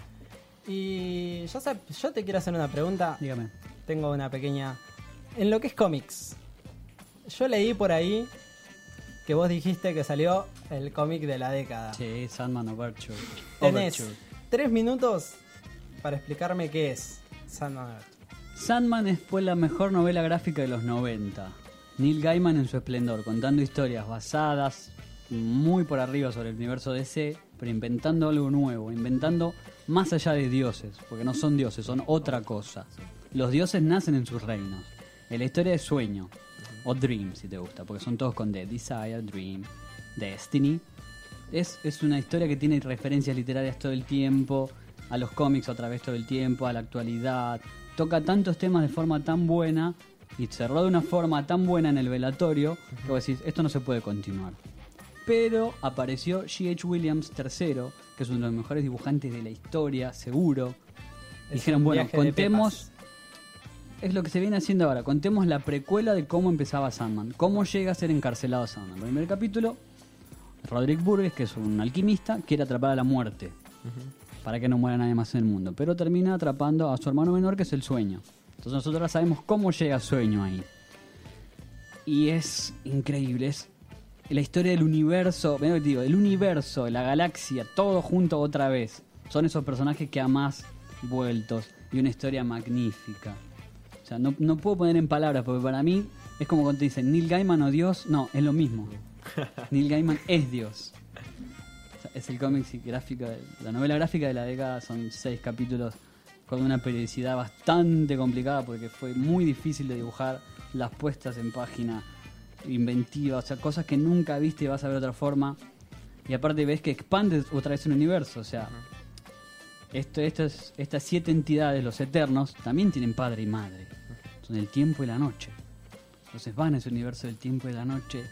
Y yo, sé, yo te quiero hacer una pregunta. Dígame. Tengo una pequeña... En lo que es cómics, yo leí por ahí que vos dijiste que salió el cómic de la década. Sí, Sandman Overture. Tenés Overture. tres minutos para explicarme qué es Sandman Overture. Sandman es- fue la mejor novela gráfica de los noventa. Neil Gaiman en su esplendor, contando historias basadas muy por arriba sobre el universo D C, pero inventando algo nuevo, inventando más allá de dioses, porque no son dioses, son otra cosa. Los dioses nacen en sus reinos. En la historia de sueño, o Dream si te gusta, porque son todos con D. Desire, Dream, Destiny. Es, es una historia que tiene referencias literarias todo el tiempo, a los cómics otra vez todo el tiempo, a la actualidad. Toca tantos temas de forma tan buena y cerró de una forma tan buena en el velatorio que vos decís, esto no se puede continuar. Pero apareció G H Williams tercero, que es uno de los mejores dibujantes de la historia, seguro. Es Dijeron, un bueno, viaje de contemos... pepas. Es lo que se viene haciendo ahora. Contemos la precuela de cómo empezaba Sandman. Cómo llega a ser encarcelado Sandman. El primer capítulo, Roderick Burgess, que es un alquimista, quiere atrapar a la muerte. Para que no muera nadie más en el mundo. Pero termina atrapando a su hermano menor, que es el Sueño. Entonces nosotros ahora sabemos cómo llega Sueño ahí. Y es increíble. Es la historia del universo. Ven lo que te digo, el universo, la galaxia, todo junto otra vez. Son esos personajes que amás vueltos. Y una historia magnífica. O sea, no, no puedo poner en palabras, porque para mí es como cuando te dicen Neil Gaiman o Dios. No, es lo mismo. Neil Gaiman es Dios. O sea, es el cómic gráfico, de- la novela gráfica de la década. Son seis capítulos con una periodicidad bastante complicada, porque fue muy difícil de dibujar, las puestas en página inventivas, o sea, cosas que nunca viste y vas a ver de otra forma. Y aparte ves que expande otra vez un universo, o sea... Esto, estos, estas siete entidades, los eternos, también tienen padre y madre. Son el tiempo y la noche. Entonces van a ese universo del tiempo y la noche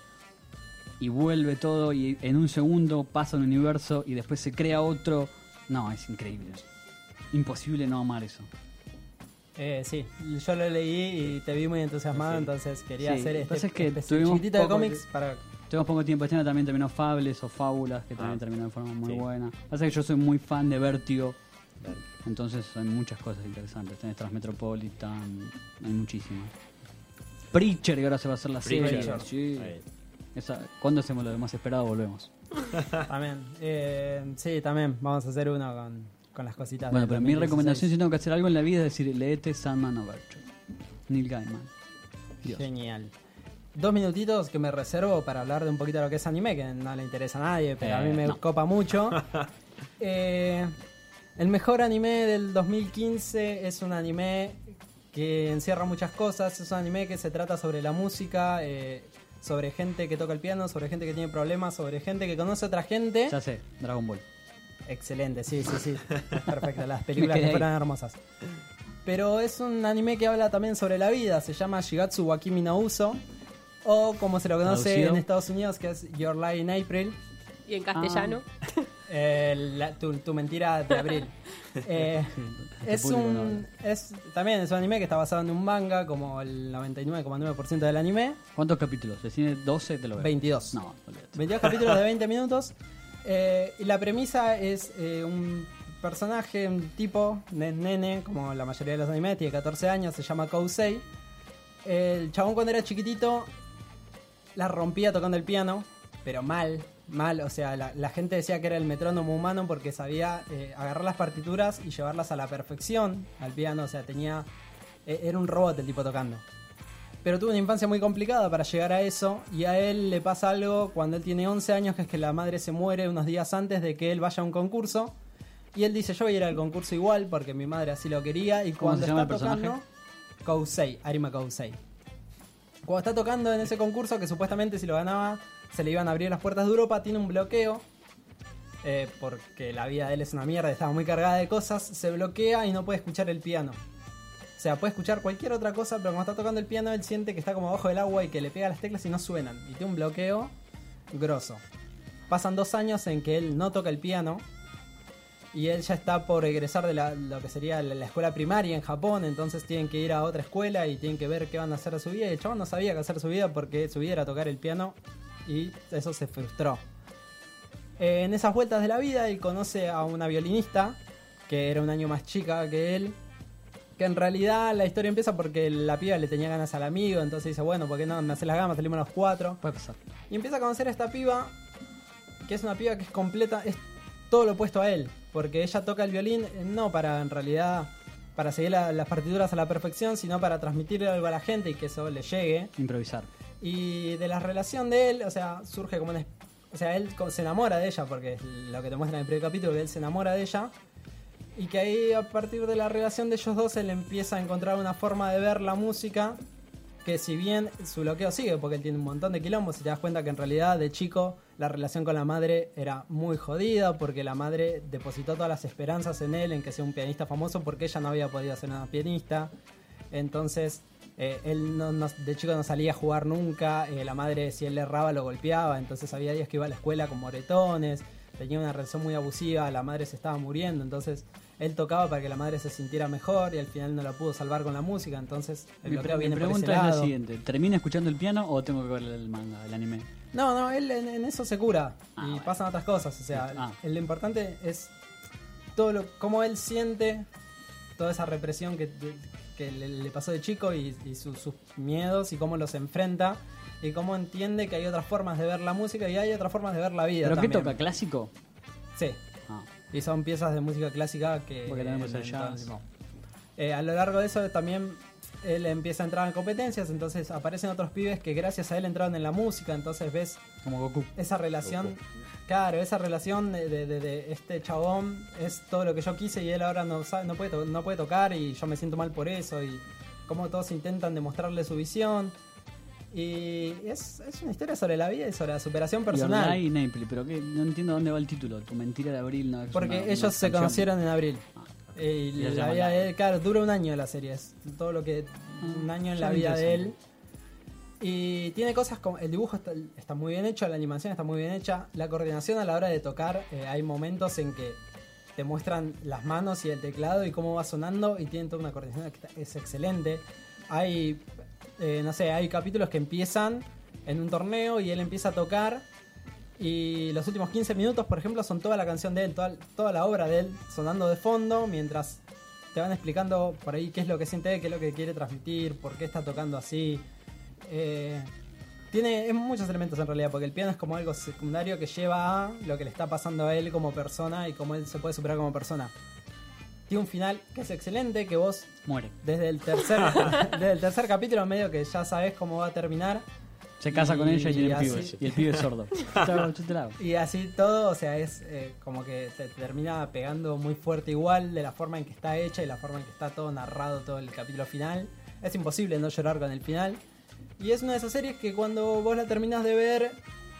y vuelve todo y en un segundo pasa un universo y después se crea otro. No, es increíble. Es imposible no amar eso. Eh, sí, yo lo leí y te vi muy entusiasmado, Sí. entonces quería Sí, hacer lo que este pasa es que especial tuvimos chiquitito de poco cómics de- para... Tuvimos poco tiempo. Este año también terminó Fables o Fábulas, que también Ah. terminó de forma muy Sí. buena. Pasa que yo soy muy fan de Vértigo. Entonces hay muchas cosas interesantes. Tenés Transmetropolitan, hay muchísimas. Preacher, que ahora se va a hacer la serie. Preacher. Sí. Ahí. Esa, ¿cuándo hacemos lo de más esperado? Volvemos. También, eh, sí, también vamos a hacer uno con, con las cositas. Bueno, del pero dos mi mil recomendación, si dieciséis. tengo que hacer algo en la vida, es decir, leete Sandman Overture. Neil Gaiman. Dios. Genial. Dos minutitos que me reservo para hablar de un poquito de lo que es anime, que no le interesa a nadie, pero a Eh, mí me no. copa mucho. Eh, el mejor anime del dos mil quince es un anime que encierra muchas cosas. Es un anime que se trata sobre la música, eh, sobre gente que toca el piano, sobre gente que tiene problemas, sobre gente que conoce a otra gente. Ya sé, Dragon Ball. Excelente, sí, sí, sí. Perfecto, las películas Me quedé que fueron ahí. hermosas. Pero es un anime que habla también sobre la vida. Se llama Shigatsu wa Kimi no Uso. O como se lo conoce Traducido. en Estados Unidos, que es Your Lie in April. Y en castellano. Eh, la- tu, tu mentira de abril. Eh, el es público un. Es, también es un anime que está basado en un manga, como el noventa y nueve coma nueve por ciento del anime. ¿Cuántos capítulos? Si tiene doce, te lo veo. veintidós. No, olvídate. veintidós capítulos de veinte minutos. Eh, y la premisa es eh, un personaje, un tipo, ne- nene, como la mayoría de los animes, tiene catorce años, se llama Kousei. El chabón cuando era chiquitito la rompía tocando el piano, pero mal, mal. O sea, la, la gente decía que era el metrónomo humano porque sabía eh, agarrar las partituras y llevarlas a la perfección al piano. O sea, tenía eh, era un robot el tipo tocando. Pero tuvo una infancia muy complicada para llegar a eso, y a él le pasa algo cuando él tiene once años, que es que la madre se muere unos días antes de que él vaya a un concurso. Y él dice, yo voy a ir al concurso igual porque mi madre así lo quería. Y ¿Cómo cuando se llama está el personaje? tocando, Kousei, Arima Kousei. Cuando está tocando en ese concurso, que supuestamente si lo ganaba se le iban a abrir las puertas de Europa, tiene un bloqueo. eh, porque la vida de él es una mierda, estaba muy cargada de cosas, se bloquea y no puede escuchar el piano. O sea, puede escuchar cualquier otra cosa, pero cuando está tocando el piano él siente que está como abajo del agua y que le pega las teclas y no suenan. Y tiene un bloqueo grosso. Pasan dos años en que él no toca el piano y él ya está por egresar de la- lo que sería la, la escuela primaria en Japón, entonces tienen que ir a otra escuela y tienen que ver qué van a hacer de su vida. Y el chabón no sabía qué hacer de su vida porque su vida era tocar el piano y eso se frustró. Eh, en esas vueltas de la vida él conoce a una violinista que era un año más chica que él. Que en realidad la historia empieza porque la piba le tenía ganas al amigo, entonces dice, bueno, ¿por qué no me hace las gamas? Salimos los cuatro. Puede pasar. Y empieza a conocer a esta piba, que es una piba que es completa, es todo lo opuesto a él. Porque ella toca el violín eh, no para, en realidad, para seguir la- las partituras a la perfección, sino para transmitirle algo a la gente y que eso le llegue. Improvisar. Y de la relación de él, o sea, surge como una... es- O sea, él co- se enamora de ella, porque es lo que te muestra en el primer capítulo, que él se enamora de ella. Y que ahí, a partir de la relación de ellos dos, él empieza a encontrar una forma de ver la música que, si bien su bloqueo sigue, porque él tiene un montón de quilombos, y te das cuenta que en realidad de chico la relación con la madre era muy jodida, porque la madre depositó todas las esperanzas en él, en que sea un pianista famoso, porque ella no había podido ser una pianista. Entonces, eh, él no, no- de chico no salía a jugar nunca, eh, la madre, si él le erraba, lo golpeaba, entonces había días que iba a la escuela con moretones, tenía una relación muy abusiva, la madre se estaba muriendo, entonces él tocaba para que la madre se sintiera mejor y al final no la pudo salvar con la música, entonces el Mi, bloqueo mi viene por ese pregunta es la lado. siguiente: ¿termina escuchando el piano o tengo que ver el manga, el anime? No, no, él en, en eso se cura Ah, y bueno. pasan otras cosas, o sea, Ah. lo importante es todo lo, cómo él siente toda esa represión que, que le, le pasó de chico y, y su- sus miedos y cómo los enfrenta y cómo entiende que hay otras formas de ver la música y hay otras formas de ver la vida. ¿Pero qué también. toca? ¿Clásico? Sí, Ah, y son piezas de música clásica que... porque también puede eh, ser jazz. entonces, eh, a lo largo de eso también él empieza a entrar en competencias, entonces aparecen otros pibes que gracias a él entraron en la música, entonces ves como Goku. esa relación, claro, esa relación de, de- de- de este chabón es todo lo que yo quise y él ahora no sabe, no puede, to- no puede tocar y yo me siento mal por eso y cómo todos intentan demostrarle su visión. Y es, es una historia sobre la vida y sobre la superación Y personal. Online y Naples, pero que no entiendo dónde va el título. Tu mentira de abril no es Porque una- una ellos se canción. conocieron en abril. Ah, Eh, Y y se la llama vida Live. de él, claro, dura un año la serie. Es todo lo que. Un año en la suena vida de él. interesante. Y tiene cosas como. El dibujo está, está muy bien hecho, la animación está muy bien hecha. La coordinación a la hora de tocar, eh, hay momentos en que te muestran las manos y el teclado y cómo va sonando. Y tienen toda una coordinación que está- es excelente. Hay. eh, no sé, hay capítulos que empiezan en un torneo y él empieza a tocar. Y los últimos quince minutos, por ejemplo, son toda la canción de él, toda, toda la obra de él sonando de fondo, mientras te van explicando por ahí qué es lo que siente él, qué es lo que quiere transmitir, por qué está tocando así. Eh, tiene es muchos elementos en realidad, porque el piano es como algo secundario que lleva a lo que le está pasando a él como persona y cómo él se puede superar como persona. Tiene un final que es excelente, que vos Muere. desde el tercer, desde el tercer capítulo medio que ya sabes cómo va a terminar. Se casa con Y ella y tiene un así- pibe. Y el pibe es sordo. Te hago- yo te la hago. Y así todo, o sea, es eh, como que te termina pegando muy fuerte igual de la forma en que está hecha y la forma en que está todo narrado, todo el capítulo final. Es imposible no llorar con el final. Y es una de esas series que cuando vos la terminas de ver,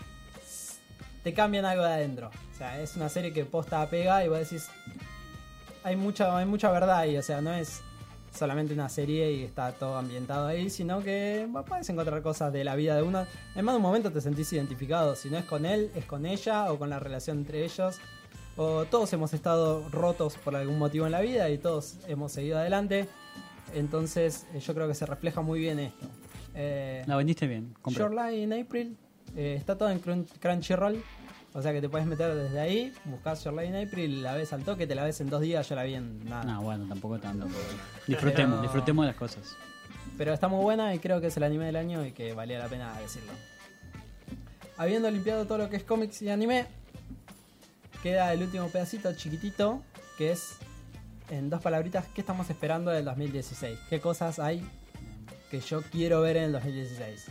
te cambian algo de adentro. O sea, es una serie que posta pega y vos decís, hay mucha, hay mucha verdad ahí, o sea, no es solamente una serie y está todo ambientado ahí, sino que vos podés encontrar cosas de la vida de uno. En más de un momento te sentís identificado, si no es con él, es con ella o con la relación entre ellos. o todos hemos estado rotos por algún motivo en la vida y todos hemos seguido adelante. Entonces eh, yo creo que se refleja muy bien esto. Eh, La vendiste bien. Compré. Your Lie in April eh, está todo en Crun- Crunchyroll. O sea que te puedes meter desde ahí, buscas Your Lie in April, la ves al toque, te la ves en dos días, yo la vi en nada. No, bueno, tampoco tanto. pero Disfrutemos, Pero- disfrutemos de las cosas. Pero está muy buena y creo que es el anime del año y que valía la pena decirlo. Habiendo limpiado todo lo que es cómics y anime, queda el último pedacito chiquitito, que es, en dos palabritas, ¿qué estamos esperando del dos mil dieciséis? ¿Qué cosas hay que yo quiero ver en el dos mil dieciséis?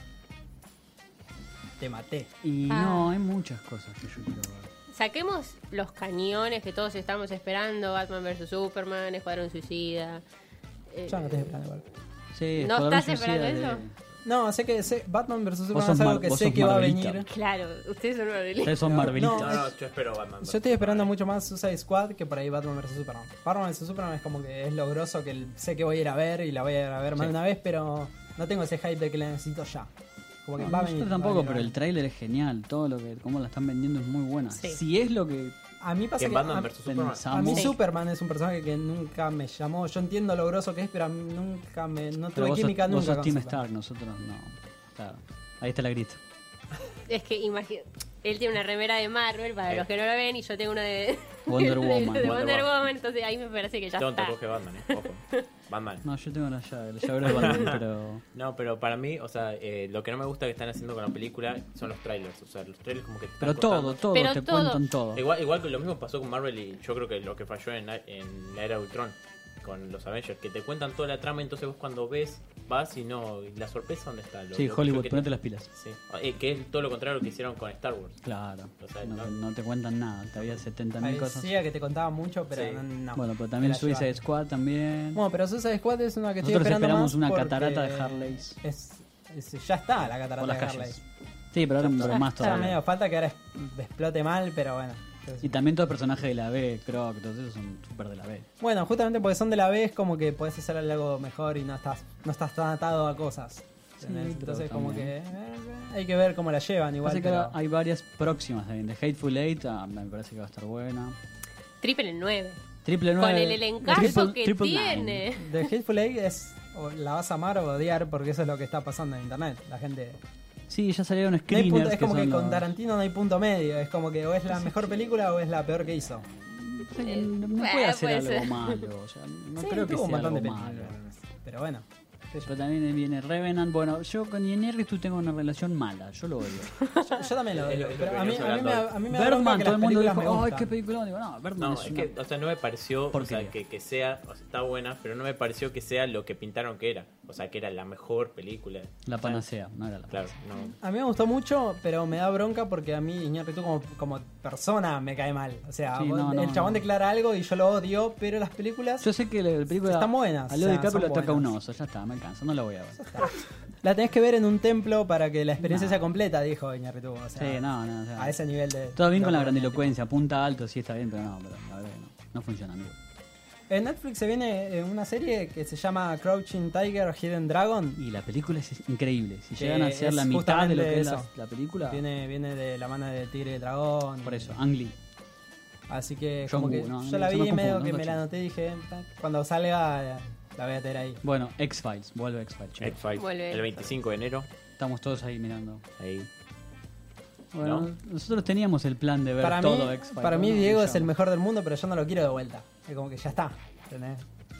Te maté. Y Ah. no, hay muchas cosas que yo quiero ver. Saquemos los cañones que todos estamos esperando: Batman versus Superman, Escuadrón Suicida. eh, Ya no te esperando igual. Sí, ¿No Escuadrón ¿estás esperando Suicida eso? de- No, sé que sé, Batman versus Superman sos es algo Mar- que vos sé sos que va a Marvelita. venir. Claro, ustedes son Marvelita. Ustedes son No, Marvelitas. no, No, no, yo espero Batman. Yo estoy esperando mucho más Suicide Squad que por ahí Batman versus Superman. Batman versus Superman es como que es lo grosso que el- sé que voy a ir a ver y la voy a ir a ver más de una vez, pero no tengo ese hype de que la necesito ya. Como que No, va a nosotros venir. tampoco, va a venir, pero va a el venir. tráiler es genial. Todo lo que, cómo la están vendiendo es muy buena. Sí. Si es lo que A mí pasa Que que Batman a, versus Superman. pensamos. a mí Sí. Superman es un personaje que nunca me llamó. Yo entiendo lo grosso que es, pero a mí nunca me no Pero tuve vos sos, química vos nunca sos con Team Superman. Stark, nosotros no. Claro. Ahí está la grita. Es que imagina, él tiene una remera de Marvel para Eh. los que no lo ven y yo tengo una de Wonder de- Woman. de Wonder Wonder Woman. Woman, entonces ahí me parece que ya Tonto está. coge Batman, eh. Ojo. Batman. No, yo tengo la llave, la llavero de Batman, pero... No, pero para mí, o sea, eh, lo que no me gusta que están haciendo con la película son los trailers. O sea, los trailers como que te están Pero todo, cortando. todo, Pero te todo. cuentan todo. Igual, igual que lo mismo pasó con Marvel y yo creo que lo que falló en, en la era de Ultron con los Avengers, que te cuentan toda la trama, entonces vos cuando ves, vas y no, y la sorpresa ¿dónde está? Lo- Sí, lo- Hollywood, lo que ponete te- las pilas. Sí. Eh, que es todo lo contrario que hicieron con Star Wars. Claro, O sea, no, no- te- no te cuentan nada, te había setenta mil cosas. Parecía que te contaba mucho, pero Sí. no, no. Bueno, pero Te también la Suicide llevaste. Squad también. Bueno, pero Suicide Squad es una que estoy Nosotros esperando esperamos más una porque catarata de Harleys. Es, es- ya está la Por catarata las de calles. Harley. Sí, pero ahora Ya pero más está, todavía. medio falta que ahora es- explote mal, pero bueno. Y también todos los personajes de la B, Croc, todos esos son súper de la B. Bueno, justamente porque son de la B es como que podés hacer algo mejor y no estás no estás tan atado a cosas. ¿entendés? Sí, pero Entonces como que también. eh, hay que ver cómo la llevan igual. Pasa que pero- ahora hay varias próximas también. The Hateful Eight, ah, me parece que va a estar buena. Triple nueve. Triple Con nueve. el elencazo Triple- que Triple tiene. Nine. The Hateful Eight es o la vas a amar o odiar porque eso es lo que está pasando en internet. La gente Sí, ya salieron no hay screeners. punto- es como que son con los- Tarantino no hay punto medio, es como que o es la mejor película o es la peor que hizo. No, no Bueno, puede hacer puede algo ser. malo. O sea, no Sí, creo que tuvo un sea montón algo de malo. películas, pero bueno. qué sé yo. Pero también viene Revenant. Bueno, yo con Iñárritu tengo una relación mala. Yo lo odio. Yo, yo también lo Es odio, lo- es lo pero que a mí, veníamos a mí me, hablando a mí me da bronca Birdman, que todo las el mundo películas me dijo, ay, gustan. qué película. Digo, no, Birdman No, es, es una... que, o sea, no me pareció, o Porquería. sea, que, que sea, o sea, está buena, pero no me pareció que sea lo que pintaron que era. O sea, que era la mejor película. La O sea, panacea, no era la Claro, panacea. no. A mí me gustó mucho, pero me da bronca porque a mí Iñárritu como, como persona me cae mal. O sea, Sí, vos- no, no, el chabón no. declara algo y yo lo odio, pero las películas Yo sé que la película Están buenas, a Leo o sea, DiCaprio son le toca un buenas. oso, ya está, me alcanza, no la voy a ver. la tenés que ver en un templo para que la experiencia No. sea completa, dijo Iñárritu. O sea, Sí, no, no, o sea, a ese nivel de... todo bien con la de- grandilocuencia, punta alto, sí está bien, pero no, pero la verdad que no, no funciona, amigo. En Netflix se viene eh, una serie que se llama Crouching Tiger, Hidden Dragon. Y la película es increíble, si Que llegan a ser es la mitad de lo que es la, justamente la película, Viene, viene de la mano de Tigre y Dragón. por eso, Ang Lee. Así que John como que Woo, no, yo la yo vi me medio confundo, que no me la John. anoté y dije, cuando salga la, la voy a tener ahí. Bueno, X-Files, vuelve X-Files, chicos. X-Files, Vuelve. el veinticinco de enero, Estamos todos ahí mirando. ahí. Bueno, ¿No? nosotros teníamos el plan de ver Para mí, todo X-Files. para mí ¿no? Diego Y es ya. el mejor del mundo, pero yo no lo quiero de vuelta. Es como que ya está. ¿Entendés?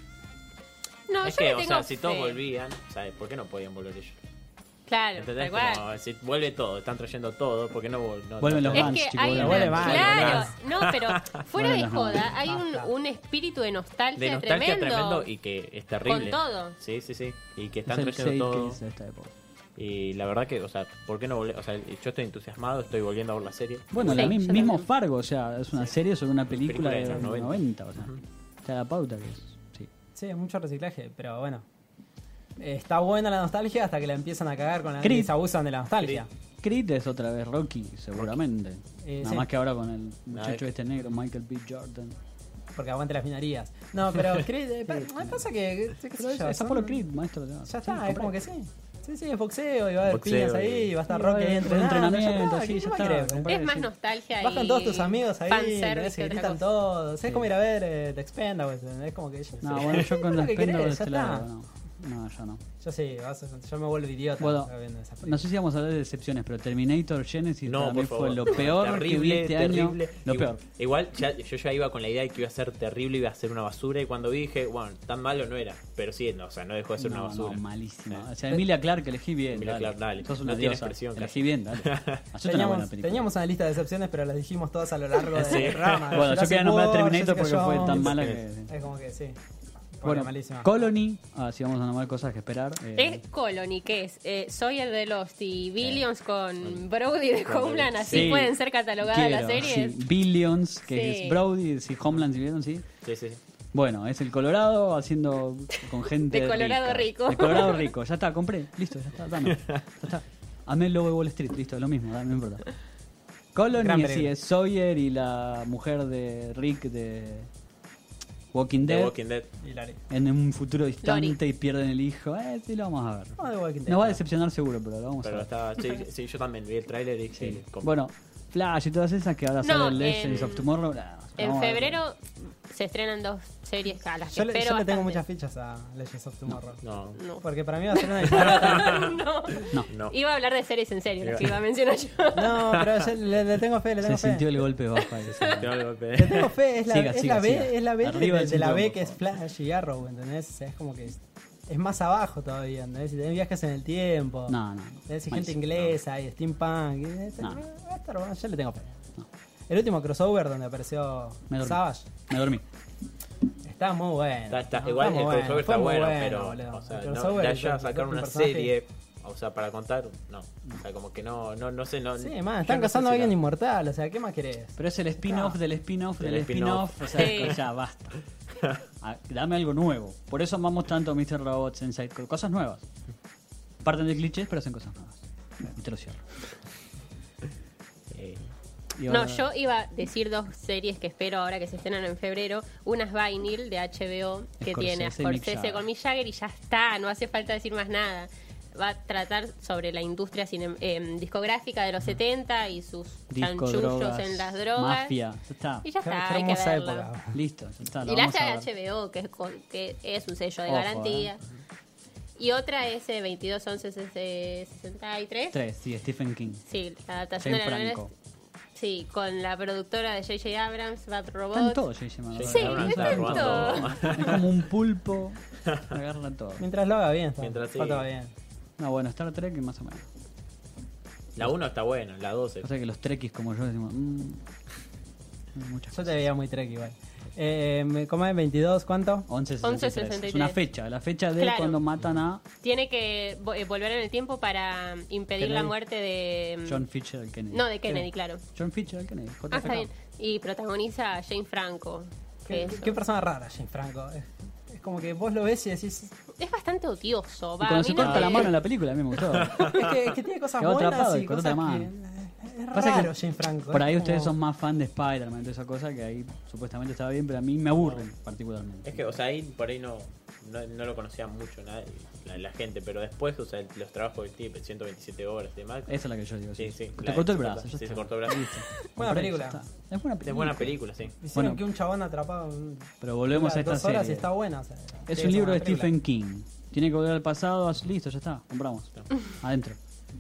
No, es yo que, le o tengo sea, si todos fe. volvían, ¿sabes? ¿Por qué no podían volver ellos? Claro, ¿Entendés? tal cual. Como, si vuelve todo, están trayendo todo, ¿por qué no, vol- no Vuelven no- los Es Vans, que chicos, hay vuelven una, los Vans. claro, Vuelven no, pero fuera Vuelven de los joda, Vans. hay un, Basta. un espíritu de nostalgia, de nostalgia tremendo. tremendo y que es terrible. Con todo. Sí, sí, sí. Y que Es están el trayendo todo. zeitgeist de esta época. Y la verdad que, o sea, ¿por qué no volver? O sea, yo estoy entusiasmado, estoy volviendo a ver la serie. Bueno, Sí, la mi- yo mismo también. Fargo, o sea, es una serie sobre una película, Película de de los los noventa. noventa, o sea, Ujú. está la pauta que es. Sí. Sí, hay mucho reciclaje, pero bueno. Eh, Está buena la nostalgia hasta que la empiezan a cagar con la Creed. y se abusan de la nostalgia. Creed es otra vez Rocky, seguramente. Eh, Nada sí. más que ahora con el Nada, muchacho es- este negro, Michael B. Jordan. Porque aguante las minorías. No, pero Creed, eh, pa- me pasa que. qué sé Pero es, yo, es son- Apollo Creed, maestro. Ya está, es como que sí. Sí, sí, es boxeo y va a haber Boxeo piñas ahí, y- y va a estar y Rocky va a ahí haber entrenando. entrenamiento, ya sí, ¿qué ya más está. querés? Me Es más sí. nostalgia Vas con y todos tus amigos ahí, fanservice ¿entendés? que Y otra gritan cosa. todos. Es Sí. como ir a ver eh, The Expendables, es como que yo No, sé. bueno, yo con Lo las que Expendables querés, de ya este lado, está. no. No, yo no. Yo sí, vas a- yo me vuelvo idiota Bueno, viendo esas películas. no sé si vamos a hablar de decepciones, pero Terminator Genesis No, para mí por favor. fue lo peor que vi Terrible, este terrible. año. Lo Igual- peor. Igual ya- yo ya iba con la idea de que iba a ser terrible, iba a ser una basura. Y cuando vi dije, bueno, tan malo no era. Pero sí, no, o sea, no dejó de ser No, una basura. no, malísimo. Sí. O sea, Emilia Clarke elegí bien. Emilia dale. Clarke, dale. Sos una No tiene diosa. expresión, Elegí casi. bien, dale. Hacete una buena Teníamos, película. teníamos una lista de decepciones, pero las dijimos todas a lo largo del Sí. programa. Bueno, yo Jurassic quería nombrar World, Terminator Jessica porque fue tan Jones. mala que... Es como que sí. Fue Bueno, malísima. Colony, así vamos a nombrar cosas que esperar. eh, Es Colony, que es eh, Sawyer de Lost y Billions con Brody de Con Homeland, Brody. así Sí. pueden ser catalogadas quiero, las series. sí. Billions, que Sí. es Brody, sí, Homeland, si vieron, sí. Sí, sí. Bueno, es el Colorado haciendo con gente De Colorado rica. rico. De Colorado rico. Ya está, compré. Listo, ya está, dame. Ya está. Amé el logo de Wall Street, listo, es lo mismo, dame, no importa. Gran Colony, sí, película. es Sawyer y la mujer de Rick de Walking The Dead. Walking Dead. Hilari. En un futuro distante Lori. y pierden el hijo. Eh, sí, lo vamos a ver. No, de Walking Dead. Nos va a decepcionar seguro, pero lo vamos Pero a ver. estaba. Sí, sí, yo también vi el tráiler y Sí. dije, ¿cómo? Bueno, Flash y todas esas que ahora No, salen Legends en- of Tomorrow. nah, En vamos a ver. febrero se estrenan dos series a las que Yo, le, espero yo le tengo bastante. muchas fichas a Legends of Tomorrow. No, No. Porque para mí va a ser una disparata. no. No, no. Iba a hablar de series en serio, las Iba- que iba a mencionar yo. No, pero yo le, le tengo fe, le se tengo fe. sintió el golpe bajo ahí. sí. Tengo que golpear. Le tengo fe, es la, Siga, es siga, la B, siga. es la B de, Arriba de- el de la cinturón, B por que es favor. Flash y Arrow, ¿entendés? O sea, es como que es, es más abajo todavía, ¿entendés? Si tenés viajes en el tiempo, No, no. no. tenés gente Malísimo. inglesa y steampunk, y, este, No. va a estar bueno, yo le tengo fe. No. El último crossover donde apareció Me dormí. Savage, Me dormí. está muy bueno. Está, está, ¿no? igual muy el crossover fue está muy bueno, pero boludo. o sea, El no, crossover, ya el- ya el- sacar el una personaje- serie, o sea, para contar, no. O sea, como que no, no, no sé, no. Sí, yo man, no están sé cazando si a alguien la- inmortal, o sea, ¿qué más querés? Pero es el spin-off del spin-off del Del spin-off. spin-off. O sea, Sí. ya basta. Ah, dame algo nuevo. Por eso amamos tanto a mister Robot, Sensei, co- cosas nuevas. Parten de clichés, pero hacen cosas nuevas. Y te lo cierro. Eh, Y No, ahora- yo iba a decir dos series que espero ahora que se estrenan en febrero. Una es Vinyl de H B O, que Scorsese tiene a y Mick Scorsese Jagger. con Mick Jagger y ya está, no hace falta decir más nada. Va a tratar sobre la industria cine- eh, discográfica de los setenta y sus Disco, chanchullos drogas, en las drogas. mafia. Ya está. Y ya Qué- está, qué hay que hermosa verla. época. Listo, ya está. lo Y la vamos hace a ver. H B O, que es, con- que es un sello de Ojo, garantía. eh. Y otra es eh, veintidós once sesenta y tres. Tres, sí, Stephen King. Sí, la adaptación Jane de la novela. Franco. Sí, con la productora de J J Abrams, Bad Robot. Están todos, J J. Abrams. Sí, Abrams está está en robando- Es como un pulpo. Agarra todo. Mientras lo haga bien, está, Mientras está sí. todo bien. No, bueno, Star Trek más o menos. La uno está buena, la dos es- O sea que los trekkies como yo decimos... Mmm, muchas Yo cosas. te veía muy trek igual. Eh, me- ¿Cómo es? ¿veintidós? ¿Cuánto? once once sesenta y sesenta y tres. tres. Es una fecha, la fecha de Claro. cuando matan a Tiene que vo- eh, volver en el tiempo para impedir Kennedy. la muerte de... John Fitzgerald Kennedy. No, de Kennedy, claro. John Fitzgerald Kennedy. J F K. Ah, está bien. Y protagoniza a Jane Franco. que ¿Qué, es, qué persona rara, Jane Franco. Es, es como que vos lo ves y decís. es bastante odioso. Y Va, a cuando mí se no corta me- la mano en la película, a mí me gustó. Es que, es que tiene cosas Quedó buenas atrapado y y corta cosas la que. mano. Es Pasa raro, que Jane Franco. Por ahí es ustedes como- son más fan de Spider-Man y todas esas cosas que ahí supuestamente estaba bien, pero a mí me aburren particularmente. Es que, o sea, ahí por ahí no, no, no lo conocía mucho nadie, la, la gente, pero después, o sea, los trabajos del tipo, ciento veintisiete horas y demás. Esa es la que yo digo. Sí, sí, Te la- cortó el se brazo. corta- ya sí, está. se cortó el brazo. Listo. Buena Compré, película. ya está. Es buena película. Es buena película, sí. Hicieron Bueno. que un chabón atrapado. en- Pero volvemos a dura esta dos horas serie. y está buena. o sea, Es tiene un que ser libro de una película. Stephen King. Tiene que volver al pasado. as- Listo, ya está. Compramos. Adentro.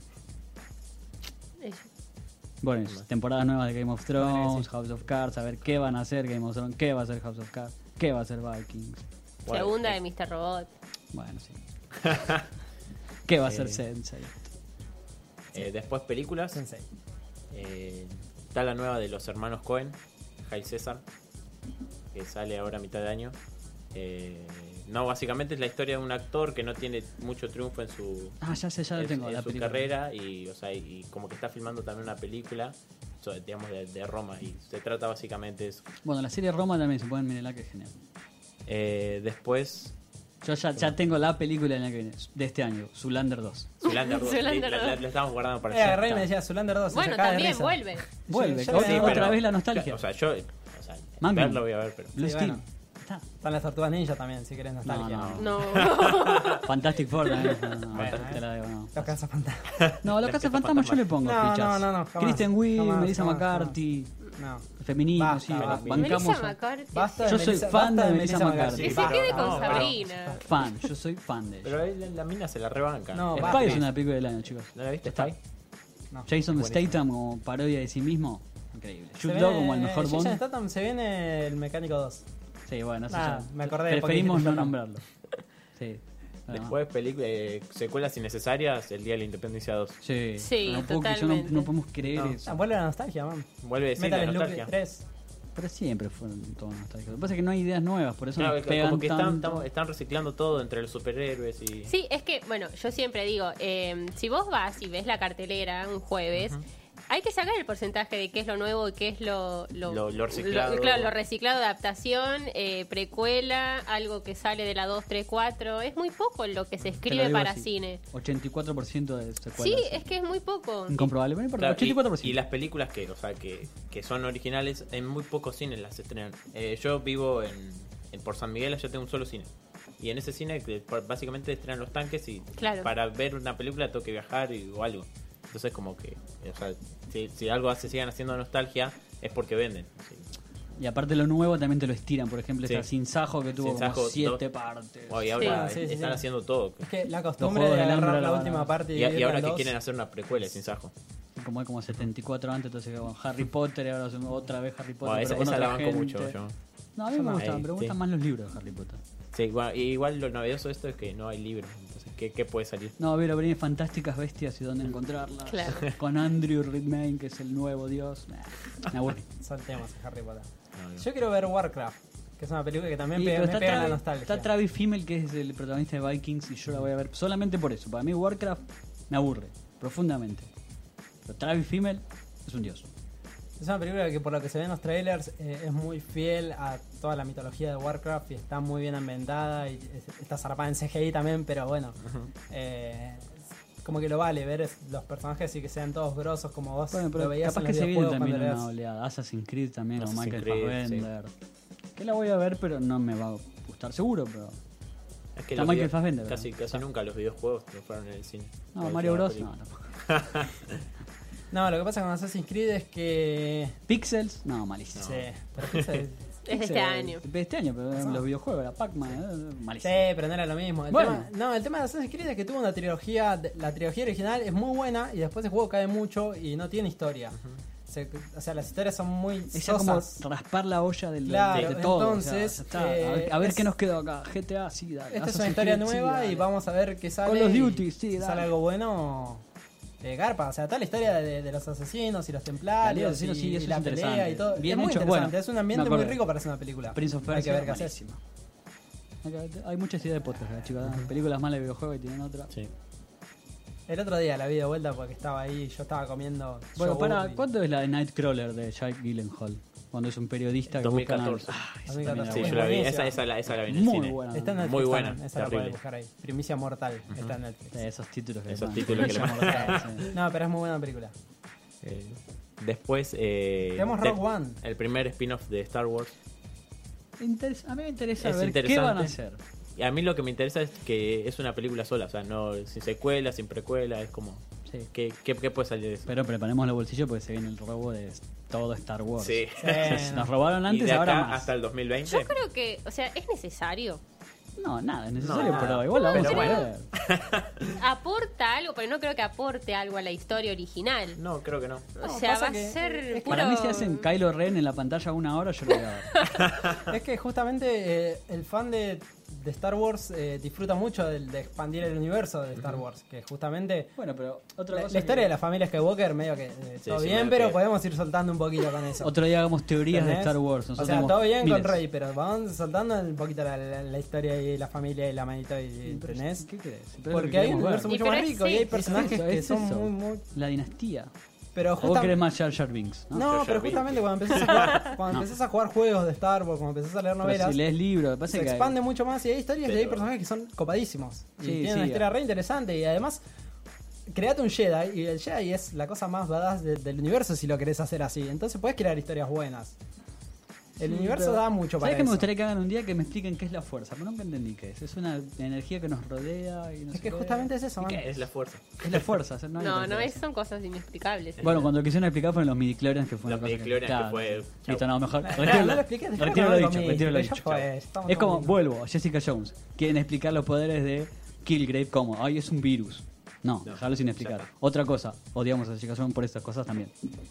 Eso. Bueno, es temporadas nuevas de Game of Thrones, Bueno, sí. House of Cards, a ver qué van a hacer Game of Thrones, qué va a hacer House of Cards, qué va a hacer Vikings. Bueno, Segunda eh, de mister Robot. Bueno, sí. ¿Qué va a hacer Eh, Sensei? eh, después películas. Sensei. Eh, está la nueva de los hermanos Cohen, Hail César, que sale ahora a mitad de año. Eh, no, básicamente es la historia de un actor que no tiene mucho triunfo en su, Ah, ya sé, ya lo en, tengo, en la su película. carrera y, o sea, y, y como que está filmando también una película, so- digamos, de, de Roma y se trata básicamente de eso. Bueno, la serie Roma también se pueden mirar, que es genial. Eh, después, Yo ya, ya tengo la película en la que viene, de este año, Zoolander dos. Zulander dos, Zulander sí, la, la- dos. la estamos guardando para Eh, allá. Rey me decía Zulander dos. Bueno, se caga de también risa. vuelve. Vuelve, yo otra, le- otra pero- vez la nostalgia. O sea, yo, o sea, Magnum. verlo voy a ver, pero Blue Sí, Steel. bueno. está. Están las tortugas ninja también, si querés nostalgia. No, No. Fantastic Four también. No, no, Bueno, te la debo, no. Los cazafantasmas. No, los cazafantasmas yo le pongo No, fichas. no, no, no, jamás, Kristen Wiig, jamás, Melissa jamás, McCarthy, No. feminismo, Basta, sí, basta. bancamos. Melissa McCarthy. Basta de Yo soy Melissa- fan basta de Melissa McCarthy. Que se Basta. quede con No, pero- Sabrina. Fan, yo soy fan de ella. Pero ahí la, la mina se la rebanca. No, Es va. Spy es actriz. una película del año, chicos. ¿No la viste, Está. Spy? No. Jason Buenísimo. Statham como parodia de sí mismo, increíble. Se Jude viene- Law como el mejor Jason Bond. Statham, se viene el Mecánico dos. Sí, bueno, eso Ah, ya. me acordé de Preferimos porque no dijiste nombrarlo. Sí. Bueno. Después película, eh, secuelas innecesarias, El Día de la Independencia dos. Sí, Sí, no, puedo, que yo no, totalmente. no podemos creer No. eso. Ah, vuelve la nostalgia, man. Vuelve a decir Metal la Slug nostalgia. tres. Pero siempre fueron todos nostálgicos. Lo que pasa es que no hay ideas nuevas, por eso Claro, nos pegan como que están, tanto. están, están reciclando todo entre los superhéroes y... Sí, es que, bueno, yo siempre digo, eh, si vos vas y ves la cartelera un jueves, hay que sacar el porcentaje de qué es lo nuevo y qué es lo... Lo, Lo- lo reciclado. claro, lo reciclado, adaptación, eh, precuela, algo que sale de la dos, tres, cuatro. Es muy poco lo que se Te lo escribe digo para así, cine. ochenta y cuatro por ciento de secuelas. Sí, es que es muy poco. Incomprobable, pero no importa, Claro, ochenta y cuatro por ciento. y, y las películas que, o sea, que, que son originales, en muy pocos cines las estrenan. Eh, yo vivo en, en por San Miguel, allá tengo un solo cine. Y en ese cine que por- básicamente estrenan los tanques y Claro. para ver una película tengo que viajar y, o algo. Entonces como que, o sea, si, si algo se sigan haciendo nostalgia es porque venden. Sí. Y aparte lo nuevo también te lo estiran. Por ejemplo, Sí. esta Sin Sajo que tuvo Sin Sajo, como siete do- partes. Wow, y ahora Sí, sí, sí, están sí. haciendo todo. Es que la costumbre Juegos de del Hambre agarrar la la van a- última parte y, Y, y dividirla ahora en que dos. quieren hacer una precuela sin Sajo. Como hay como setenta y cuatro antes, entonces como Harry Potter y ahora hacen otra vez Harry Potter. Bueno, pero esa con esa otra la banco gente. mucho yo. No, a mí Yo me no. gustan, Ahí, pero me sí. gustan más los libros de Harry Potter. Sí, igual, y igual lo novedoso de esto es que no hay libros. Entonces, ¿qué, qué puede salir? No, ver, abrir fantásticas bestias y dónde encontrarlas. Claro. Con Andrew Redmayne, que es el nuevo dios. Nah, me aburrí. Pues, Saltemos a Harry Potter. No, no. Yo quiero ver Warcraft, que es una película que también Y, pega, pero me está, pega la Travis, nostalgia. está Travis Fimmel, que es el protagonista de Vikings, y yo la voy a ver solamente por eso. Para mí Warcraft me aburre, profundamente. Pero Travis Fimmel es un dios. Es una película que por lo que se ve en los trailers eh, es muy fiel a toda la mitología de Warcraft y está muy bien ambientada y es- está zarpada en C G I también, pero bueno, eh, como que lo vale ver es- los personajes y que sean todos grosos como vos Bueno, lo pero veías capaz en que los se viene videojuegos también cuando una eras- oleada. Assassin's Creed también, o Assassin's Michael Creed, Fassbender. Que la voy a ver, pero no me va a gustar seguro, pero... Es que Está los Michael video- Fassbender, casi, ¿no? casi nunca los videojuegos triunfaron en el cine. No, Como Mario una Bros. película. No, tampoco. No, lo que pasa con Assassin's Creed es que... Pixels, no, malísimo. Sí, pero es que- Es de este año. De este año, pero en los videojuegos, la Pac-Man, eh, Sí, malísimo. pero no era lo mismo. El Bueno. tema- no, el tema de Assassin's Creed es que tuvo una trilogía, de- la trilogía original es muy buena y después el juego cae mucho y no tiene historia. Se- o sea, las historias son muy Es ya como sosas. raspar la olla del, Claro, de, de todo. entonces, o sea, ya está. a ver, eh, a ver es- qué nos quedó acá. G T A, sí, dale. Esta es una Assassin's historia Creed, sí, nueva dale. y vamos a ver qué sale. Call of y Duty, sí, si dale. sale algo bueno. Eh, garpa, o sea, toda la historia de, de los asesinos y los templarios Los asesinos, y, sí, y eso la es pelea interesante. y todo. Bien es muy hecho, interesante, bueno, es un ambiente me muy acuerdo. rico para hacer una película. Prince of Hay que Persia, ver qué hacer. malísimo. Hay- Hay muchas ideas de podcast, eh, chicos. Películas malas de videojuegos y tienen otra. Sí. El otro día la vi de vuelta porque estaba ahí, yo estaba comiendo. Bueno, yogur para, y- ¿cuánto es la de Nightcrawler de Jake Gyllenhaal? Cuando es un periodista que busca dos mil catorce. Ah, esa dos mil catorce. también Sí, era yo buena. la vi. buenísima. Esa, esa, la, esa la vi en el Muy cine. Está buena. en Netflix Muy buena, también, esa la terrible. pueden buscar ahí. Primicia Mortal, está en Netflix. De esos títulos que Esos le títulos que le ponen. mandan. Sí. No, pero es muy buena película. Eh, después... Eh, Tenemos de- Rogue One. El primer spin-off de Star Wars. Interes- a mí me interesa Es ver qué interesante. van a hacer. Y a mí lo que me interesa es que es una película sola. O sea, no sin secuela, sin precuela. Es como... Sí. ¿Qué, qué, qué puede salir de eso? Pero preparemos los bolsillos porque se viene el robo de todo Star Wars. Sí. Eh, Nos robaron Y antes, de ahora acá más. hasta el dos mil veinte. Yo creo que, o sea, es necesario. No, nada, es necesario, No, pero nada. igual lo vamos Pero a bueno. ver. Aporta algo, pero no creo que aporte algo a la historia original. No, creo que no. O No, sea, pasa va a que- ser es que puro... Para mí si hacen Kylo Ren en la pantalla una hora, yo lo voy a ver. Es que justamente eh, el fan de, de Star Wars eh, disfruta mucho de, de expandir el universo de Star Wars. Que justamente Bueno, pero otra la, cosa la historia que- de la familia Skywalker, medio que eh, Sí, todo sí, bien, medio pero que- podemos ir soltando un poquito con eso. Otro día hagamos teorías de ¿Entendés? Star Wars. O Nosotros sea, tenemos todo bien miles. con Rey, pero vamos soltando un poquito la, la- la historia y la familia y la manito y, y Pero, ¿entendés? ¿Qué crees? Pero es lo Porque que hay un queremos universo ver. Y mucho pero más es- rico y sí, hay es personajes eso, que es son eso. muy, muy... La dinastía. Pero O vos justamente... querés más Jar Jar Binks, ¿no? No, Jar Jar pero Binks. justamente cuando empezás a jugar, cuando No. empezás a jugar juegos de Star Wars, cuando empezás a leer Pero novelas, si lees libros, pasa se que expande mucho más y hay historias y hay Pero- personajes que son copadísimos. Y Sí, tienen sí, una historia ah. re interesante y además create un Jedi y el Jedi es la cosa más badass de- del universo si lo querés hacer así. Entonces puedes crear historias buenas. El Sí, universo pero- da mucho para ¿Sabes que me eso. gustaría que hagan un día que me expliquen qué es la fuerza? Pero nunca entendí qué es. Es una energía que nos rodea y no Es sé que qué. justamente es eso, man. ¿Qué es la fuerza? Es la fuerza. o sea, no, hay No, otra no, cosa. es, son cosas inexplicables. Bueno, cuando lo quisieron explicar fueron los midichlorians que fue Los una cosa midichlorians que claro, fue- Listo, no, mejor. No, Retiro, no lo expliqué, dejalo retiro lo con dicho, mi- retiro lo ya dicho. fue, estamos Es como, todos vuelvo, Jessica Jones. Quieren explicar los poderes de Killgrave como, ay, es un virus. No, No, dejarlo sin ya explicar. está. Otra cosa, odiamos a Jessica Jones por estas cosas también.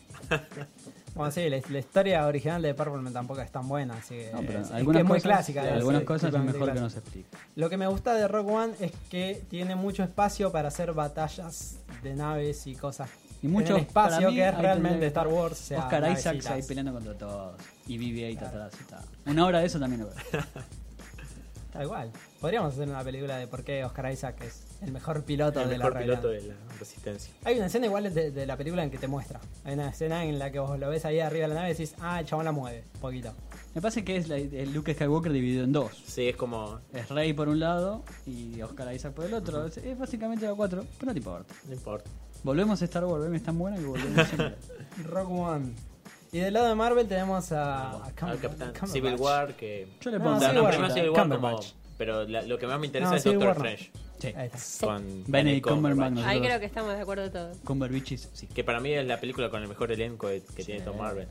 Bueno, sí, la, la historia original de Purple Man tampoco es tan buena, así que, No, pero es, es algunas que es muy cosas, clásica. es- algunas es cosas es típicamente mejor que clásica. no se explique. Lo que me gusta de Rogue One es que tiene mucho espacio para hacer batallas de naves y cosas Y en mucho el espacio para mí, que es ahí realmente tendría que Star estar Wars. O sea, Oscar Isaacs navecitas. ahí peleando contra todos. Y B B ocho atrás y tal. Una hora de eso también lo veo. Tal cual. Podríamos hacer una película de por qué Oscar Isaac es el mejor piloto El de mejor la piloto realidad. de la resistencia. Hay una escena igual de, de la película en que te muestra. Hay una escena en la que vos lo ves ahí arriba de la nave y decís, ah, el chabón la mueve, poquito. Me parece que es la- el Luke Skywalker dividido en dos. Sí, es como. Es Rey por un lado y Oscar Isaac por el otro. Es, es básicamente la cuatro, pero no te importa. No importa. Volvemos a Star Wars, ¿ves? Es tan buena que volvemos siempre. Rogue One. Y del lado de Marvel tenemos a, a Al Cumber- Capitán Cumberbatch. Civil War, que. Yo le No, pongo O sea, Civil no, War, primero Civil War como. Cumberbatch. Pero la- lo que más me interesa No, es Civil Doctor War no. Strange. Sí. Ahí está. Con Benedict Cumberbatch. Cumberbatch. Ahí creo que estamos de acuerdo todos. Cumberbatch, sí. Que para mí es la película con el mejor elenco que que tiene Tom Marvel.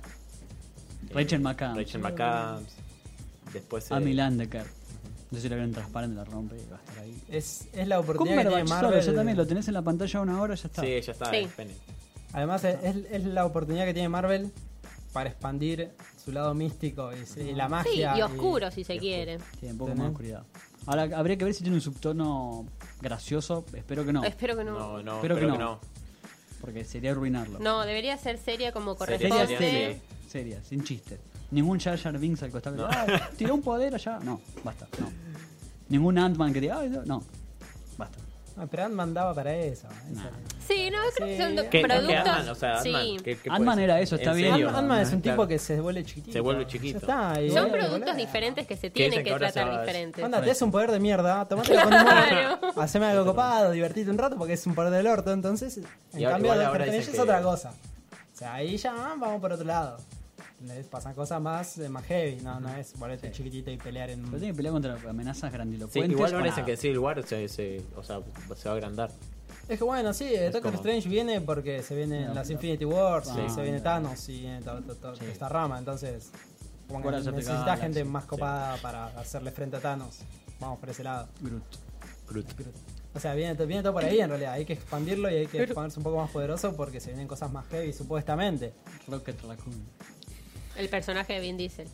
Rachel McAdams. Rachel McAdams. Después. eh, Amy Landecker. No sé si la vieron transparente, la rompe y va a estar ahí. Es, es la oportunidad que tiene Cumberbatch Marvel. solo, ya también lo tenés en la pantalla una hora, ya está. Sí, ya está. Sí. es Penny. Además, es, es- es la oportunidad que tiene Marvel para expandir su lado místico y, sí, y la Sí, magia. y oscuro si se y quiere. Tiene un poco ¿Tenés? más de oscuridad. Ahora, habría que ver si tiene un subtono gracioso. Espero que no. Espero que no. No, no, Espero que espero no. que no. Porque sería arruinarlo. No, debería ser seria como Seria, Sería corresponde. seria, seria, seria, sin chiste. Ningún Jar Jar Binks al costado. No. Ah, tiró un poder allá. No, basta. No. Ningún Ant-Man que diga, "Ay, no", no, basta. Ah, pero Ant-Man daba para eso. Nah. eso. Sí, no, creo que Sí. son do- ¿Qué- ¿Qué, productos. ¿qué Ant-Man? O sea, sí. Ant-Man. ¿qué- qué Ant-Man puede ser? era eso, está ¿En bien. serio? Ant- Ant-Man es un tipo Claro. que se vuelve chiquitito. Se vuelve chiquito. Ya está, y Son bueno, productos boludo. diferentes que se dicen tienen que que ahora se tratar va- diferentes. Anda, te es un poder de mierda, tomátelo con humor. Claro. Haceme algo copado, divertite un rato porque es un poder del orto. Entonces, en Y ahora- cambio, igual Doctor ahora Strange dicen es que- otra cosa. O sea, ahí ya vamos por otro lado. Les pasan cosas más, eh, más heavy, no, no es volverte chiquitito y pelear en Pero un... tiene que pelear contra amenazas Sí, grandilocuentes. igual ahora para- dicen que Civil War se, se, o sea, se va a agrandar. Es que bueno, sí, eh, Doctor como- Strange viene porque se vienen No, las no. Infinity Wars, Sí. y se viene Thanos y viene to- to- to- Sí. esta rama, entonces como que Guardians of the necesita Galaxy. gente más copada para hacerle frente a Thanos. Vamos por ese lado. Groot. Groot. O sea, viene, to- viene todo por ahí en realidad, hay que expandirlo y hay que ponerse un poco más poderoso porque se vienen cosas más heavy supuestamente. Rocket Raccoon. El personaje de Vin Diesel.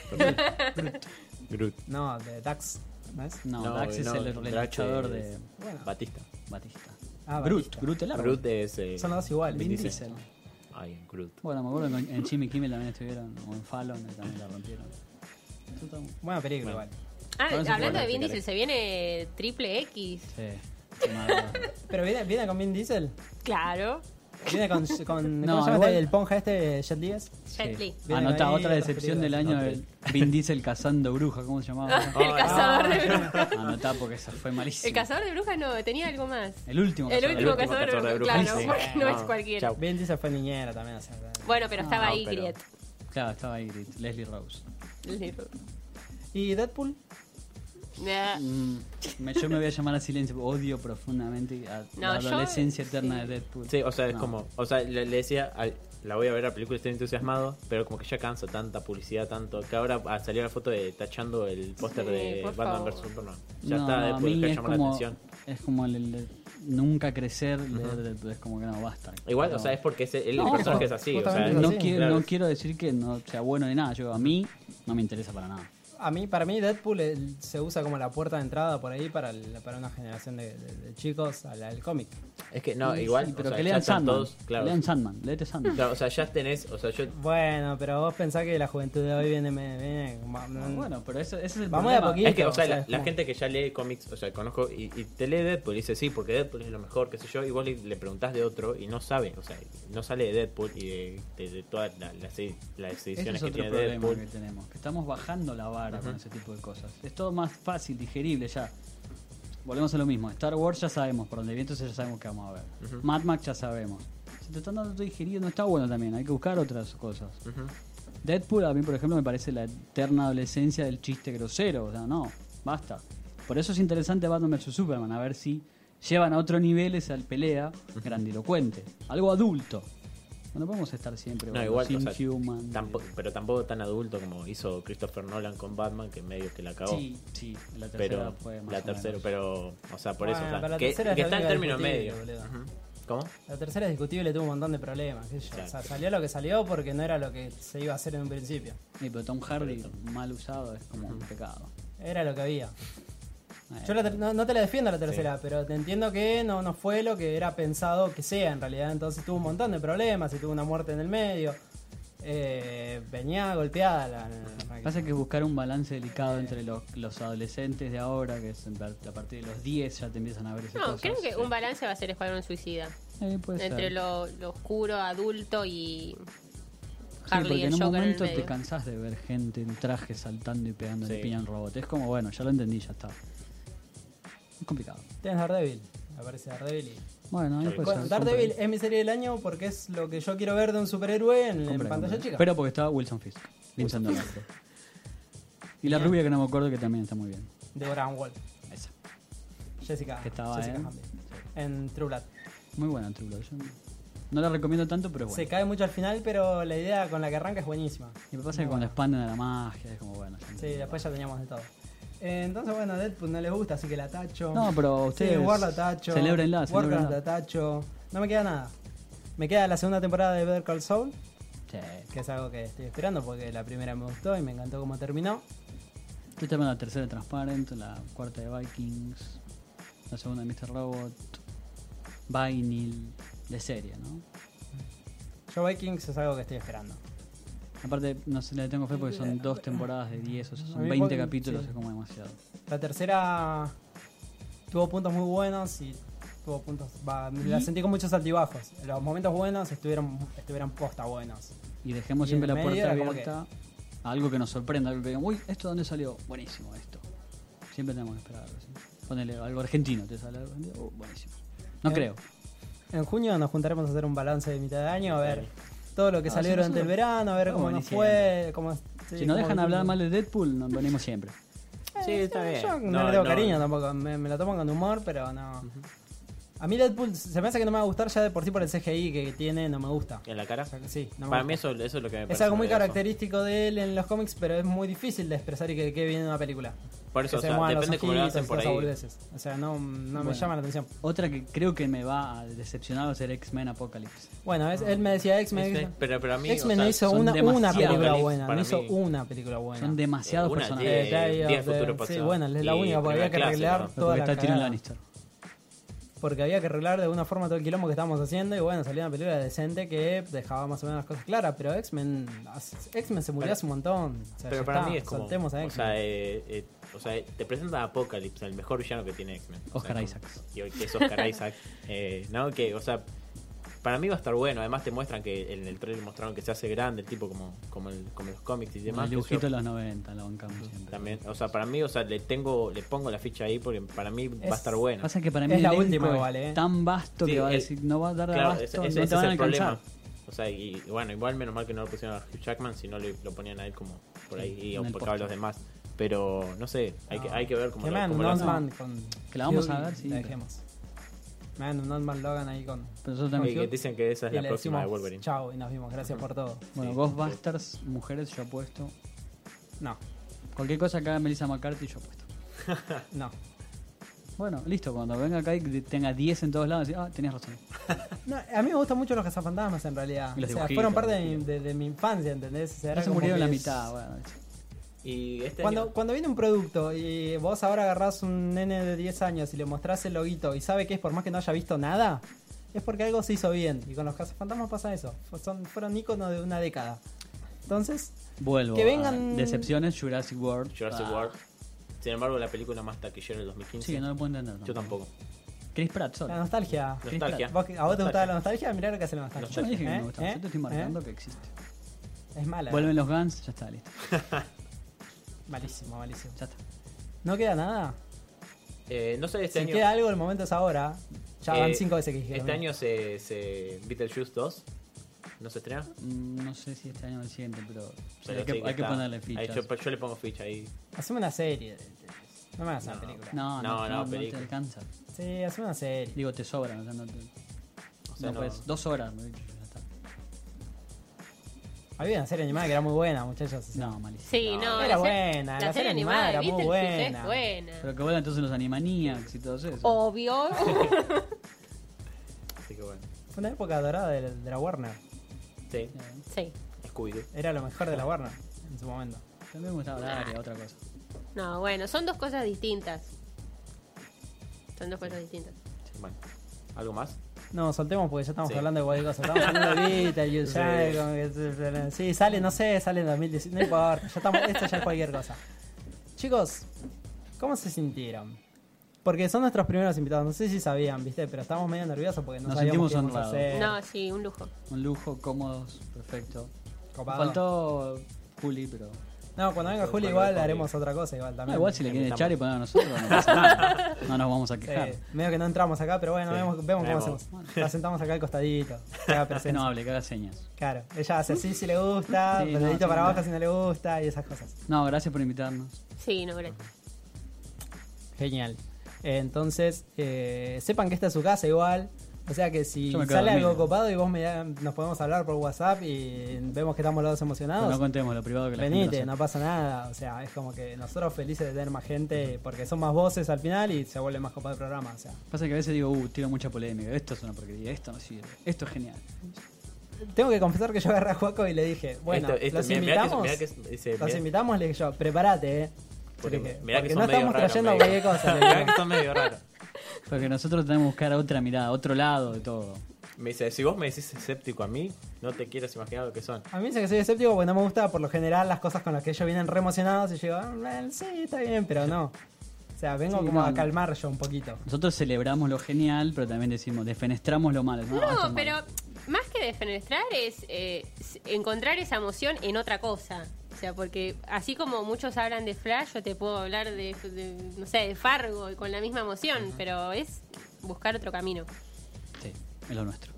Groot. No, de Dax, ¿no es? No, No, Dax es no, el, el Drax luchador es- de Bueno, Batista. Batista. Ah, Groot, Batista. Groot el árbol. Groot es. eh, son los dos iguales. Vin Vin Diesel. Diesel. Ay, Groot. Bueno, me acuerdo que en Jimmy Kimmel también estuvieron, o en Fallon que también la rompieron. Eso está muy- Buena película Bueno. igual. Ah, Con eso hablando puedo de Vin explicar Diesel, se viene Triple X. Sí. qué malo. Pero viene, viene con Vin Diesel. Claro. Viene con, con No, ¿cómo se llama igual- el ponja este, Jet Li? es? Jet Li. Vienen Anota ahí otra otras decepción del películas. año, el Vin Diesel cazando bruja, ¿cómo se llamaba? El cazador de brujas. Anotá porque esa fue malísima. El cazador de brujas no, tenía algo más. El último El cazador de último brujas. cazador de cazador de brujas, brujas, claro, sí. porque no es No, cualquiera. chau. Vin Diesel fue niñera también. O sea, Bueno, pero estaba Ah, ahí pero- Griet. Claro, estaba ahí Grit, Leslie Rose. ¿Y Deadpool? Nah. Mm, me- yo me voy a llamar a silencio, odio profundamente a No, la yo- adolescencia eterna sí. de Deadpool. Sí, o sea, es No. como. O sea, le, le decía. al- la voy a ver la película, estoy entusiasmado. Pero como que ya canso tanta publicidad, tanto. Que ahora ah, salió la foto de tachando el póster Sí, de por Batman favor. vs Superman. Ya No, está, a Deadpool, mí que es llama la como, atención. es como el, el- nunca crecer, leer Deadpool, es como que no, basta. Igual, No. o sea, es porque ese- el, No, personaje es así. O sea, justamente no, sí, quiero, claro. no quiero decir que no sea bueno ni nada, yo a mí no me interesa para nada. A mí, para mí Deadpool eh, se usa como la puerta de entrada por ahí para, el- para una generación de, de- de chicos al, al cómic. es que no, Sí, igual. sí, pero o sea, que ya lean están Sandman, todos. Claro, lean Sandman, léete Sandman. claro, o sea, ya tenés. O sea, yo. Bueno, pero vos pensás que la juventud de hoy viene... me- viene ma- Ah, bueno, pero eso, ese es el Vamos de a problema. poquito. Es que, o sea, o sea, la, es la como- gente que ya lee cómics, o sea, conozco y, y te lee Deadpool y dice sí, porque Deadpool es lo mejor, qué sé yo, y vos le, le preguntás de otro y no sabe, o sea, no sale de Deadpool y de, de- de todas la- las, edi- las Ese ediciones es que otro tiene problema Deadpool. que tenemos, que estamos bajando la vara con Ujú. ese tipo de cosas. Es todo más fácil, digerible ya. Volvemos a lo mismo. Star Wars ya sabemos por dónde viene, entonces ya sabemos qué vamos a ver. Ujú. Mad Max ya sabemos. Si te están dando todo digerido no está bueno también, hay que buscar otras cosas. Ujú. Deadpool a mí, por ejemplo, me parece la eterna adolescencia del chiste grosero. O sea, no, basta. Por eso es interesante Batman versus. Superman, a ver si llevan a otro nivel esa pelea grandilocuente. Algo adulto. No podemos estar siempre No, con igual, los o sea, Inhuman. tampoco, pero tampoco tan adulto como hizo Christopher Nolan con Batman, que medio que la cagó. Sí, sí, la tercera pero fue más la o tercera, menos. pero, o sea, por Bueno, eso, o sea, pero la que, tercera es que la está en única término discutible, medio. boludo. Ujú. ¿Cómo? La tercera es discutible, tuvo un montón de problemas. qué sé yo. O sea, Exacto. salió lo que salió porque no era lo que se iba a hacer en un principio. Sí, pero Tom Hardy mal usado es como un pecado. Era lo que había. Eh, Yo la ter- no, no te la defiendo la tercera, pero te entiendo que no, no fue lo que era pensado que sea en realidad. Entonces tuvo un montón de problemas y tuvo una muerte en el medio. Eh, venía golpeada la, la- Pasa que buscar un balance delicado entre los, los adolescentes de ahora, que es en par- a partir de los diez ya te empiezan a ver esas No, cosas. creo que un balance va a ser Escuadrón Suicida. Eh, puede Entre ser. lo, lo oscuro, adulto y Sí, Harley porque y en el un Joker en el momento te medio. cansás de ver gente en traje saltando y pegando de Sí. piña en robot. Es como, bueno, ya lo entendí, ya está. Es complicado. Tienes Daredevil. Aparece Daredevil y... Bueno, ahí Bueno, puede Bueno, ser, Daredevil compre- es mi serie del año porque es lo que yo quiero ver de un superhéroe en, en compre- pantalla compre. chica. Pero porque está Wilson Fisk, Vincent D'Onofrio. Y la Bien. rubia que no me acuerdo que también está muy bien. Deborah Ann Wall. Esa. Jessica. Que estaba Jessica en- Hamby. En True Blood. Muy buena True Blood. Yo no la recomiendo tanto, pero bueno. Se cae mucho al final, pero la idea con la que arranca es buenísima. Y me pasa que Muy cuando buena. expanden a la magia es como bueno. ya Sí, entendí. después ya teníamos de todo. Eh, entonces, bueno, a Deadpool no les gusta, así que la tacho. No, pero ustedes Sí, War la tacho. celébrenla, Warcraft celébrenla. la tacho. No me queda nada. Me queda la segunda temporada de Better Call Saul, Sí. que es algo que estoy esperando porque la primera me gustó y me encantó cómo terminó. Estoy esperando la tercera de Transparent, la cuarta de Vikings, la segunda de mister Robot, Vinyl, de serie, ¿no? Yo Vikings es algo que estoy esperando. Aparte, no sé, le tengo fe porque son dos temporadas de diez, o sea, A son mí veinte fue- capítulos, sí. es como demasiado. La tercera tuvo puntos muy buenos y tuvo puntos... Va, la sentí con muchos altibajos. Los momentos buenos estuvieron, estuvieron posta buenos. Y dejemos Y siempre en la el medio puerta era como abierta a algo que nos sorprenda, algo que digamos, uy, ¿esto dónde salió? Buenísimo esto. Siempre tenemos que esperar algo así. Ponele algo argentino, te sale algo argentino, uh, buenísimo. No Eh, creo. En junio nos juntaremos a hacer un balance de mitad de año, a ver todo lo que Ah, salió sí, durante el nosotros verano, a ver podemos cómo nos venir fue. Cómo, sí, Si nos cómo dejan hablar fuimos. mal de Deadpool, nos venimos siempre. Sí, está bien. Yo no, No, le tengo no. cariño tampoco, me, me lo tomo con humor, pero no. A mí Deadpool se me hace que no me va a gustar ya de por sí por el C G I que tiene, no me gusta. ¿En la cara? O sea, que sí, no me Para gusta. mí eso, eso es lo que me Es parece algo muy novedoso. característico de él en los cómics, pero es muy difícil de expresar y que quede bien en una película. Por eso, Que o se sea, muevan los depende cómo lo ojitos hacen y por todas esas ahí. boludeces. O sea, no, no me Bueno. llama la atención. Otra que creo que me va a decepcionar va a ser X-Men Apocalypse. Bueno, es- él me decía X-Men. X-Men, pero, pero a mí, X-Men o sea, no hizo son una, una demasiado película Apocalypse buena, no para hizo mí. una película buena. Son demasiados una personajes. de- Eh, Day of diez the- futuros sí, pasados. bueno, es la Y única porque había que primera clase, arreglar ¿no? Porque toda la está Tyrion cagada. Lannister. Porque había que arreglar de alguna forma todo el quilombo que estábamos haciendo y bueno, salió una película decente que dejaba más o menos las cosas claras, pero X-Men X-Men se murió Pero- hace un montón. O sea, Pero ya para está, mí es como. soltemos a O X-Men. sea, eh, eh, o sea, te presenta a Apocalypse, el mejor villano que tiene X-Men. O sea, Oscar como- Isaacs. Y hoy que es Oscar Isaac. eh, ¿No? Que, o sea. Para mí va a estar bueno. Además, te muestran que en el trailer mostraron que se hace grande el tipo como, como, el, como los cómics y demás. El que dibujito yo de los noventa, lo bancamos siempre. también, o sea, para mí, o sea, le tengo, le pongo la ficha ahí porque para mí va a Es- estar bueno. Pasa que para mí Es la el elenco última es igual, ¿eh? tan vasto Sí, que va a el- decir, no va a dar Claro, abasto, ese, no ese- te ese van es a el problema. alcanzar. O sea, y, y bueno, igual menos mal que no lo pusieron a Hugh Jackman, si no le, lo ponían a él como por ahí y En el opacaba a los póster. demás. Pero no sé, hay, que, hay que ver cómo Que lo, me hagan cómo un lo hacen. Ant-Man con. Que la vamos a Hugh ver, y sí, La pero- dejemos. Me hagan un Ant-Man Logan ahí con. Pero nosotros Y tenemos que que... dicen que esa es y la le próxima de decimos Wolverine. chao y nos vimos, gracias por todo. Bueno, Sí. Ghostbusters, mujeres, yo apuesto. No, Cualquier cosa que haga Melissa McCarthy, yo apuesto. no. Bueno, listo, cuando venga acá y tenga diez en todos lados, decir, ah, tenías razón. No, a mí me gustan mucho los cazafantasmas en realidad. Y los O sea, dibujitos, fueron parte de mi, los de, de mi infancia, ¿entendés? O sea, Ya era se como murieron que la es- mitad, bueno. Y este Cuando, año, cuando viene un producto y vos ahora agarrás un nene de diez años y le mostrás el loguito y sabe que es por más que no haya visto nada, es porque algo se hizo bien. Y con los cazafantasmas pasa eso. Son, fueron íconos de una década. Entonces, Vuelvo. Que vengan- a decepciones, Jurassic World. Jurassic Ah, World. Sin embargo, la película más taquillera del dos mil quince. Sí, no lo puedo entender. Yo tampoco. Chris Pratt la solo. nostalgia. Nostalgia. ¿Vos- ¿A vos te gustaba la nostalgia? Mirá lo que hace la nostalgia. Yo no dije que ¿Eh? me gustaba, ¿Eh? yo te estoy ¿Eh? marcando que existe. Es mala. Vuelven los Guns, ya está, listo. Malísimo, malísimo. Ya está. ¿No queda nada? Eh, no sé, este Si año. queda algo, el momento es ahora. Ya van eh, cinco veces que dije. Este año se, se Beetlejuice dos. ¿No se estrena? Mm, No sé si este año o el siguiente, pero, Pero hay, que, sí que hay que está. ponerle Ahí fichas. yo, yo le pongo ficha ahí. Haceme una serie. de- de- No me hagas una No. película. No, no, No, no, no, no te película. alcanza. Sí, haceme una serie. Digo, te sobran. O sea, no te, O sea, no no- puedes- dos horas, me he dicho, ya está. Había una serie animada que era muy buena, muchachos. o sea, No, malísimo. Sí, No, no. era la se- buena, la serie animada era ¿viste? muy El buena. Es buena. Pero que vuelvan entonces los Animaniacs y todo eso. Obvio. Así que bueno. Fue una época dorada de, de la Warner. Sí, Sí. Scooby-Doo. Era lo mejor de la Warner en su momento. También me gustaba hablar y otra cosa. No, bueno, son dos cosas distintas. Son dos cosas distintas. Sí, bueno. ¿Algo más? No, soltemos porque ya estamos Sí. hablando de cualquier cosa. Estamos hablando de Vita, y Sí. que sí, sale, no sé, sale en dos mil diecinueve. No importa, ya estamos, esto ya es cualquier cosa. Chicos, ¿cómo se sintieron? Porque son nuestros primeros invitados, no sé si sabían, ¿viste? Pero estamos medio nerviosos porque no Nos sabíamos qué sentimos íbamos a honrados. hacer. No, sí, un lujo. Un lujo, cómodos, perfecto. Copado. Faltó Juli, pero. No, cuando venga Juli Cuando igual venga Juli. haremos otra cosa igual No, también. igual si le quieren Invitamos. echar y poner a nosotros, no pasa nada. No nos vamos a quejar. Eh, medio que no entramos acá, pero bueno, Sí. vemos, vemos cómo Vemos. hacemos. La sentamos acá al costadito. Que haga Que presencia. no hable, que haga señas. Claro, ella hace así si le gusta, Sí, pero no, dedito sí, para no. abajo si no le gusta y esas cosas. No, gracias por invitarnos. Sí, no, gracias. Genial. Eh, Entonces, eh, sepan que esta es su casa igual. O sea que si Yo me quedo sale algo dormido. copado y vos me, da- nos podemos hablar por WhatsApp y vemos que estamos los dos Pero emocionados, no contemos lo privado que la gente venite, lo no sepa. pasa nada. O sea, es como que nosotros felices de tener más gente porque son más voces al final y se vuelve más copado el programa. O sea, Pasa que a veces digo, uh, tiro mucha polémica. Esto es una porquería, esto no sirve. Esto es genial. tengo que confesar que yo agarré a Juaco y le dije, bueno, Esto- esto- los mirá- mirá que- invitamos, mirá que dice- los mirá- invitamos, le dije yo, prepárate, eh. Porque, Le dije, mirá que porque son no medio estamos raros, trayendo medio- cualquier cosa. le Mirá digo. que son medio raros. Porque nosotros tenemos que buscar otra mirada, otro lado de todo. Me dice, si vos me decís escéptico a mí, no te quieres imaginar lo que son. A mí dice que soy escéptico porque no me gusta por lo general las cosas con las que ellos vienen re emocionados y yo digo, ah, well, sí, está bien, pero no. O sea, vengo Sí, como no, a no. calmar yo un poquito. Nosotros celebramos lo genial, pero también decimos, defenestramos lo malo. No, esto No, es pero malo. más que defenestrar es eh, s- encontrar esa emoción en otra cosa. O sea, porque así como muchos hablan de Flash, yo te puedo hablar de, de, no sé, de Fargo y con la misma emoción, pero es buscar otro camino. Sí, es lo nuestro.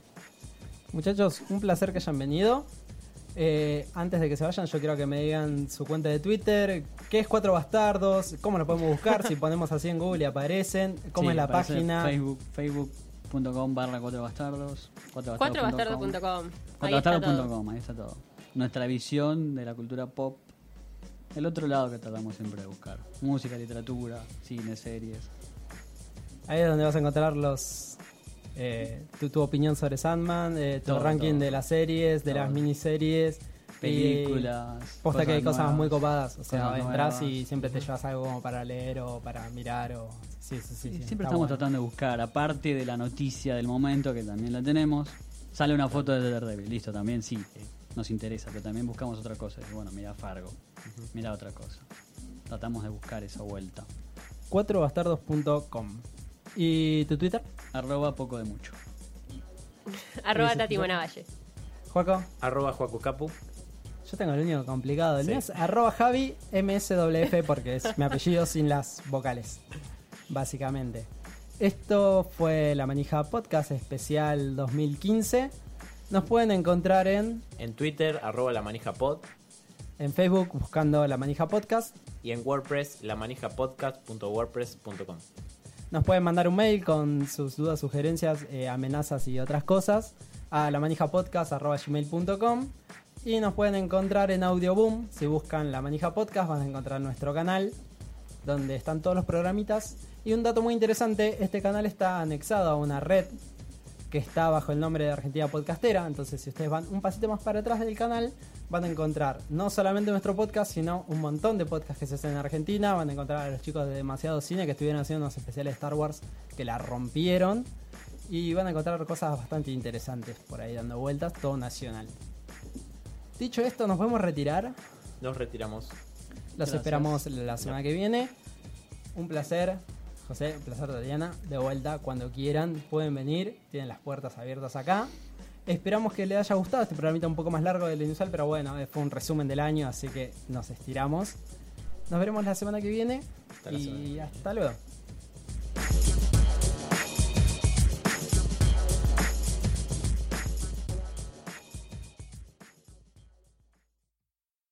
Muchachos, un placer que hayan venido. Eh, antes de que se vayan, yo quiero que me digan su cuenta de Twitter. ¿Qué es Cuatro Bastardos? ¿Cómo lo podemos buscar? Si ponemos así en Google y aparecen. ¿Cómo Sí, es la aparece página? Facebook, facebook.com barra cuatro bastardos. cuatro bastardos punto com. cuatro bastardos punto com, ahí está todo. Nuestra visión de la cultura pop. El otro lado que tratamos siempre de buscar. Música, literatura, cine, series. Ahí es donde vas a encontrar los eh, tu, tu opinión sobre Sandman, eh, tu Todo, ranking todo. de las series, de Todo. las miniseries. Películas. Y posta que hay cosas nuevas, muy copadas. O sea, cosas entras nuevas. y siempre te llevas algo como para leer o para mirar. o sí, sí, sí, Sí, sí, siempre está estamos bueno. tratando de buscar, aparte de la noticia del momento, que también la tenemos, sale una foto de Daredevil, listo, también sí, nos interesa, pero también buscamos otra cosa. Y bueno, mira Fargo, mira otra cosa. Tratamos de buscar esa vuelta. cuatro bastardos punto com. ¿Y tu Twitter? Arroba poco de mucho. Arroba Sí, sí, Tati sí. Monavalle. Juaco. Arroba Juaco Capu. Yo tengo el único complicado. El Sí. mío es arroba Javi M S W F porque es mi apellido sin las vocales. Básicamente. Esto fue La Manija Podcast especial dos mil quince. Nos pueden encontrar en, En Twitter, arroba la manija pod. en Facebook buscando La Manija Podcast. Y en WordPress, lamanijapodcast punto wordpress punto com. Nos pueden mandar un mail con sus dudas, sugerencias, eh, amenazas y otras cosas a lamanijapodcast arroba gmail punto com. Y nos pueden encontrar en Audioboom. Si buscan La Manija Podcast van a encontrar nuestro canal donde están todos los programitas. Y un dato muy interesante, este canal está anexado a una red que está bajo el nombre de Argentina Podcastera. Entonces si ustedes van un pasito más para atrás del canal, van a encontrar no solamente nuestro podcast, sino un montón de podcasts que se hacen en Argentina. Van a encontrar a los chicos de Demasiado Cine que estuvieron haciendo unos especiales de Star Wars que la rompieron. Y van a encontrar cosas bastante interesantes por ahí dando vueltas, todo nacional. Dicho esto, nos podemos retirar. Nos retiramos. Los Gracias. esperamos la semana que viene. Un placer, José, un placer, Tatiana. De vuelta cuando quieran, pueden venir. Tienen las puertas abiertas acá. Esperamos que les haya gustado este programita un poco más largo del inusual, pero bueno, eh, fue un resumen del año, así que nos estiramos. Nos veremos la semana que viene Hasta la y semana. hasta luego.